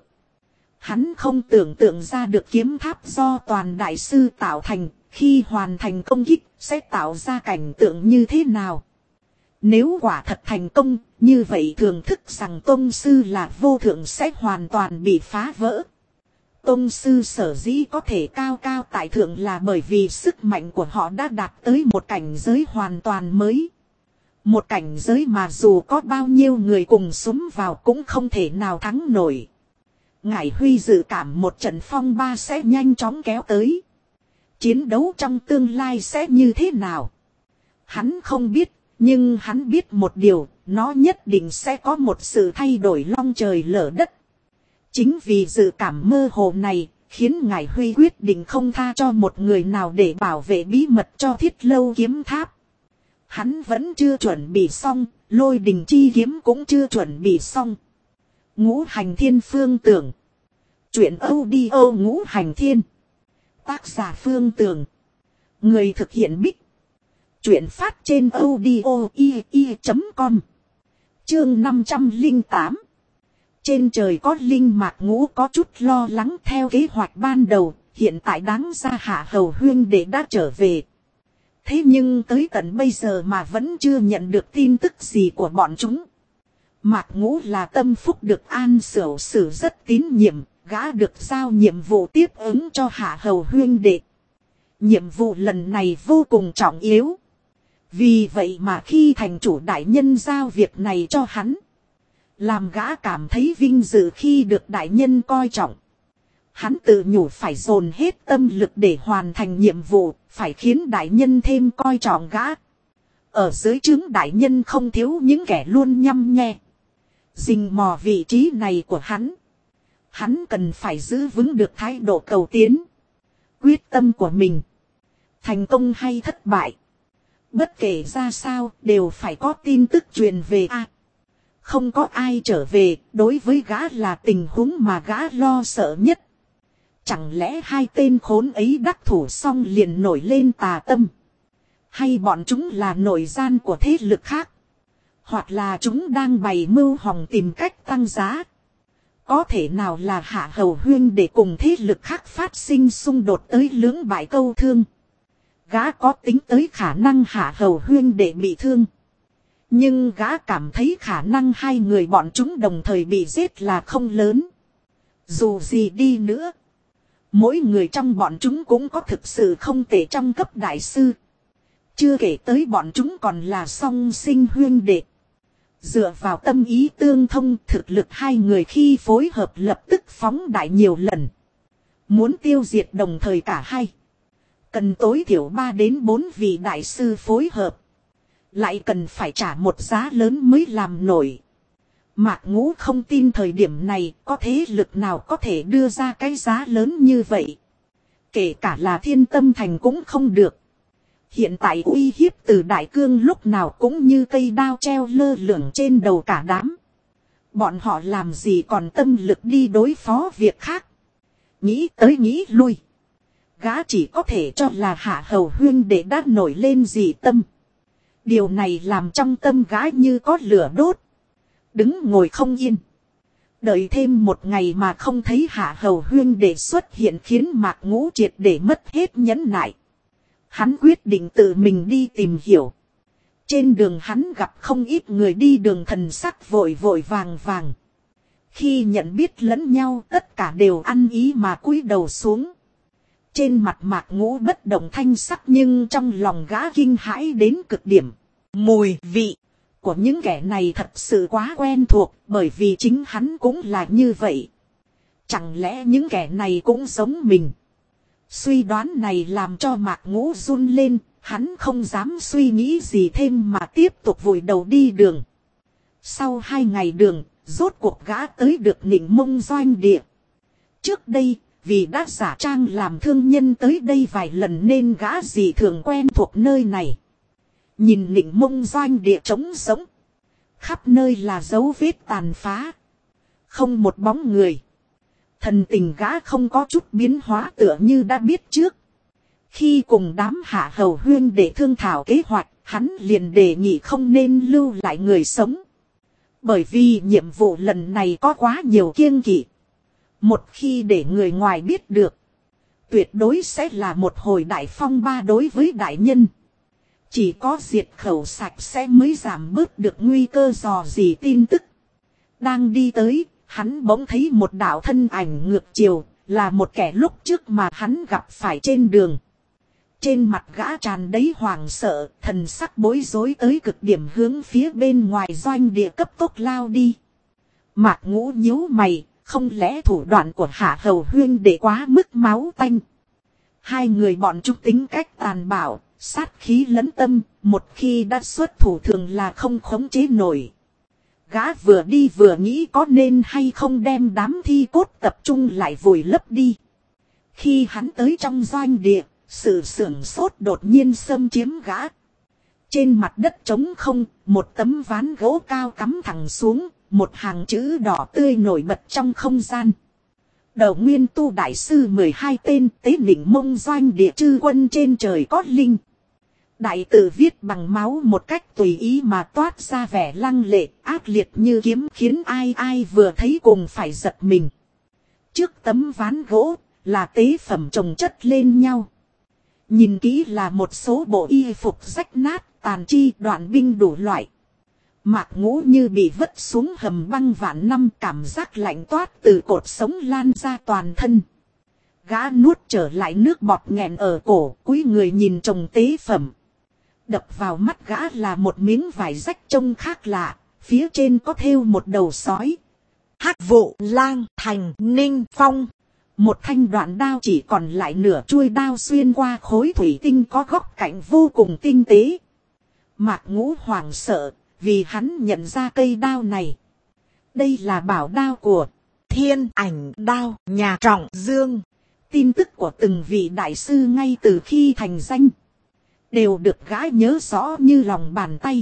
Hắn không tưởng tượng ra được kiếm tháp do toàn đại sư tạo thành, khi hoàn thành công kích sẽ tạo ra cảnh tượng như thế nào. Nếu quả thật thành công, như vậy thường thức rằng tông sư là vô thượng sẽ hoàn toàn bị phá vỡ. Tông sư sở dĩ có thể cao cao tại thượng là bởi vì sức mạnh của họ đã đạt tới một cảnh giới hoàn toàn mới. Một cảnh giới mà dù có bao nhiêu người cùng xúm vào cũng không thể nào thắng nổi. Ngải Huy dự cảm một trận phong ba sẽ nhanh chóng kéo tới. Chiến đấu trong tương lai sẽ như thế nào? Hắn không biết, nhưng hắn biết một điều, nó nhất định sẽ có một sự thay đổi long trời lở đất. Chính vì dự cảm mơ hồ này, khiến Ngải Huy quyết định không tha cho một người nào để bảo vệ bí mật cho Thiết Lâu kiếm tháp. Hắn vẫn chưa chuẩn bị xong, Lôi Đình chi kiếm cũng chưa chuẩn bị xong. Ngũ Hành Thiên Phương Tưởng. Chuyện audio Ngũ Hành Thiên. Tác giả Phương Tưởng. Người thực hiện Bích. Chuyện phát trên audio.com. Chương 508. Trên trời có linh Mạc Ngũ có chút lo lắng theo kế hoạch ban đầu, hiện tại đáng ra Hạ Hầu huynh đệ đã trở về. Thế nhưng tới tận bây giờ mà vẫn chưa nhận được tin tức gì của bọn chúng. Mạc Ngũ là tâm phúc được An Sửu Sử rất tín nhiệm, gã được giao nhiệm vụ tiếp ứng cho Hạ Hầu huynh đệ. Nhiệm vụ lần này vô cùng trọng yếu. Vì vậy mà khi thành chủ đại nhân giao việc này cho hắn, làm gã cảm thấy vinh dự khi được đại nhân coi trọng. Hắn tự nhủ phải dồn hết tâm lực để hoàn thành nhiệm vụ, phải khiến đại nhân thêm coi trọng gã. Ở dưới trướng đại nhân không thiếu những kẻ luôn nhăm nhe rình mò vị trí này của hắn. Hắn cần phải giữ vững được thái độ cầu tiến, quyết tâm của mình. Thành công hay thất bại, bất kể ra sao đều phải có tin tức truyền về a. Không có ai trở về, đối với gã là tình huống mà gã lo sợ nhất. Chẳng lẽ hai tên khốn ấy đắc thủ xong liền nổi lên tà tâm? Hay bọn chúng là nội gian của thế lực khác? Hoặc là chúng đang bày mưu hòng tìm cách tăng giá? Có thể nào là Hạ Hầu huynh để cùng thế lực khác phát sinh xung đột tới lưỡng bại câu thương? Gã có tính tới khả năng Hạ Hầu huynh để bị thương. Nhưng gã cảm thấy khả năng hai người bọn chúng đồng thời bị giết là không lớn. Dù gì đi nữa, mỗi người trong bọn chúng cũng có thực sự không tệ trong cấp đại sư. Chưa kể tới bọn chúng còn là song sinh huynh đệ. Dựa vào tâm ý tương thông, thực lực hai người khi phối hợp lập tức phóng đại nhiều lần. Muốn tiêu diệt đồng thời cả hai, cần tối thiểu 3 đến 4 vị đại sư phối hợp. Lại cần phải trả một giá lớn mới làm nổi. Mạc Ngũ không tin thời điểm này có thế lực nào có thể đưa ra cái giá lớn như vậy. Kể cả là Thiên Tâm Thành cũng không được. Hiện tại uy hiếp từ Đại Cương lúc nào cũng như cây đao treo lơ lửng trên đầu cả đám. Bọn họ làm gì còn tâm lực đi đối phó việc khác. Nghĩ tới nghĩ lui, gã chỉ có thể cho là Hạ Hầu huynh đệ đã nổi lên dị tâm. Điều này làm trong tâm gã như có lửa đốt. Đứng ngồi không yên. Đợi thêm một ngày mà không thấy Hạ Hầu huynh đệ xuất hiện khiến Mạc Ngũ triệt để mất hết nhẫn nại. Hắn quyết định tự mình đi tìm hiểu. Trên đường hắn gặp không ít người đi đường thần sắc vội vội vàng vàng. Khi nhận biết lẫn nhau tất cả đều ăn ý mà cúi đầu xuống. Trên mặt Mạc Ngũ bất động thanh sắc nhưng trong lòng gã kinh hãi đến cực điểm. Mùi vị của những kẻ này thật sự quá quen thuộc, bởi vì chính hắn cũng là như vậy. Chẳng lẽ những kẻ này cũng giống mình? Suy đoán này làm cho Mạc Ngũ run lên, hắn không dám suy nghĩ gì thêm mà tiếp tục vùi đầu đi đường. Sau 2 ngày đường, rốt cuộc gã tới được Nịnh Mông doanh địa. Trước đây, vì đã giả trang làm thương nhân tới đây vài lần nên gã dị thường quen thuộc nơi này. Nhìn Nịnh Mông doanh địa trống sống. Khắp nơi là dấu vết tàn phá. Không một bóng người. Thần tình gã không có chút biến hóa tựa như đã biết trước. Khi cùng đám Hạ Hầu huynh để thương thảo kế hoạch, hắn liền đề nghị không nên lưu lại người sống. Bởi vì nhiệm vụ lần này có quá nhiều kiêng kỵ. Một khi để người ngoài biết được, tuyệt đối sẽ là một hồi đại phong ba đối với đại nhân. Chỉ có diệt khẩu sạch sẽ mới giảm bớt được nguy cơ dò dỉ tin tức. Đang đi tới, hắn bỗng thấy một đạo thân ảnh ngược chiều, là một kẻ lúc trước mà hắn gặp phải trên đường. Trên mặt gã tràn đầy hoảng sợ, thần sắc bối rối tới cực điểm hướng phía bên ngoài doanh địa cấp tốc lao đi. Mạc Ngũ nhíu mày, không lẽ thủ đoạn của Hạ Hầu Huyên để quá mức máu tanh. Hai người bọn chúng tính cách tàn bạo, sát khí lấn tâm, một khi đã xuất thủ thường là không khống chế nổi. Gã vừa đi vừa nghĩ có nên hay không đem đám thi cốt tập trung lại vùi lấp đi. Khi hắn tới trong doanh địa, sự sửng sốt đột nhiên xâm chiếm gã. Trên mặt đất trống không, một tấm ván gỗ cao cắm thẳng xuống, một hàng chữ đỏ tươi nổi bật trong không gian. Đầu nguyên tu đại sư 12 tên tế nịnh mông doanh địa chư quân trên trời có linh. Đại tự viết bằng máu một cách tùy ý mà toát ra vẻ lăng lệ ác liệt như kiếm, khiến ai ai vừa thấy cùng phải giật mình. Trước tấm ván gỗ là tế phẩm chồng chất lên nhau. Nhìn kỹ là một số bộ y phục rách nát, tàn chi, đoạn binh đủ loại. Mạc Ngũ như bị vứt xuống hầm băng vạn năm, cảm giác lạnh toát từ cột sống lan ra toàn thân. Gã nuốt trở lại nước bọt nghẹn ở cổ, cúi người nhìn chồng tế phẩm. Đập vào mắt gã là một miếng vải rách trông khác lạ, phía trên có thêu một đầu sói. Hắc Vụ Lang Thành Ninh Phong. Một thanh đoạn đao chỉ còn lại nửa chuôi đao xuyên qua khối thủy tinh có góc cạnh vô cùng tinh tế. Mạc Ngũ hoảng sợ, vì hắn nhận ra cây đao này. Đây là bảo đao của Thiên Ảnh Đao nhà Trọng Dương. Tin tức của từng vị đại sư ngay từ khi thành danh đều được gã nhớ rõ như lòng bàn tay.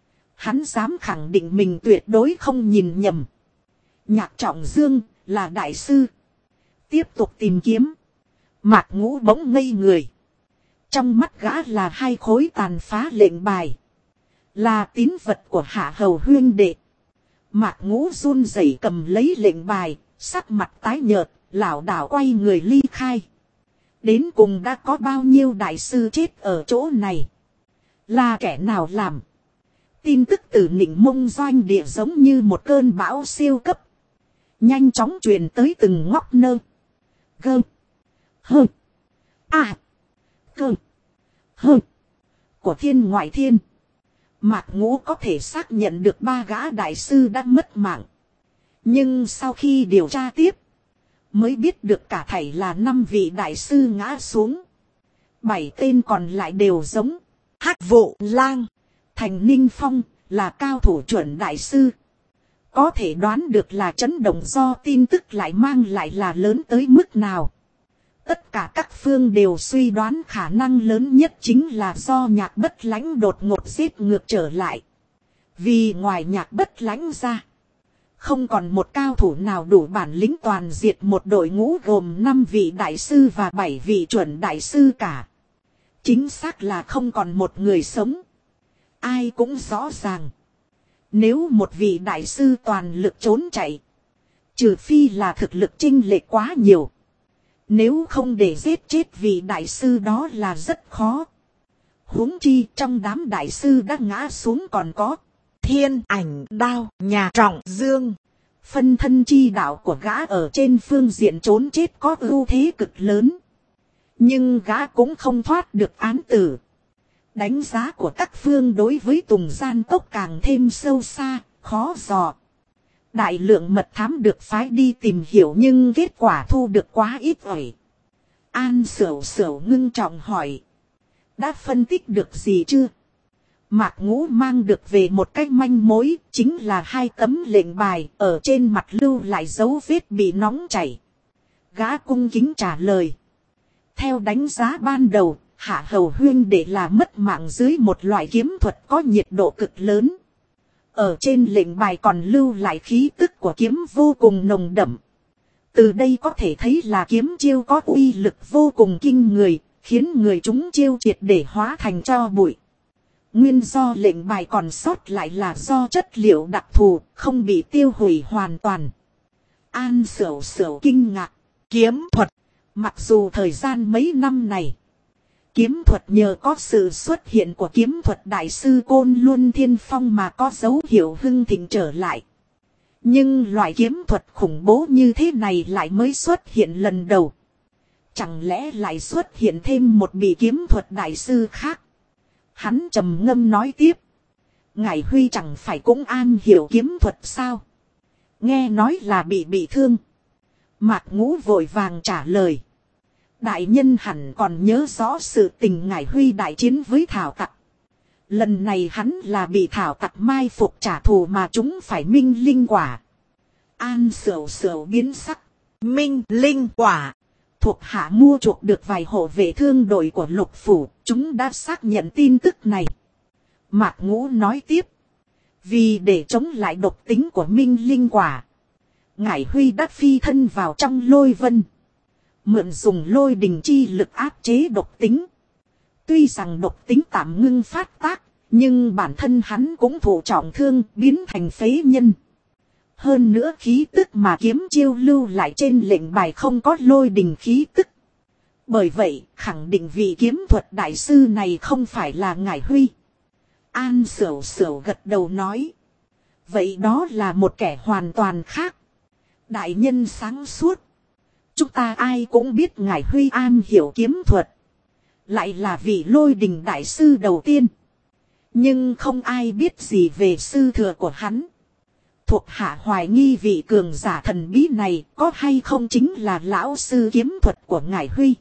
Hắn dám khẳng định mình tuyệt đối không nhìn nhầm. Nhạc Trọng Dương là đại sư. Tiếp tục tìm kiếm. Mạc Ngũ bỗng ngây người. Trong mắt gã là hai khối tàn phá lệnh bài. Là tín vật của Hạ Hầu Huyên đệ. Mạc Ngũ run rẩy cầm lấy lệnh bài, sắc mặt tái nhợt, lảo đảo quay người ly khai. Đến cùng đã có bao nhiêu đại sư chết ở chỗ này? Là kẻ nào làm? Tin tức từ Nịnh Mông doanh địa giống như một cơn bão siêu cấp. Nhanh chóng truyền tới từng ngóc nơ. Gơ. Hơ. À. Cơ. Hơ. Của thiên ngoại thiên. Mạc Ngũ có thể xác nhận được 3 gã đại sư đã mất mạng. Nhưng sau khi điều tra tiếp, mới biết được cả thảy là 5 vị đại sư ngã xuống. 7 tên còn lại đều giống. Hắc Vụ Lang Thành Ninh Phong là cao thủ chuẩn đại sư. Có thể đoán được là chấn động do tin tức lại mang lại là lớn tới mức nào. Tất cả các phương đều suy đoán khả năng lớn nhất chính là do Nhạc Bất Lãnh đột ngột giết ngược trở lại. Vì ngoài Nhạc Bất Lãnh ra, không còn một cao thủ nào đủ bản lĩnh toàn diệt một đội ngũ gồm 5 vị đại sư và 7 vị chuẩn đại sư cả. Chính xác là không còn một người sống. Ai cũng rõ ràng. Nếu một vị đại sư toàn lực trốn chạy, trừ phi là thực lực chênh lệch quá nhiều. Nếu không để giết chết vị đại sư đó là rất khó. Huống chi trong đám đại sư đã ngã xuống còn có Thiên Ảnh Đao nhà Trọng Dương. Phân thân chi đạo của gã ở trên phương diện trốn chết có ưu thế cực lớn. Nhưng gã cũng không thoát được án tử. Đánh giá của các phương đối với Tùng Gian Cốc càng thêm sâu xa, khó dò. Đại lượng mật thám được phái đi tìm hiểu nhưng kết quả thu được quá ít ỏi. An Sửu Sửu ngưng trọng hỏi. Đã phân tích được gì chưa? Mạc Ngũ mang được về một cái manh mối, chính là 2 tấm lệnh bài ở trên mặt lưu lại dấu vết bị nóng chảy. Gã cung kính trả lời. Theo đánh giá ban đầu, Hạ Hầu Huyên đệ là mất mạng dưới một loại kiếm thuật có nhiệt độ cực lớn. Ở trên lệnh bài còn lưu lại khí tức của kiếm vô cùng nồng đậm. Từ đây có thể thấy là kiếm chiêu có uy lực vô cùng kinh người, khiến người chúng chiêu triệt để hóa thành tro bụi. Nguyên do lệnh bài còn sót lại là do chất liệu đặc thù, không bị tiêu hủy hoàn toàn. An Sửu Sửu kinh ngạc. Kiếm thuật. Mặc dù thời gian mấy năm này, kiếm thuật nhờ có sự xuất hiện của kiếm thuật đại sư Côn Luân Thiên Phong mà có dấu hiệu hưng thịnh trở lại. Nhưng loại kiếm thuật khủng bố như thế này lại mới xuất hiện lần đầu. Chẳng lẽ lại xuất hiện thêm một vị kiếm thuật đại sư khác? Hắn trầm ngâm nói tiếp. Ngải Huy chẳng phải cũng am hiểu kiếm thuật sao? Nghe nói là bị thương. Mạc Ngũ vội vàng trả lời. Đại nhân hẳn còn nhớ rõ sự tình Ngải Huy đại chiến với Thảo Tặc. Lần này hắn là bị Thảo Tặc mai phục trả thù mà chúng phải minh linh quả. An Sửu Sửu biến sắc. Minh linh quả. Thuộc hạ mua chuộc được vài hộ vệ thương đội của Lục Phủ. Chúng đã xác nhận tin tức này. Mạc Ngũ nói tiếp. Vì để chống lại độc tính của minh linh quả, Ngải Huy đã phi thân vào trong lôi vân. Mượn dùng lôi đình chi lực áp chế độc tính. Tuy rằng độc tính tạm ngưng phát tác, nhưng bản thân hắn cũng thụ trọng thương biến thành phế nhân. Hơn nữa khí tức mà kiếm chiêu lưu lại trên lệnh bài không có lôi đình khí tức. Bởi vậy, khẳng định vị kiếm thuật đại sư này không phải là Ngải Huy. An Sửu Sửu gật đầu nói. Vậy đó là một kẻ hoàn toàn khác. Đại nhân sáng suốt. Chúng ta ai cũng biết Ngải Huy am hiểu kiếm thuật. Lại là vị lôi đình đại sư đầu tiên. Nhưng không ai biết gì về sư thừa của hắn. Thuộc hạ hoài nghi vị cường giả thần bí này có hay không chính là lão sư kiếm thuật của Ngải Huy.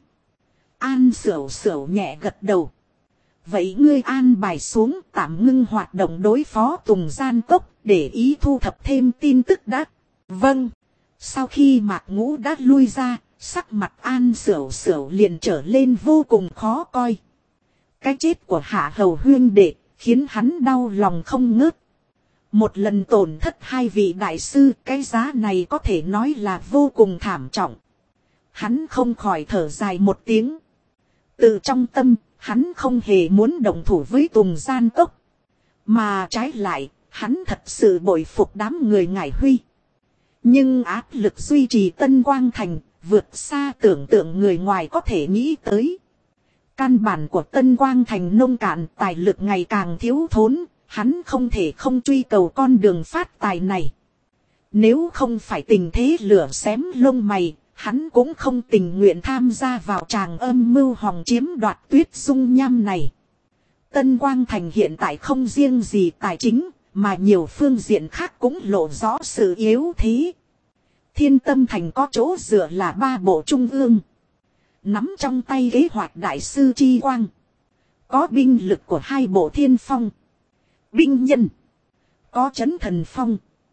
An Sửu Sửu nhẹ gật đầu. Vậy ngươi an bài xuống tạm ngưng hoạt động đối phó Tùng Gian Cốc để ý thu thập thêm tin tức đã. Vâng. Sau khi Mạc Ngũ đã lui ra, sắc mặt An Sửu Sửu liền trở lên vô cùng khó coi. Cái chết của Hạ Hầu huynh đệ khiến hắn đau lòng không ngớt. Một lần tổn thất hai vị đại sư, cái giá này có thể nói là vô cùng thảm trọng. Hắn không khỏi thở dài một tiếng. Từ trong tâm, hắn không hề muốn đồng thủ với Tùng Gian Cốc. Mà trái lại, hắn thật sự bội phục đám người Ngải Huy. Nhưng áp lực duy trì Tân Quang Thành, vượt xa tưởng tượng người ngoài có thể nghĩ tới. Căn bản của Tân Quang Thành nông cạn, tài lực ngày càng thiếu thốn, hắn không thể không truy cầu con đường phát tài này. Nếu không phải tình thế lửa xém lông mày, hắn cũng không tình nguyện tham gia vào tràng âm mưu hòng chiếm đoạt Tuyết Dung Nham này. Tân Quang Thành hiện tại không riêng gì tài chính, mà nhiều phương diện khác cũng lộ rõ sự yếu thế. Thiên Tâm Thành có chỗ dựa là 3 bộ trung ương. Nắm trong tay kế hoạch đại sư Chi Quang. Có binh lực của 2 bộ Thiên Phong. Binh nhân. Có Trấn Thần Phong.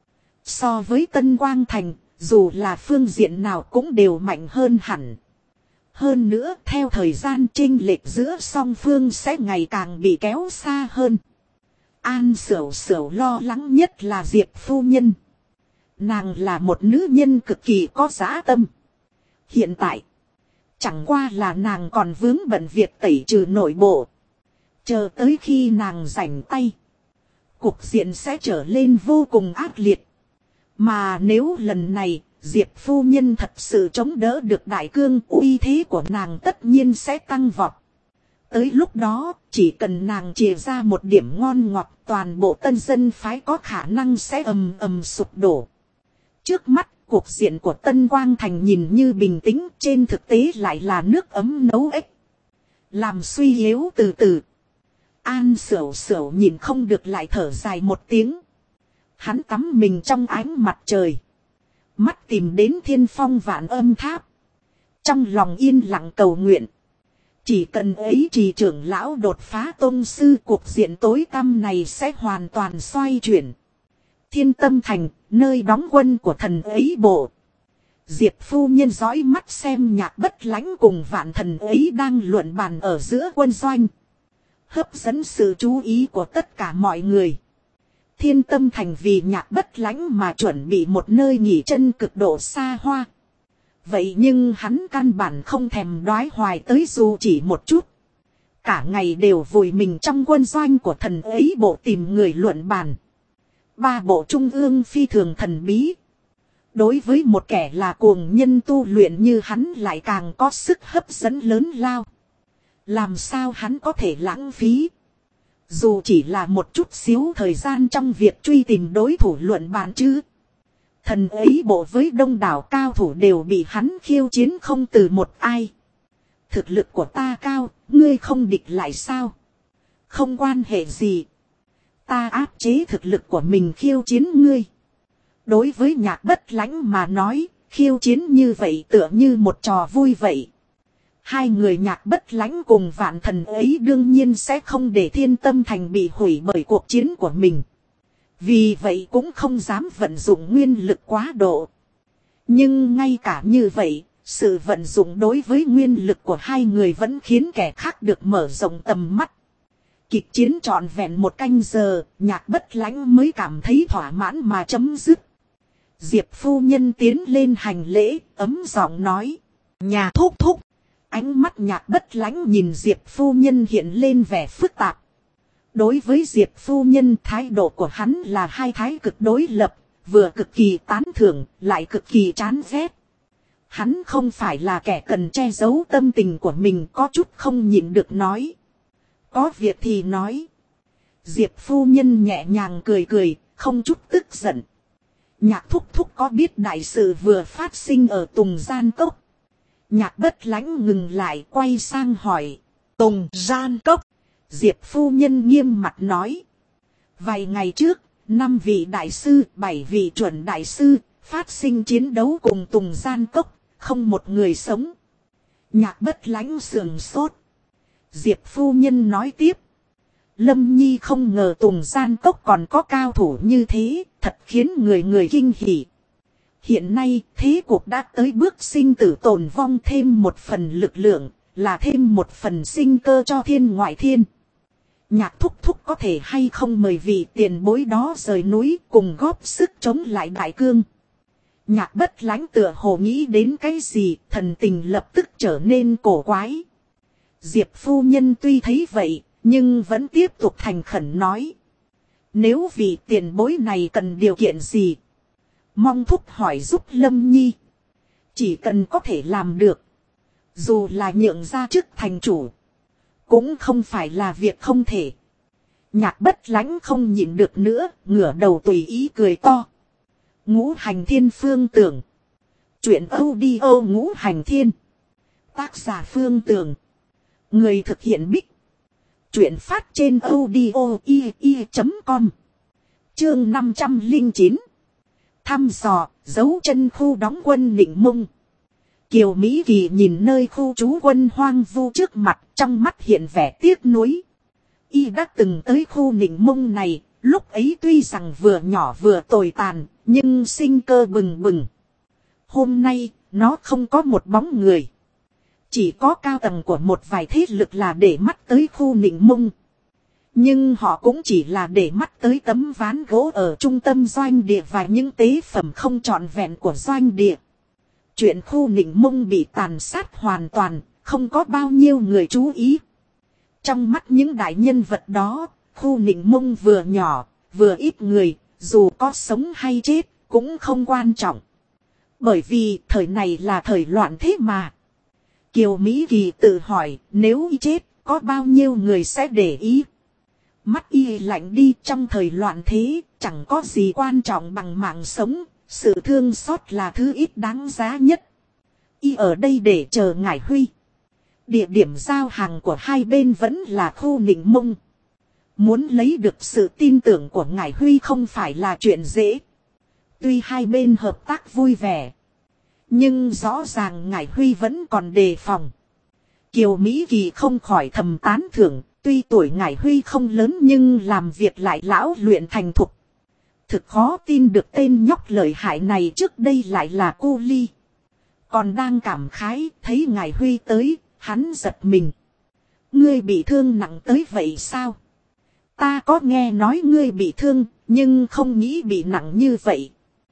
So với Tân Quang Thành, dù là phương diện nào cũng đều mạnh hơn hẳn. Hơn nữa, theo thời gian chênh lệch giữa song phương sẽ ngày càng bị kéo xa hơn. An Sửu Sửu lo lắng nhất là Diệp phu nhân. Nàng là một nữ nhân cực kỳ có dã tâm. Hiện tại, chẳng qua là nàng còn vướng bận việc tẩy trừ nội bộ. Chờ tới khi nàng rảnh tay, cục diện sẽ trở lên vô cùng ác liệt. Mà nếu lần này, Diệp phu nhân thật sự chống đỡ được đại cương, uy thế của nàng tất nhiên sẽ tăng vọt. Tới lúc đó, chỉ cần nàng chìa ra một điểm ngon ngọt, toàn bộ tân dân phái có khả năng sẽ ầm ầm sụp đổ. Trước mắt, cuộc diện của Tân Quang Thành nhìn như bình tĩnh, trên thực tế lại là nước ấm nấu ếch. Làm suy yếu từ từ. An Sửu Sửu nhìn không được lại thở dài một tiếng. Hắn tắm mình trong ánh mặt trời. Mắt tìm đến Thiên Phong Vạn Âm Tháp. Trong lòng yên lặng cầu nguyện. Chỉ cần ấy trì trưởng lão đột phá tôn sư, cuộc diện tối tăm này sẽ hoàn toàn xoay chuyển. Thiên Tâm Thành, nơi đóng quân của thần ấy bộ. Diệp phu nhân dõi mắt xem Nhạc Bất Lãnh cùng Vạn Thần ấy đang luận bàn ở giữa quân doanh. Hấp dẫn sự chú ý của tất cả mọi người. Thiên Tâm Thành vì Nhạc Bất Lãnh mà chuẩn bị một nơi nghỉ chân cực độ xa hoa. Vậy nhưng hắn căn bản không thèm đoái hoài tới dù chỉ một chút. Cả ngày đều vùi mình trong quân doanh của thần ấy bộ tìm người luận bàn. 3 bộ trung ương phi thường thần bí. Đối với một kẻ là cuồng nhân tu luyện như hắn lại càng có sức hấp dẫn lớn lao. Làm sao hắn có thể lãng phí? Dù chỉ là một chút xíu thời gian trong việc truy tìm đối thủ luận bàn chứ. Thần ấy bộ với đông đảo cao thủ đều bị hắn khiêu chiến không từ một ai. thực lực của ta cao, ngươi không địch lại sao? Không quan hệ gì. Ta áp chế thực lực của mình khiêu chiến ngươi. Đối với Nhạc Bất Lãnh mà nói, khiêu chiến như vậy tựa như một trò vui vậy. Hai người Nhạc Bất Lãnh cùng Vạn Thần ấy đương nhiên sẽ không để Thiên Tâm Thành bị hủy bởi cuộc chiến của mình. Vì vậy cũng không dám vận dụng nguyên lực quá độ. Nhưng ngay cả như vậy, sự vận dụng đối với nguyên lực của hai người vẫn khiến kẻ khác được mở rộng tầm mắt. Kịch chiến trọn vẹn 1 canh giờ, Nhạc Bất Lãnh mới cảm thấy thỏa mãn mà chấm dứt. Diệp phu nhân tiến lên hành lễ, ấm giọng nói. Nhà thúc thúc. Ánh mắt Nhạc Bất Lãnh nhìn Diệp phu nhân hiện lên vẻ phức tạp. Đối với Diệp phu nhân, thái độ của hắn là hai thái cực đối lập, vừa cực kỳ tán thưởng, lại cực kỳ chán ghét. Hắn không phải là kẻ cần che giấu tâm tình của mình, có chút không nhịn được nói. Có việc thì nói. Diệp phu nhân nhẹ nhàng cười cười, không chút tức giận. Nhạc thúc thúc có biết đại sự vừa phát sinh ở Tùng Gian Cốc? Nhạc Bất Lãnh ngừng lại, quay sang hỏi. Tùng Gian Cốc. Diệp phu nhân nghiêm mặt nói. Vài ngày trước, 5 vị đại sư, 7 vị chuẩn đại sư, phát sinh chiến đấu cùng Tùng Gian Cốc, không một người sống. Nhạc Bất Lãnh sườn sốt. Diệp phu nhân nói tiếp. Lâm Nhi không ngờ Tùng Gian Cốc còn có cao thủ như thế, thật khiến người người kinh hỉ. Hiện nay, thế cuộc đã tới bước sinh tử tồn vong, thêm một phần lực lượng, là thêm một phần sinh cơ cho thiên ngoại thiên. Nhạc thúc thúc có thể hay không mời vị tiền bối đó rời núi cùng góp sức chống lại đại cương. Nhạc Bất Lãnh tựa hồ nghĩ đến cái gì, thần tình lập tức trở nên cổ quái. Diệp phu nhân tuy thấy vậy, nhưng vẫn tiếp tục thành khẩn nói. Nếu vị tiền bối này cần điều kiện gì, mong thúc hỏi giúp Lâm Nhi. Chỉ cần có thể làm được, dù là nhượng ra chức thành chủ, cũng không phải là việc không thể. Nhạc Bất Lãnh không nhịn được nữa, ngửa đầu tùy ý cười to. Ngũ Hành Thiên Phương Tưởng. Chuyện audio Ngũ Hành Thiên. Tác giả Phương Tưởng. Người thực hiện Bích. Chuyện phát trên audio.com. Chương 509. Thăm dò, dấu chân khu đóng quân Nịnh Mông. Kiều Mỹ Kỳ nhìn nơi khu trú quân hoang vu trước mặt, trong mắt hiện vẻ tiếc nuối. Y đã từng tới khu Nịnh Mông này, lúc ấy tuy rằng vừa nhỏ vừa tồi tàn, nhưng sinh cơ bừng bừng. Hôm nay, nó không có một bóng người. Chỉ có cao tầng của một vài thế lực là để mắt tới khu Nịnh Mông. Nhưng họ cũng chỉ là để mắt tới tấm ván gỗ ở trung tâm doanh địa và những tế phẩm không trọn vẹn của doanh địa. Chuyện khu Nịnh Mông bị tàn sát hoàn toàn, không có bao nhiêu người chú ý. Trong mắt những đại nhân vật đó, khu Nịnh Mông vừa nhỏ, vừa ít người, dù có sống hay chết, cũng không quan trọng. Bởi vì thời này là thời loạn thế mà. Kiều Mỹ Kỳ tự hỏi, nếu y chết, có bao nhiêu người sẽ để ý? Mắt y lạnh đi, trong thời loạn thế, chẳng có gì quan trọng bằng mạng sống, sự thương xót là thứ ít đáng giá nhất. Y ở đây để chờ Ngải Huy. Địa điểm giao hàng của hai bên vẫn là khu Nịnh Mông. Muốn lấy được sự tin tưởng của Ngải Huy không phải là chuyện dễ. Tuy hai bên hợp tác vui vẻ, nhưng rõ ràng Ngải Huy vẫn còn đề phòng. Kiều Mỹ Kỳ không khỏi thầm tán thưởng, tuy tuổi Ngải Huy không lớn nhưng làm việc lại lão luyện thành thục. Thực khó tin được tên nhóc lợi hại này trước đây lại là cô Ly. Còn đang cảm khái, thấy Ngải Huy tới, hắn giật mình. Ngươi bị thương nặng tới vậy sao? Ta có nghe nói ngươi bị thương, nhưng không nghĩ bị nặng như vậy.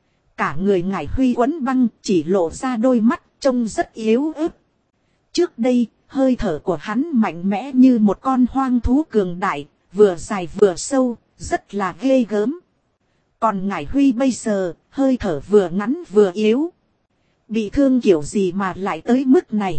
Cả người Ngải Huy quấn băng, chỉ lộ ra đôi mắt, trông rất yếu ớt. Trước đây, hơi thở của hắn mạnh mẽ như một con hoang thú cường đại, vừa dài vừa sâu, rất là ghê gớm. Còn Ngải Huy bây giờ, hơi thở vừa ngắn vừa yếu. Bị thương kiểu gì mà lại tới mức này?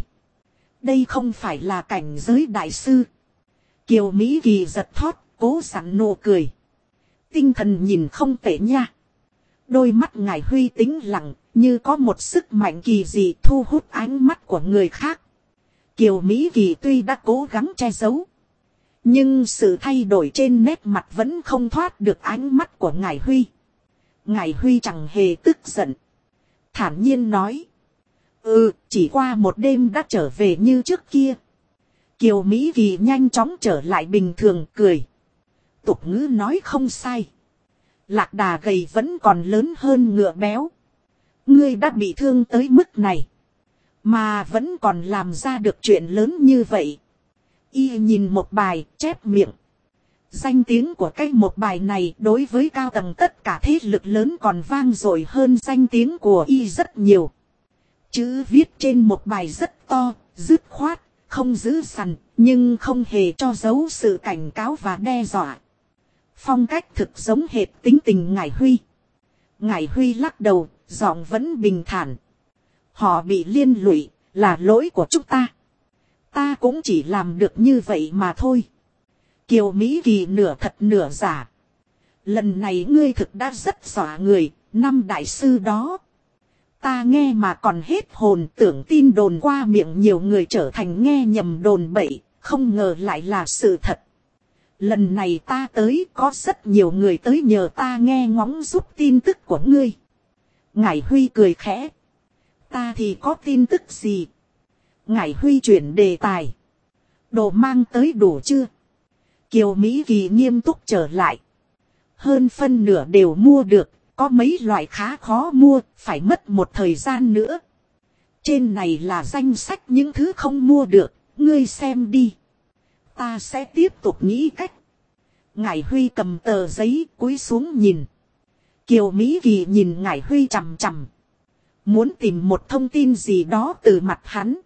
Đây không phải là cảnh giới đại sư. Kiều Mỹ Kỳ giật thót, cố sẵn nụ cười. Tinh thần nhìn không tệ nha. Đôi mắt Ngải Huy tĩnh lặng, như có một sức mạnh kỳ dị thu hút ánh mắt của người khác. Kiều Mỹ Kỳ tuy đã cố gắng che giấu, nhưng sự thay đổi trên nét mặt vẫn không thoát được ánh mắt của Ngải Huy. Ngải Huy chẳng hề tức giận, thản nhiên nói. Chỉ qua một đêm đã trở về như trước kia. Kiều Mỹ Kỳ nhanh chóng trở lại bình thường, cười. Tục ngữ nói không sai. Lạc đà gầy vẫn còn lớn hơn ngựa béo. Ngươi đã bị thương tới mức này, mà vẫn còn làm ra được chuyện lớn như vậy. Y nhìn một bài, chép miệng. Danh tiếng của cái một bài này đối với cao tầng tất cả thế lực lớn còn vang dội hơn danh tiếng của Y rất nhiều. Chữ viết trên một bài rất to, dứt khoát, không giữ sẵn, nhưng không hề cho giấu sự cảnh cáo và đe dọa. Phong cách thực giống hệt tính tình Ngải Huy. Ngải Huy lắc đầu, giọng vẫn bình thản. Họ bị liên lụy, là lỗi của chúng ta. Ta cũng chỉ làm được như vậy mà thôi. Kiều Mỹ Kỳ nửa thật nửa giả. Lần này ngươi thực đã rất dọa người, năm đại sư đó. Ta nghe mà còn hết hồn, tưởng tin đồn qua miệng nhiều người trở thành nghe nhầm đồn bậy, không ngờ lại là sự thật. Lần này ta tới có rất nhiều người tới nhờ ta nghe ngóng giúp tin tức của ngươi. Ngải Huy cười khẽ. Ta thì có tin tức gì? Ngải Huy chuyển đề tài. Đồ mang tới đủ chưa? Kiều Mỹ Kỳ nghiêm túc trở lại. Hơn phân nửa đều mua được. Có mấy loại khá khó mua, phải mất một thời gian nữa. Trên này là danh sách những thứ không mua được, ngươi xem đi. Ta sẽ tiếp tục nghĩ cách. Ngải Huy cầm tờ giấy cúi xuống nhìn. Kiều Mỹ Kỳ nhìn Ngải Huy chằm chằm. Muốn tìm một thông tin gì đó từ mặt hắn.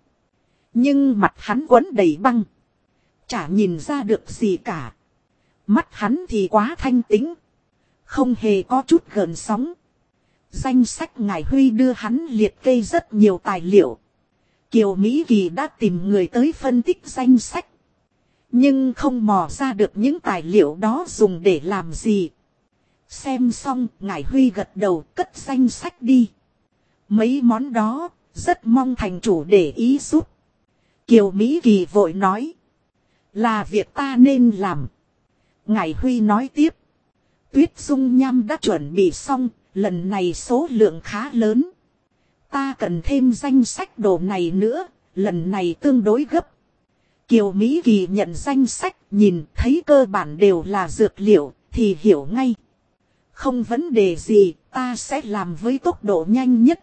Nhưng mặt hắn quấn đầy băng. Chả nhìn ra được gì cả. Mắt hắn thì quá thanh tĩnh. Không hề có chút gợn sóng. Danh sách Ngải Huy đưa hắn liệt kê rất nhiều tài liệu. Kiều Mỹ Kỳ đã tìm người tới phân tích danh sách. Nhưng không mò ra được những tài liệu đó dùng để làm gì. Xem xong, Ngải Huy gật đầu cất danh sách đi. Mấy món đó, rất mong thành chủ để ý giúp. Kiều Mỹ Kỳ vội nói. Là việc ta nên làm. Ngải Huy nói tiếp. Tuyết dung nham đã chuẩn bị xong, lần này số lượng khá lớn. Ta cần thêm danh sách đồ này nữa, lần này tương đối gấp. Kiều Mỹ Kỳ nhận danh sách, nhìn thấy cơ bản đều là dược liệu, thì hiểu ngay. Không vấn đề gì, ta sẽ làm với tốc độ nhanh nhất.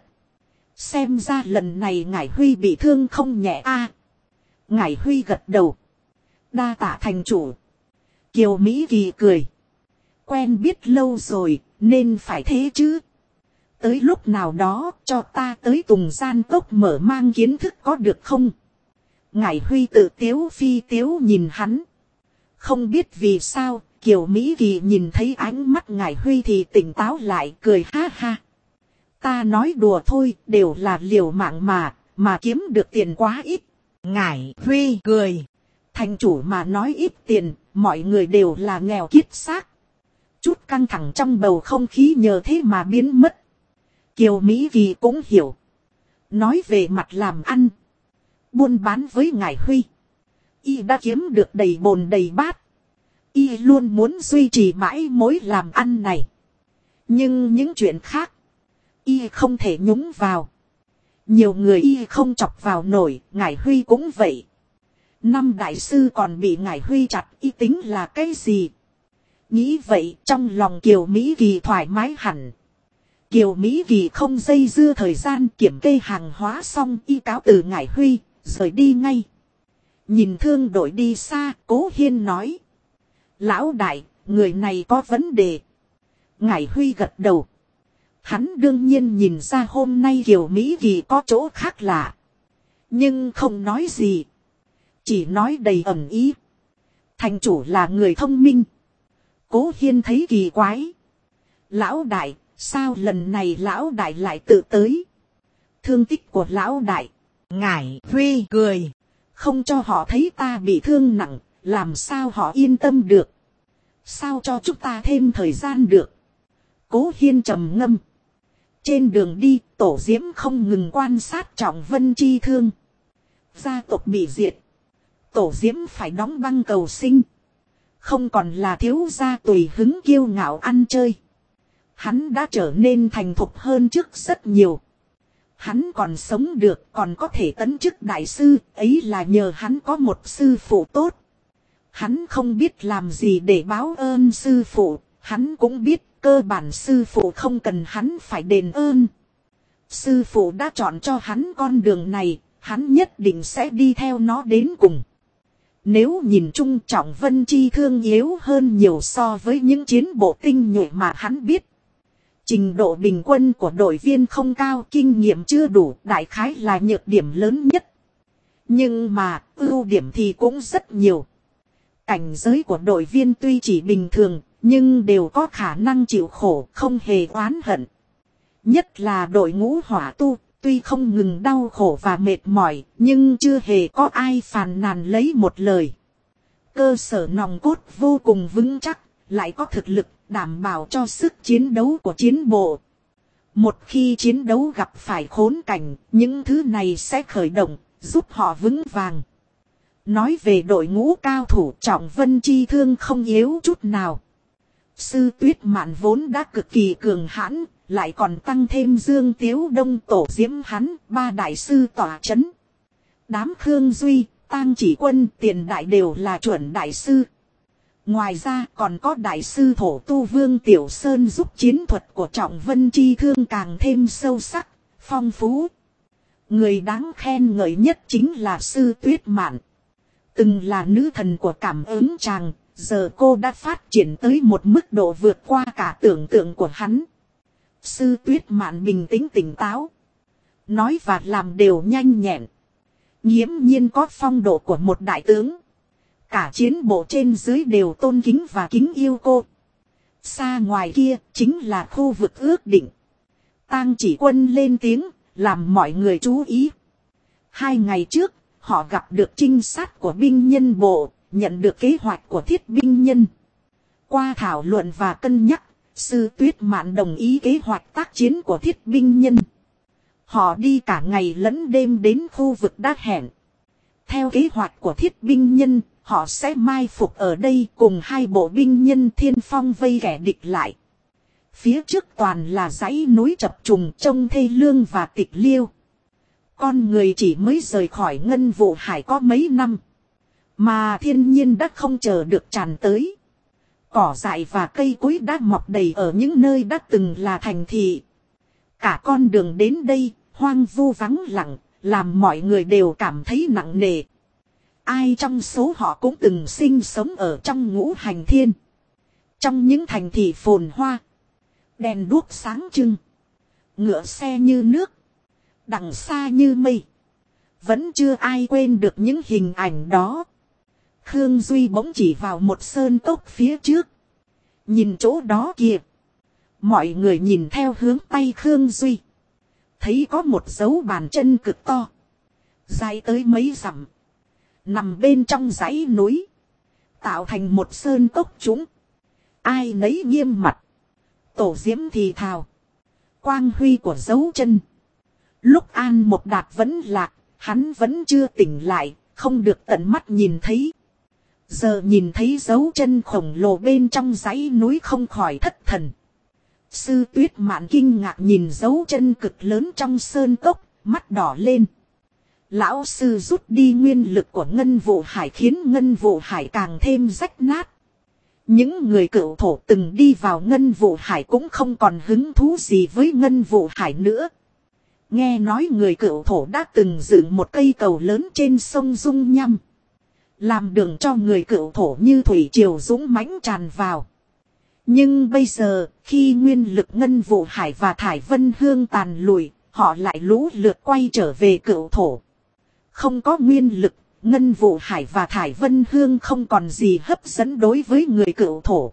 Xem ra lần này Ngải Huy bị thương không nhẹ a. Ngải Huy gật đầu. Đa tạ thành chủ. Kiều Mỹ Kỳ cười. Quen biết lâu rồi, nên phải thế chứ. Tới lúc nào đó, cho ta tới Tùng Gian Cốc mở mang kiến thức có được không? Ngải Huy tự tiếu phi tiếu nhìn hắn. Không biết vì sao, Kiều Mỹ Kỳ nhìn thấy ánh mắt Ngải Huy thì tỉnh táo lại, cười ha ha. Ta nói đùa thôi, đều là liều mạng mà kiếm được tiền quá ít. Ngải Huy cười. Thành chủ mà nói ít tiền, mọi người đều là nghèo kiết xác. Chút căng thẳng trong bầu không khí nhờ thế mà biến mất. Kiều Mỹ Kỳ cũng hiểu. Nói về mặt làm ăn. Buôn bán với Ngải Huy. Y đã kiếm được đầy bồn đầy bát. Y luôn muốn duy trì mãi mối làm ăn này. Nhưng những chuyện khác. Y không thể nhúng vào. Nhiều người Y không chọc vào nổi. Ngải Huy cũng vậy. Năm đại sư còn bị Ngải Huy chặt. Y tính là cái gì? Nghĩ vậy trong lòng Kiều Mỹ Kỳ thoải mái hẳn. Kiều Mỹ Kỳ không dây dưa thời gian kiểm kê hàng hóa xong Y cáo từ Ngải Huy, rời đi ngay. Nhìn thương đội đi xa, Cố Hiên nói. Lão đại, người này có vấn đề. Ngải Huy gật đầu. Hắn đương nhiên nhìn ra hôm nay Kiều Mỹ Kỳ có chỗ khác lạ. Nhưng không nói gì. Chỉ nói đầy ẩn ý. Thành chủ là người thông minh. Cố Hiên thấy kỳ quái. Lão đại, sao lần này lão đại lại tự tới? Thương tích của lão đại. Ngải Huy cười. Không cho họ thấy ta bị thương nặng, làm sao họ yên tâm được? Sao cho chúng ta thêm thời gian được? Cố Hiên trầm ngâm. Trên đường đi, Tổ Diễm không ngừng quan sát Trọng Vân chi thương. Gia tộc bị diệt. Tổ Diễm phải đóng băng cầu sinh. Không còn là thiếu gia tùy hứng kiêu ngạo ăn chơi. Hắn đã trở nên thành thục hơn trước rất nhiều. Hắn còn sống được, còn có thể tấn chức đại sư, ấy là nhờ hắn có một sư phụ tốt. Hắn không biết làm gì để báo ơn sư phụ, hắn cũng biết cơ bản sư phụ không cần hắn phải đền ơn. Sư phụ đã chọn cho hắn con đường này, hắn nhất định sẽ đi theo nó đến cùng. Nếu nhìn chung Trọng Vân Chi thương yếu hơn nhiều so với những chiến bộ tinh nhuệ mà hắn biết. Trình độ bình quân của đội viên không cao, kinh nghiệm chưa đủ, đại khái là nhược điểm lớn nhất. Nhưng mà, ưu điểm thì cũng rất nhiều. Cảnh giới của đội viên tuy chỉ bình thường, nhưng đều có khả năng chịu khổ, không hề oán hận. Nhất là đội ngũ hỏa tu, tuy không ngừng đau khổ và mệt mỏi, nhưng chưa hề có ai phàn nàn lấy một lời. Cơ sở nòng cốt vô cùng vững chắc, lại có thực lực đảm bảo cho sức chiến đấu của chiến bộ. Một khi chiến đấu gặp phải khốn cảnh, những thứ này sẽ khởi động, giúp họ vững vàng. Nói về đội ngũ cao thủ, Trọng Vân Chi thương không yếu chút nào. Sư Tuyết Mạn vốn đã cực kỳ cường hãn, lại còn tăng thêm Dương Tiếu Đông, Tổ Diễm hắn, ba đại sư tỏa chấn. Đám Khương Duy, Tang Chỉ Quân, Tiền Đại đều là chuẩn đại sư. Ngoài ra còn có đại sư thổ tu Vương Tiểu Sơn giúp chiến thuật của Trọng Vân Chi thương càng thêm sâu sắc, phong phú. Người đáng khen ngợi nhất chính là Sư Tuyết Mạn. Từng là nữ thần của cảm ứng chàng, giờ cô đã phát triển tới một mức độ vượt qua cả tưởng tượng của hắn. Sư Tuyết Mạn bình tĩnh tỉnh táo. Nói và làm đều nhanh nhẹn. Nghiễm nhiên có phong độ của một đại tướng. Cả chiến bộ trên dưới đều tôn kính và kính yêu cô. Xa ngoài kia chính là khu vực ước định. Tang Chỉ Quân lên tiếng, làm mọi người chú ý. 2 ngày trước, họ gặp được trinh sát của binh nhân bộ, nhận được kế hoạch của thiết binh nhân. Qua thảo luận và cân nhắc, Sư Tuyết Mạn đồng ý kế hoạch tác chiến của thiết binh nhân. Họ đi cả ngày lẫn đêm đến khu vực đã hẹn. Theo kế hoạch của thiết binh nhân, họ sẽ mai phục ở đây cùng 2 bộ binh nhân Thiên Phong vây kẻ địch lại. Phía trước toàn là dãy núi chập trùng trông thê lương và tịch liêu. Con người chỉ mới rời khỏi Ngân Vụ Hải có mấy năm. Mà thiên nhiên đã không chờ được tràn tới. Cỏ dại và cây cối đã mọc đầy ở những nơi đã từng là thành thị. Cả con đường đến đây, hoang vu vắng lặng, làm mọi người đều cảm thấy nặng nề. Ai trong số họ cũng từng sinh sống ở trong ngũ hành thiên. Trong những thành thị phồn hoa, đèn đuốc sáng trưng, ngựa xe như nước, đằng xa như mây. Vẫn chưa ai quên được những hình ảnh đó. Khương Duy bỗng chỉ vào một sơn cốc phía trước. Nhìn chỗ đó kìa. Mọi người nhìn theo hướng tay Khương Duy. Thấy có một dấu bàn chân cực to. Dài tới mấy dặm. Nằm bên trong dãy núi. Tạo thành một sơn cốc trũng. Ai nấy nghiêm mặt. Tổ Diễm thì thào. Quang huy của dấu chân. Lúc An Một Đạt vẫn lạc. Hắn vẫn chưa tỉnh lại. Không được tận mắt nhìn thấy. Giờ nhìn thấy dấu chân khổng lồ bên trong dãy núi không khỏi thất thần. Sư Tuyết Mạn kinh ngạc nhìn dấu chân cực lớn trong sơn cốc, mắt đỏ lên. Lão sư rút đi nguyên lực của Ngân Vụ Hải khiến Ngân Vụ Hải càng thêm rách nát. Những người cựu thổ từng đi vào Ngân Vụ Hải cũng không còn hứng thú gì với Ngân Vụ Hải nữa. Nghe nói người cựu thổ đã từng dựng một cây cầu lớn trên sông Dung Nham. Làm đường cho người cựu thổ như thủy triều dũng mãnh tràn vào. Nhưng bây giờ, khi nguyên lực Ngân Vụ Hải và Thải Vân Hương tàn lụi, họ lại lũ lượt quay trở về cựu thổ. Không có nguyên lực, Ngân Vụ Hải và Thải Vân Hương không còn gì hấp dẫn đối với người cựu thổ.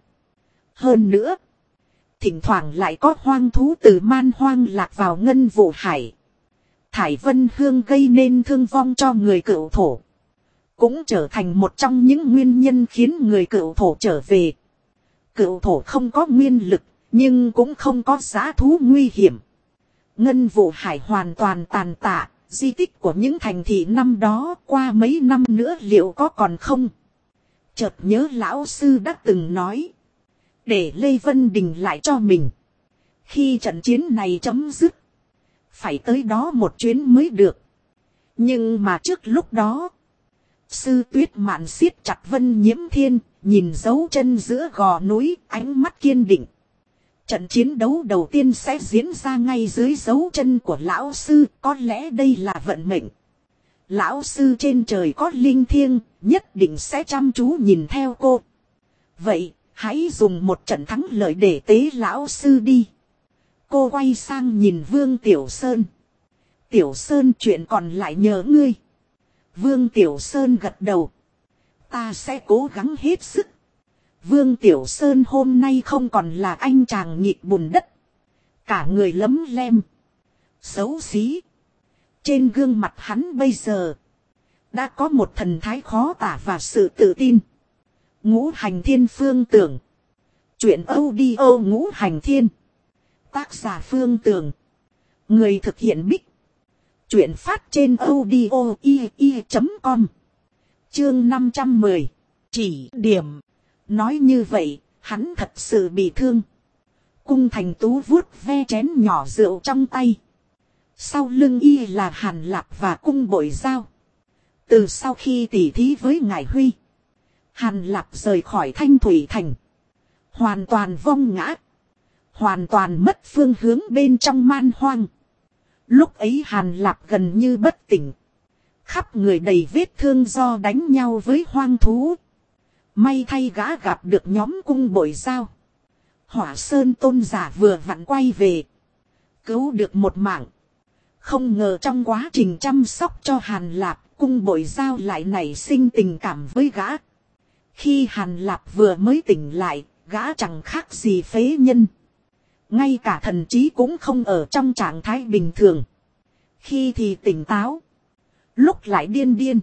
Hơn nữa, thỉnh thoảng lại có hoang thú từ man hoang lạc vào Ngân Vụ Hải. Thải Vân Hương gây nên thương vong cho người cựu thổ. Cũng trở thành một trong những nguyên nhân khiến người cựu thổ trở về. Cựu thổ không có nguyên lực, nhưng cũng không có dã thú nguy hiểm. Ngân Vụ Hải hoàn toàn tàn tạ, Di tích của những thành thị năm đó qua mấy năm nữa liệu có còn không? Chợt nhớ lão sư đã từng nói. Để Lê Vân Đình lại cho mình. Khi trận chiến này chấm dứt. Phải tới đó một chuyến mới được. Nhưng mà trước lúc đó. Sư Tuyết Mạn siết chặt Vân Nhiễm Thiên. Nhìn dấu chân giữa gò núi, ánh mắt kiên định. Trận chiến đấu đầu tiên sẽ diễn ra ngay dưới dấu chân của lão sư, có lẽ đây là vận mệnh. Lão sư trên trời có linh thiêng, nhất định sẽ chăm chú nhìn theo cô. Vậy, hãy dùng một trận thắng lợi để tế lão sư đi. Cô quay sang nhìn Vương Tiểu Sơn. Tiểu Sơn, chuyện còn lại nhờ ngươi. Vương Tiểu Sơn gật đầu. Ta sẽ cố gắng hết sức. Vương Tiểu Sơn hôm nay không còn là anh chàng nhịp bùn đất. Cả người lấm lem. Xấu xí. Trên gương mặt hắn bây giờ. Đã có một thần thái khó tả và sự tự tin. Ngũ Hành Thiên Phương Tưởng. Chuyện audio Ngũ Hành Thiên. Tác giả Phương Tưởng. Người thực hiện Bích. Chuyện phát trên audio i.com. Chương 510. Chỉ điểm. Nói như vậy, hắn thật sự bị thương. Cung Thành Tú vuốt ve chén nhỏ rượu trong tay. Sau lưng y là Hàn Lạp và Cung Bội Giao. Từ sau khi tỉ thí với Ngải Huy, Hàn Lạp rời khỏi Thanh Thủy Thành. Hoàn toàn vong ngã. Hoàn toàn mất phương hướng bên trong man hoang. Lúc ấy Hàn Lạp gần như bất tỉnh. Khắp người đầy vết thương do đánh nhau với hoang thú. May thay gã gặp được nhóm Cung Bội Giao. Hỏa Sơn tôn giả vừa vặn quay về. Cứu được một mạng. Không ngờ trong quá trình chăm sóc cho Hàn Lạp, Cung Bội Giao lại nảy sinh tình cảm với gã. Khi Hàn Lạp vừa mới tỉnh lại, gã chẳng khác gì phế nhân. Ngay cả thần trí cũng không ở trong trạng thái bình thường. Khi thì tỉnh táo, lúc lại điên điên.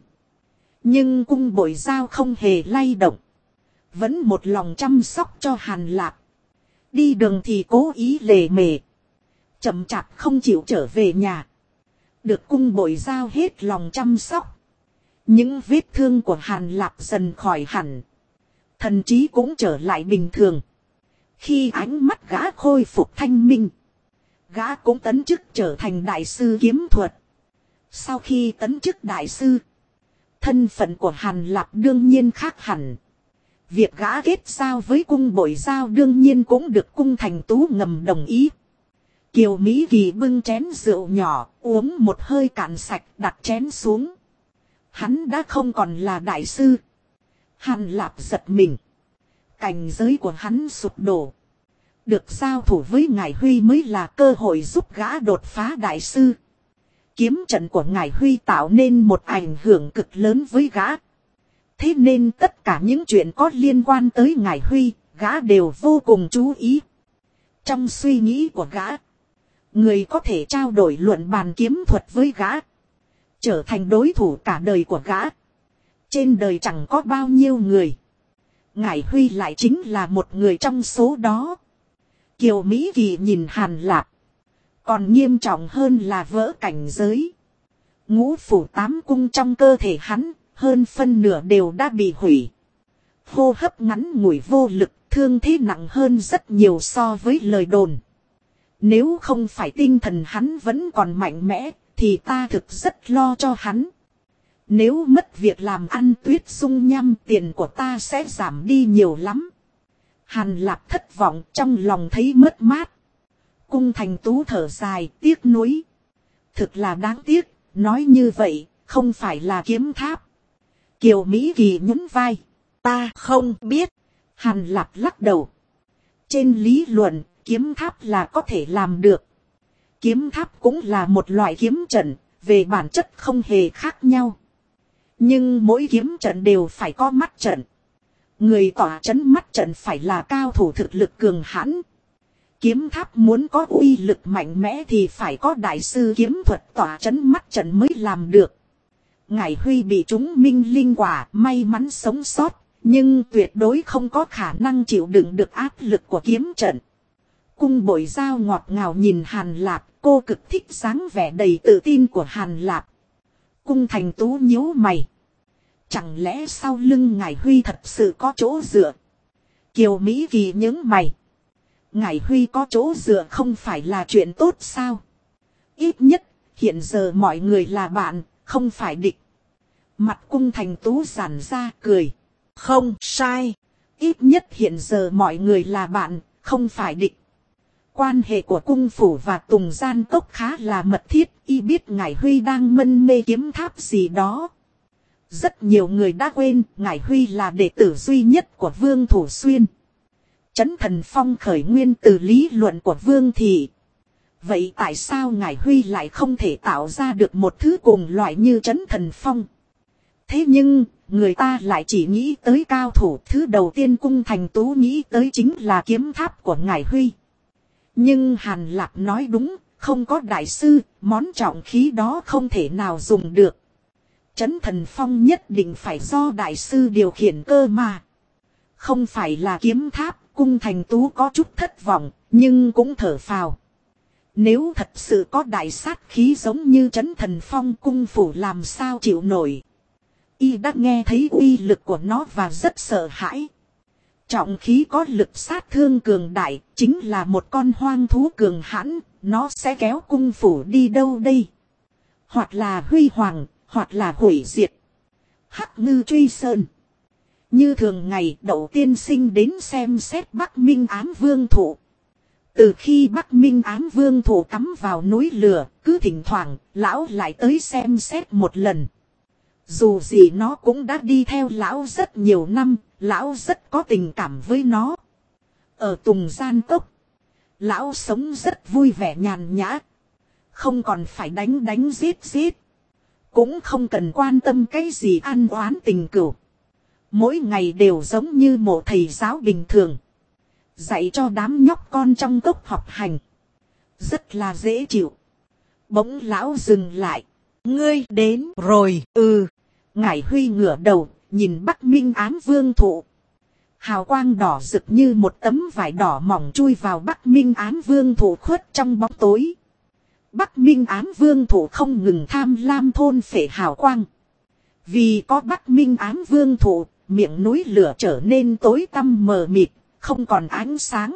Nhưng Cung Bội Giao không hề lay động. Vẫn một lòng chăm sóc cho Hàn Lạp. Đi đường thì cố ý lề mề. Chậm chạp không chịu trở về nhà. Được Cung Bội Giao hết lòng chăm sóc. Những vết thương của Hàn Lạp dần khỏi hẳn. Thần trí cũng trở lại bình thường. Khi ánh mắt gã khôi phục thanh minh. Gã cũng tấn chức trở thành đại sư kiếm thuật. Sau khi tấn chức đại sư, thân phận của Hàn Lạp đương nhiên khác hẳn. Việc gã kết giao với Cung Bội Giao đương nhiên cũng được Cung Thành Tú ngầm đồng ý. Kiều Mỹ Kỳ bưng chén rượu nhỏ, uống một hơi cạn sạch, đặt chén xuống. Hắn đã không còn là đại sư. Hàn Lạp giật mình. Cảnh giới của hắn sụp đổ. Được giao thủ với Ngải Huy mới là cơ hội giúp gã đột phá đại sư. Kiếm trận của Ngải Huy tạo nên một ảnh hưởng cực lớn với gã. Thế nên tất cả những chuyện có liên quan tới Ngải Huy, gã đều vô cùng chú ý. Trong suy nghĩ của gã, người có thể trao đổi luận bàn kiếm thuật với gã, trở thành đối thủ cả đời của gã. Trên đời chẳng có bao nhiêu người. Ngải Huy lại chính là một người trong số đó. Kiều Mỹ Kỳ nhìn Hàn Lạp. Còn nghiêm trọng hơn là vỡ cảnh giới. Ngũ phủ tám cung trong cơ thể hắn, hơn phân nửa đều đã bị hủy. Hô hấp ngắn ngủi vô lực, thương thế nặng hơn rất nhiều so với lời đồn. Nếu không phải tinh thần hắn vẫn còn mạnh mẽ, thì ta thực rất lo cho hắn. Nếu mất việc làm ăn Tuyết Dung Nham, tiền của ta sẽ giảm đi nhiều lắm. Hàn Lạp thất vọng, trong lòng thấy mất mát. Cung Thành Tú thở dài, tiếc nuối. Thực là đáng tiếc, nói như vậy, không phải là kiếm tháp. Kiều Mỹ Kỳ nhún vai. Ta không biết. Hàn Lạp lắc đầu. Trên lý luận, kiếm tháp là có thể làm được. Kiếm tháp cũng là một loại kiếm trận, về bản chất không hề khác nhau. Nhưng mỗi kiếm trận đều phải có mắt trận. Người tỏa chấn mắt trận phải là cao thủ thực lực cường hãn. Kiếm tháp muốn có uy lực mạnh mẽ thì phải có đại sư kiếm thuật tỏa chấn mắt trận mới làm được. Ngải Huy bị trúng minh linh quả, may mắn sống sót, nhưng tuyệt đối không có khả năng chịu đựng được áp lực của kiếm trận. Cung bội giao ngọt ngào nhìn Hàn Lạp, cô cực thích dáng vẻ đầy tự tin của Hàn Lạp. Cung Thành Tú nhíu mày. Chẳng lẽ sau lưng Ngải Huy thật sự có chỗ dựa? Kiều Mỹ Kỳ nhướng mày. Ngải Huy có chỗ dựa không phải là chuyện tốt sao? Ít nhất, hiện giờ mọi người là bạn, không phải địch. Mặt Cung Thành Tú giãn ra cười. Không sai. Ít nhất hiện giờ mọi người là bạn, không phải địch. Quan hệ của cung phủ và Tùng Gian Cốc khá là mật thiết, y biết Ngải Huy đang mân mê kiếm tháp gì đó. Rất nhiều người đã quên, Ngải Huy là đệ tử duy nhất của Vương Thủ Xuyên. Trấn Thần Phong khởi nguyên từ lý luận của Vương Thị. Vậy tại sao Ngải Huy lại không thể tạo ra được một thứ cùng loại như Trấn Thần Phong? Thế nhưng, người ta lại chỉ nghĩ tới cao thủ. Thứ đầu tiên Cung Thành Tú nghĩ tới chính là kiếm tháp của Ngải Huy. Nhưng Hàn Lạp nói đúng, không có đại sư, món trọng khí đó không thể nào dùng được. Trấn Thần Phong nhất định phải do đại sư điều khiển cơ mà. Không phải là kiếm tháp. Cung Thành Tú có chút thất vọng, nhưng cũng thở phào. Nếu thật sự có đại sát khí giống như Trấn Thần Phong, cung phủ làm sao chịu nổi. Y đã nghe thấy uy lực của nó và rất sợ hãi. Trọng khí có lực sát thương cường đại, chính là một con hoang thú cường hãn, nó sẽ kéo cung phủ đi đâu đây? Hoặc là huy hoàng, hoặc là hủy diệt. Hắc Ngư Truy Sơn. Như thường ngày Đậu tiên sinh đến xem xét Bắc Minh Ám Vương Thụ. Từ khi Bắc Minh Ám Vương Thụ cắm vào núi lửa, cứ thỉnh thoảng, lão lại tới xem xét một lần. Dù gì nó cũng đã đi theo lão rất nhiều năm, lão rất có tình cảm với nó. Ở Tùng Gian Cốc, lão sống rất vui vẻ nhàn nhã. Không còn phải đánh giết giết. Cũng không cần quan tâm cái gì ăn oán tình cửu. Mỗi ngày đều giống như một thầy giáo bình thường. Dạy cho đám nhóc con trong cốc học hành. Rất là dễ chịu. Bỗng lão dừng lại. Ngươi đến rồi. Ngải Huy ngửa đầu, nhìn Bắc Minh Ám Vương Thụ. Hào quang đỏ rực như một tấm vải đỏ mỏng chui vào Bắc Minh Ám Vương Thụ khuất trong bóng tối. Bắc Minh Ám Vương Thụ không ngừng tham lam thôn phệ hào quang. Vì có Bắc Minh Ám Vương Thụ, miệng núi lửa trở nên tối tăm mờ mịt, không còn ánh sáng.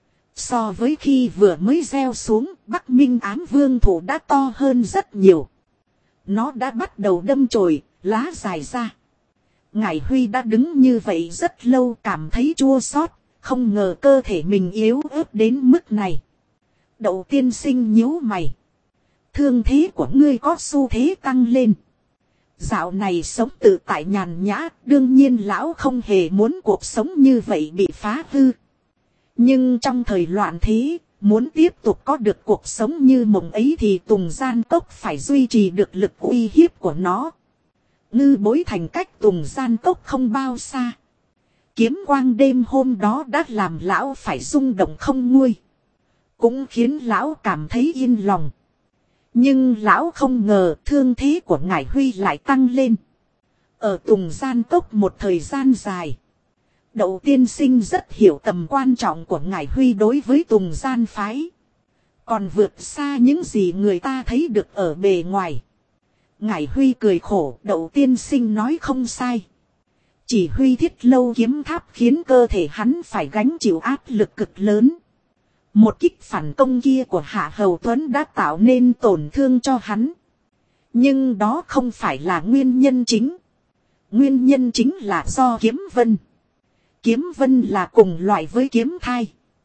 So với khi vừa mới gieo xuống, Bắc Minh Ám Vương Thụ đã to hơn rất nhiều. Nó đã bắt đầu đâm chồi, lá dài ra. Ngải Huy đã đứng như vậy rất lâu, cảm thấy chua xót, không ngờ cơ thể mình yếu ớt đến mức này. Đậu tiên sinh nhíu mày. Thương thế của ngươi có xu thế tăng lên. Dạo này sống tự tại nhàn nhã, đương nhiên lão không hề muốn cuộc sống như vậy bị phá hư. Nhưng trong thời loạn thế, muốn tiếp tục có được cuộc sống như mộng ấy thì Tùng Gian Cốc phải duy trì được lực uy hiếp của nó. Ngư Bối Thành cách Tùng Gian Cốc không bao xa. Kiếm quang đêm hôm đó đã làm lão phải rung động không nguôi. Cũng khiến lão cảm thấy yên lòng. Nhưng lão không ngờ thương thế của Ngải Huy lại tăng lên. Ở Tùng Gian Cốc một thời gian dài. Đậu tiên sinh rất hiểu tầm quan trọng của Ngải Huy đối với Tùng Gian phái. Còn vượt xa những gì người ta thấy được ở bề ngoài. Ngải Huy cười khổ, Đậu tiên sinh nói không sai. Chỉ huy Thiết Lâu kiếm tháp khiến cơ thể hắn phải gánh chịu áp lực cực lớn. Một kích phản công kia của Hạ Hầu Tuấn đã tạo nên tổn thương cho hắn. Nhưng đó không phải là nguyên nhân chính. Nguyên nhân chính là do kiếm vân. Kiếm vân là cùng loại với kiếm thai.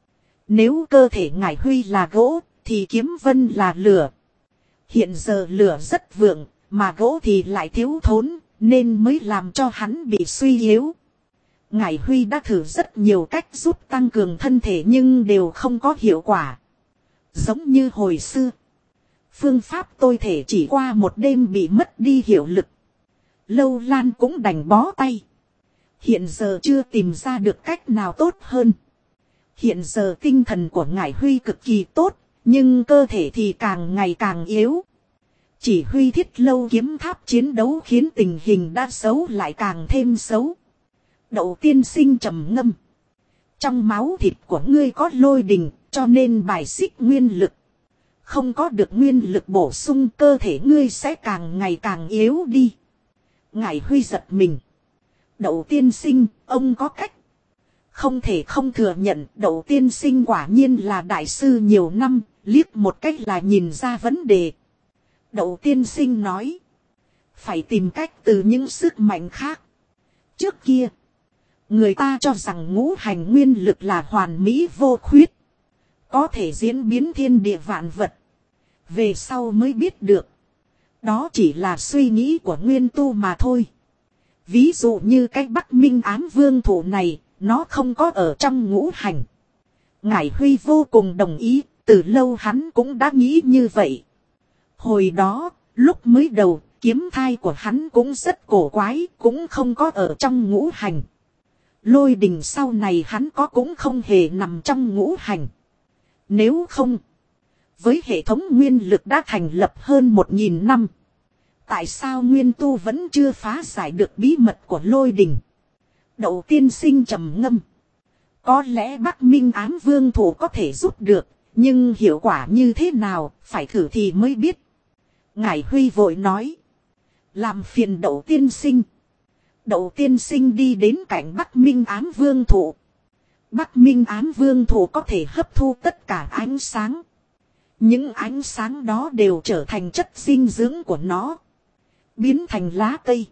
Nếu cơ thể Ngải Huy là gỗ, thì kiếm vân là lửa. Hiện giờ lửa rất vượng, mà gỗ thì lại thiếu thốn, nên mới làm cho hắn bị suy yếu. Ngải Huy đã thử rất nhiều cách giúp tăng cường thân thể nhưng đều không có hiệu quả. Giống như hồi xưa. Phương pháp tôi thể chỉ qua một đêm bị mất đi hiệu lực. Lâu Lan cũng đành bó tay. Hiện giờ chưa tìm ra được cách nào tốt hơn. Hiện giờ tinh thần của Ngải Huy cực kỳ tốt, nhưng cơ thể thì càng ngày càng yếu. Chỉ huy Thiết Lâu kiếm tháp chiến đấu khiến tình hình đã xấu lại càng thêm xấu. Đậu tiên sinh trầm ngâm. Trong máu thịt của ngươi có lôi đình, cho nên bài xích nguyên lực. Không có được nguyên lực bổ sung, cơ thể ngươi sẽ càng ngày càng yếu đi. Ngải Huy giật mình. Đậu tiên sinh, ông có cách. Không thể không thừa nhận, Đậu tiên sinh quả nhiên là đại sư nhiều năm, liếc một cách là nhìn ra vấn đề. Đậu tiên sinh nói. Phải tìm cách từ những sức mạnh khác. Trước kia, người ta cho rằng ngũ hành nguyên lực là hoàn mỹ vô khuyết. Có thể diễn biến thiên địa vạn vật. Về sau mới biết được. Đó chỉ là suy nghĩ của nguyên tu mà thôi. Ví dụ như cái Bắc Minh Ám Vương thủ này, nó không có ở trong ngũ hành. Ngải Huy vô cùng đồng ý, từ lâu hắn cũng đã nghĩ như vậy. Hồi đó, lúc mới đầu, kiếm thai của hắn cũng rất cổ quái, cũng không có ở trong ngũ hành. Lôi đình sau này hắn có cũng không hề nằm trong ngũ hành. Nếu không, với hệ thống nguyên lực đã thành lập hơn 1000 năm. Tại sao nguyên tu vẫn chưa phá giải được bí mật của lôi đình? Đậu tiên sinh trầm ngâm. Có lẽ Bắc Minh Ám Vương thủ có thể giúp được, nhưng hiệu quả như thế nào, phải thử thì mới biết. Ngải Huy vội nói. Làm phiền Đậu tiên sinh. Đậu tiên sinh đi đến cạnh Bắc Minh Ám Vương thủ. Bắc Minh Ám Vương thủ có thể hấp thu tất cả ánh sáng. Những ánh sáng đó đều trở thành chất dinh dưỡng của nó. Biến thành lá cây.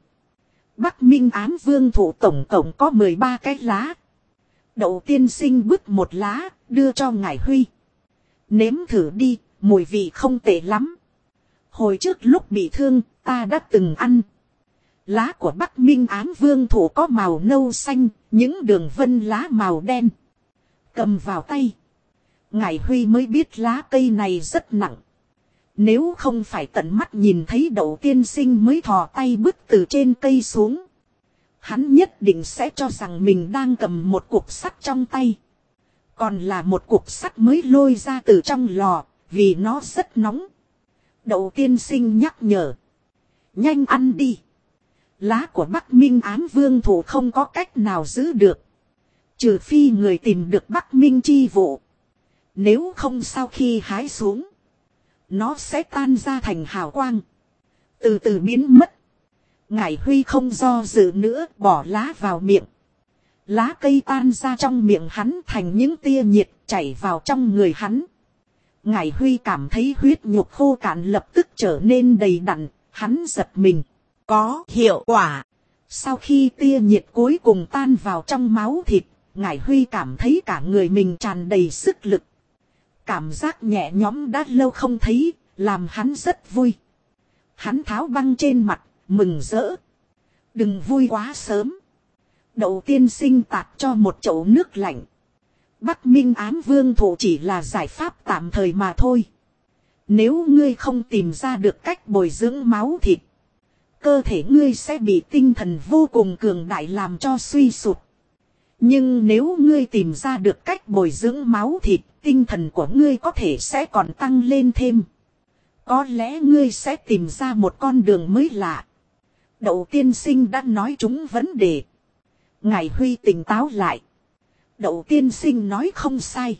Bắc Minh Ám Vương thủ tổng cộng có 13 cái lá. Đậu tiên sinh bứt một lá, đưa cho Ngải Huy. Nếm thử đi, mùi vị không tệ lắm. Hồi trước lúc bị thương, ta đã từng ăn. Lá của Bắc Minh Ám Vương thủ có màu nâu xanh, những đường vân lá màu đen. Cầm vào tay. Ngải Huy mới biết lá cây này rất nặng. Nếu không phải tận mắt nhìn thấy Đậu tiên sinh mới thò tay bứt từ trên cây xuống. Hắn nhất định sẽ cho rằng mình đang cầm một cục sắt trong tay. Còn là một cục sắt mới lôi ra từ trong lò, vì nó rất nóng. Đậu tiên sinh nhắc nhở. Nhanh ăn đi. Lá của Bắc Minh Ám Vương thủ không có cách nào giữ được. Trừ phi người tìm được Bắc Minh chi vụ. Nếu không sau khi hái xuống, nó sẽ tan ra thành hào quang. Từ từ biến mất. Ngải Huy không do dự nữa, bỏ lá vào miệng. Lá cây tan ra trong miệng hắn thành những tia nhiệt chảy vào trong người hắn. Ngải Huy cảm thấy huyết nhục khô cạn lập tức trở nên đầy đặn, hắn giật mình. Có hiệu quả. Sau khi tia nhiệt cuối cùng tan vào trong máu thịt, Ngải Huy cảm thấy cả người mình tràn đầy sức lực. Cảm giác nhẹ nhõm đã lâu không thấy, làm hắn rất vui. Hắn tháo băng trên mặt, mừng rỡ. Đừng vui quá sớm. Đậu tiên sinh tạt cho một chậu nước lạnh. Bắc Minh Ám Vương thủ chỉ là giải pháp tạm thời mà thôi. Nếu ngươi không tìm ra được cách bồi dưỡng máu thịt, cơ thể ngươi sẽ bị tinh thần vô cùng cường đại làm cho suy sụp. Nhưng nếu ngươi tìm ra được cách bồi dưỡng máu thịt, tinh thần của ngươi có thể sẽ còn tăng lên thêm. Có lẽ ngươi sẽ tìm ra một con đường mới lạ. Đậu tiên sinh đã nói trúng vấn đề. Ngải Huy tỉnh táo lại. Đậu tiên sinh nói không sai.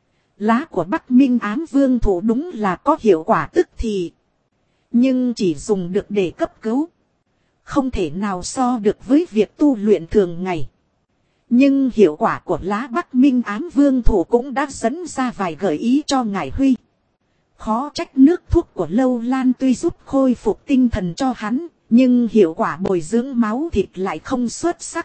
Lá của Bắc Minh Ám Vương thủ đúng là có hiệu quả tức thì. Nhưng chỉ dùng được để cấp cứu. Không thể nào so được với việc tu luyện thường ngày. Nhưng hiệu quả của lá Bắc Minh Ám Vương thủ cũng đã dẫn ra vài gợi ý cho Ngải Huy. Khó trách nước thuốc của Lâu Lan tuy giúp khôi phục tinh thần cho hắn, nhưng hiệu quả bồi dưỡng máu thịt lại không xuất sắc.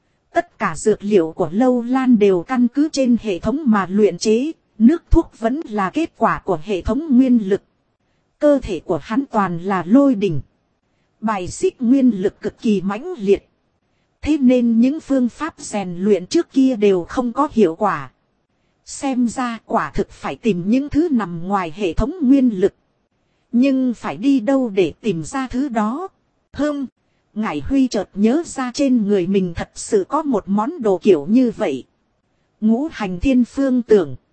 Tất cả dược liệu của Lâu Lan đều căn cứ trên hệ thống mà luyện chế, nước thuốc vẫn là kết quả của hệ thống nguyên lực. Cơ thể của hắn toàn là lôi đình. Bài xích nguyên lực cực kỳ mãnh liệt. Thế nên những phương pháp rèn luyện trước kia đều không có hiệu quả. Xem ra quả thực phải tìm những thứ nằm ngoài hệ thống nguyên lực. Nhưng phải đi đâu để tìm ra thứ đó? Ngải Huy chợt nhớ ra trên người mình thật sự có một món đồ kiểu như vậy. Ngũ hành thiên phương tưởng.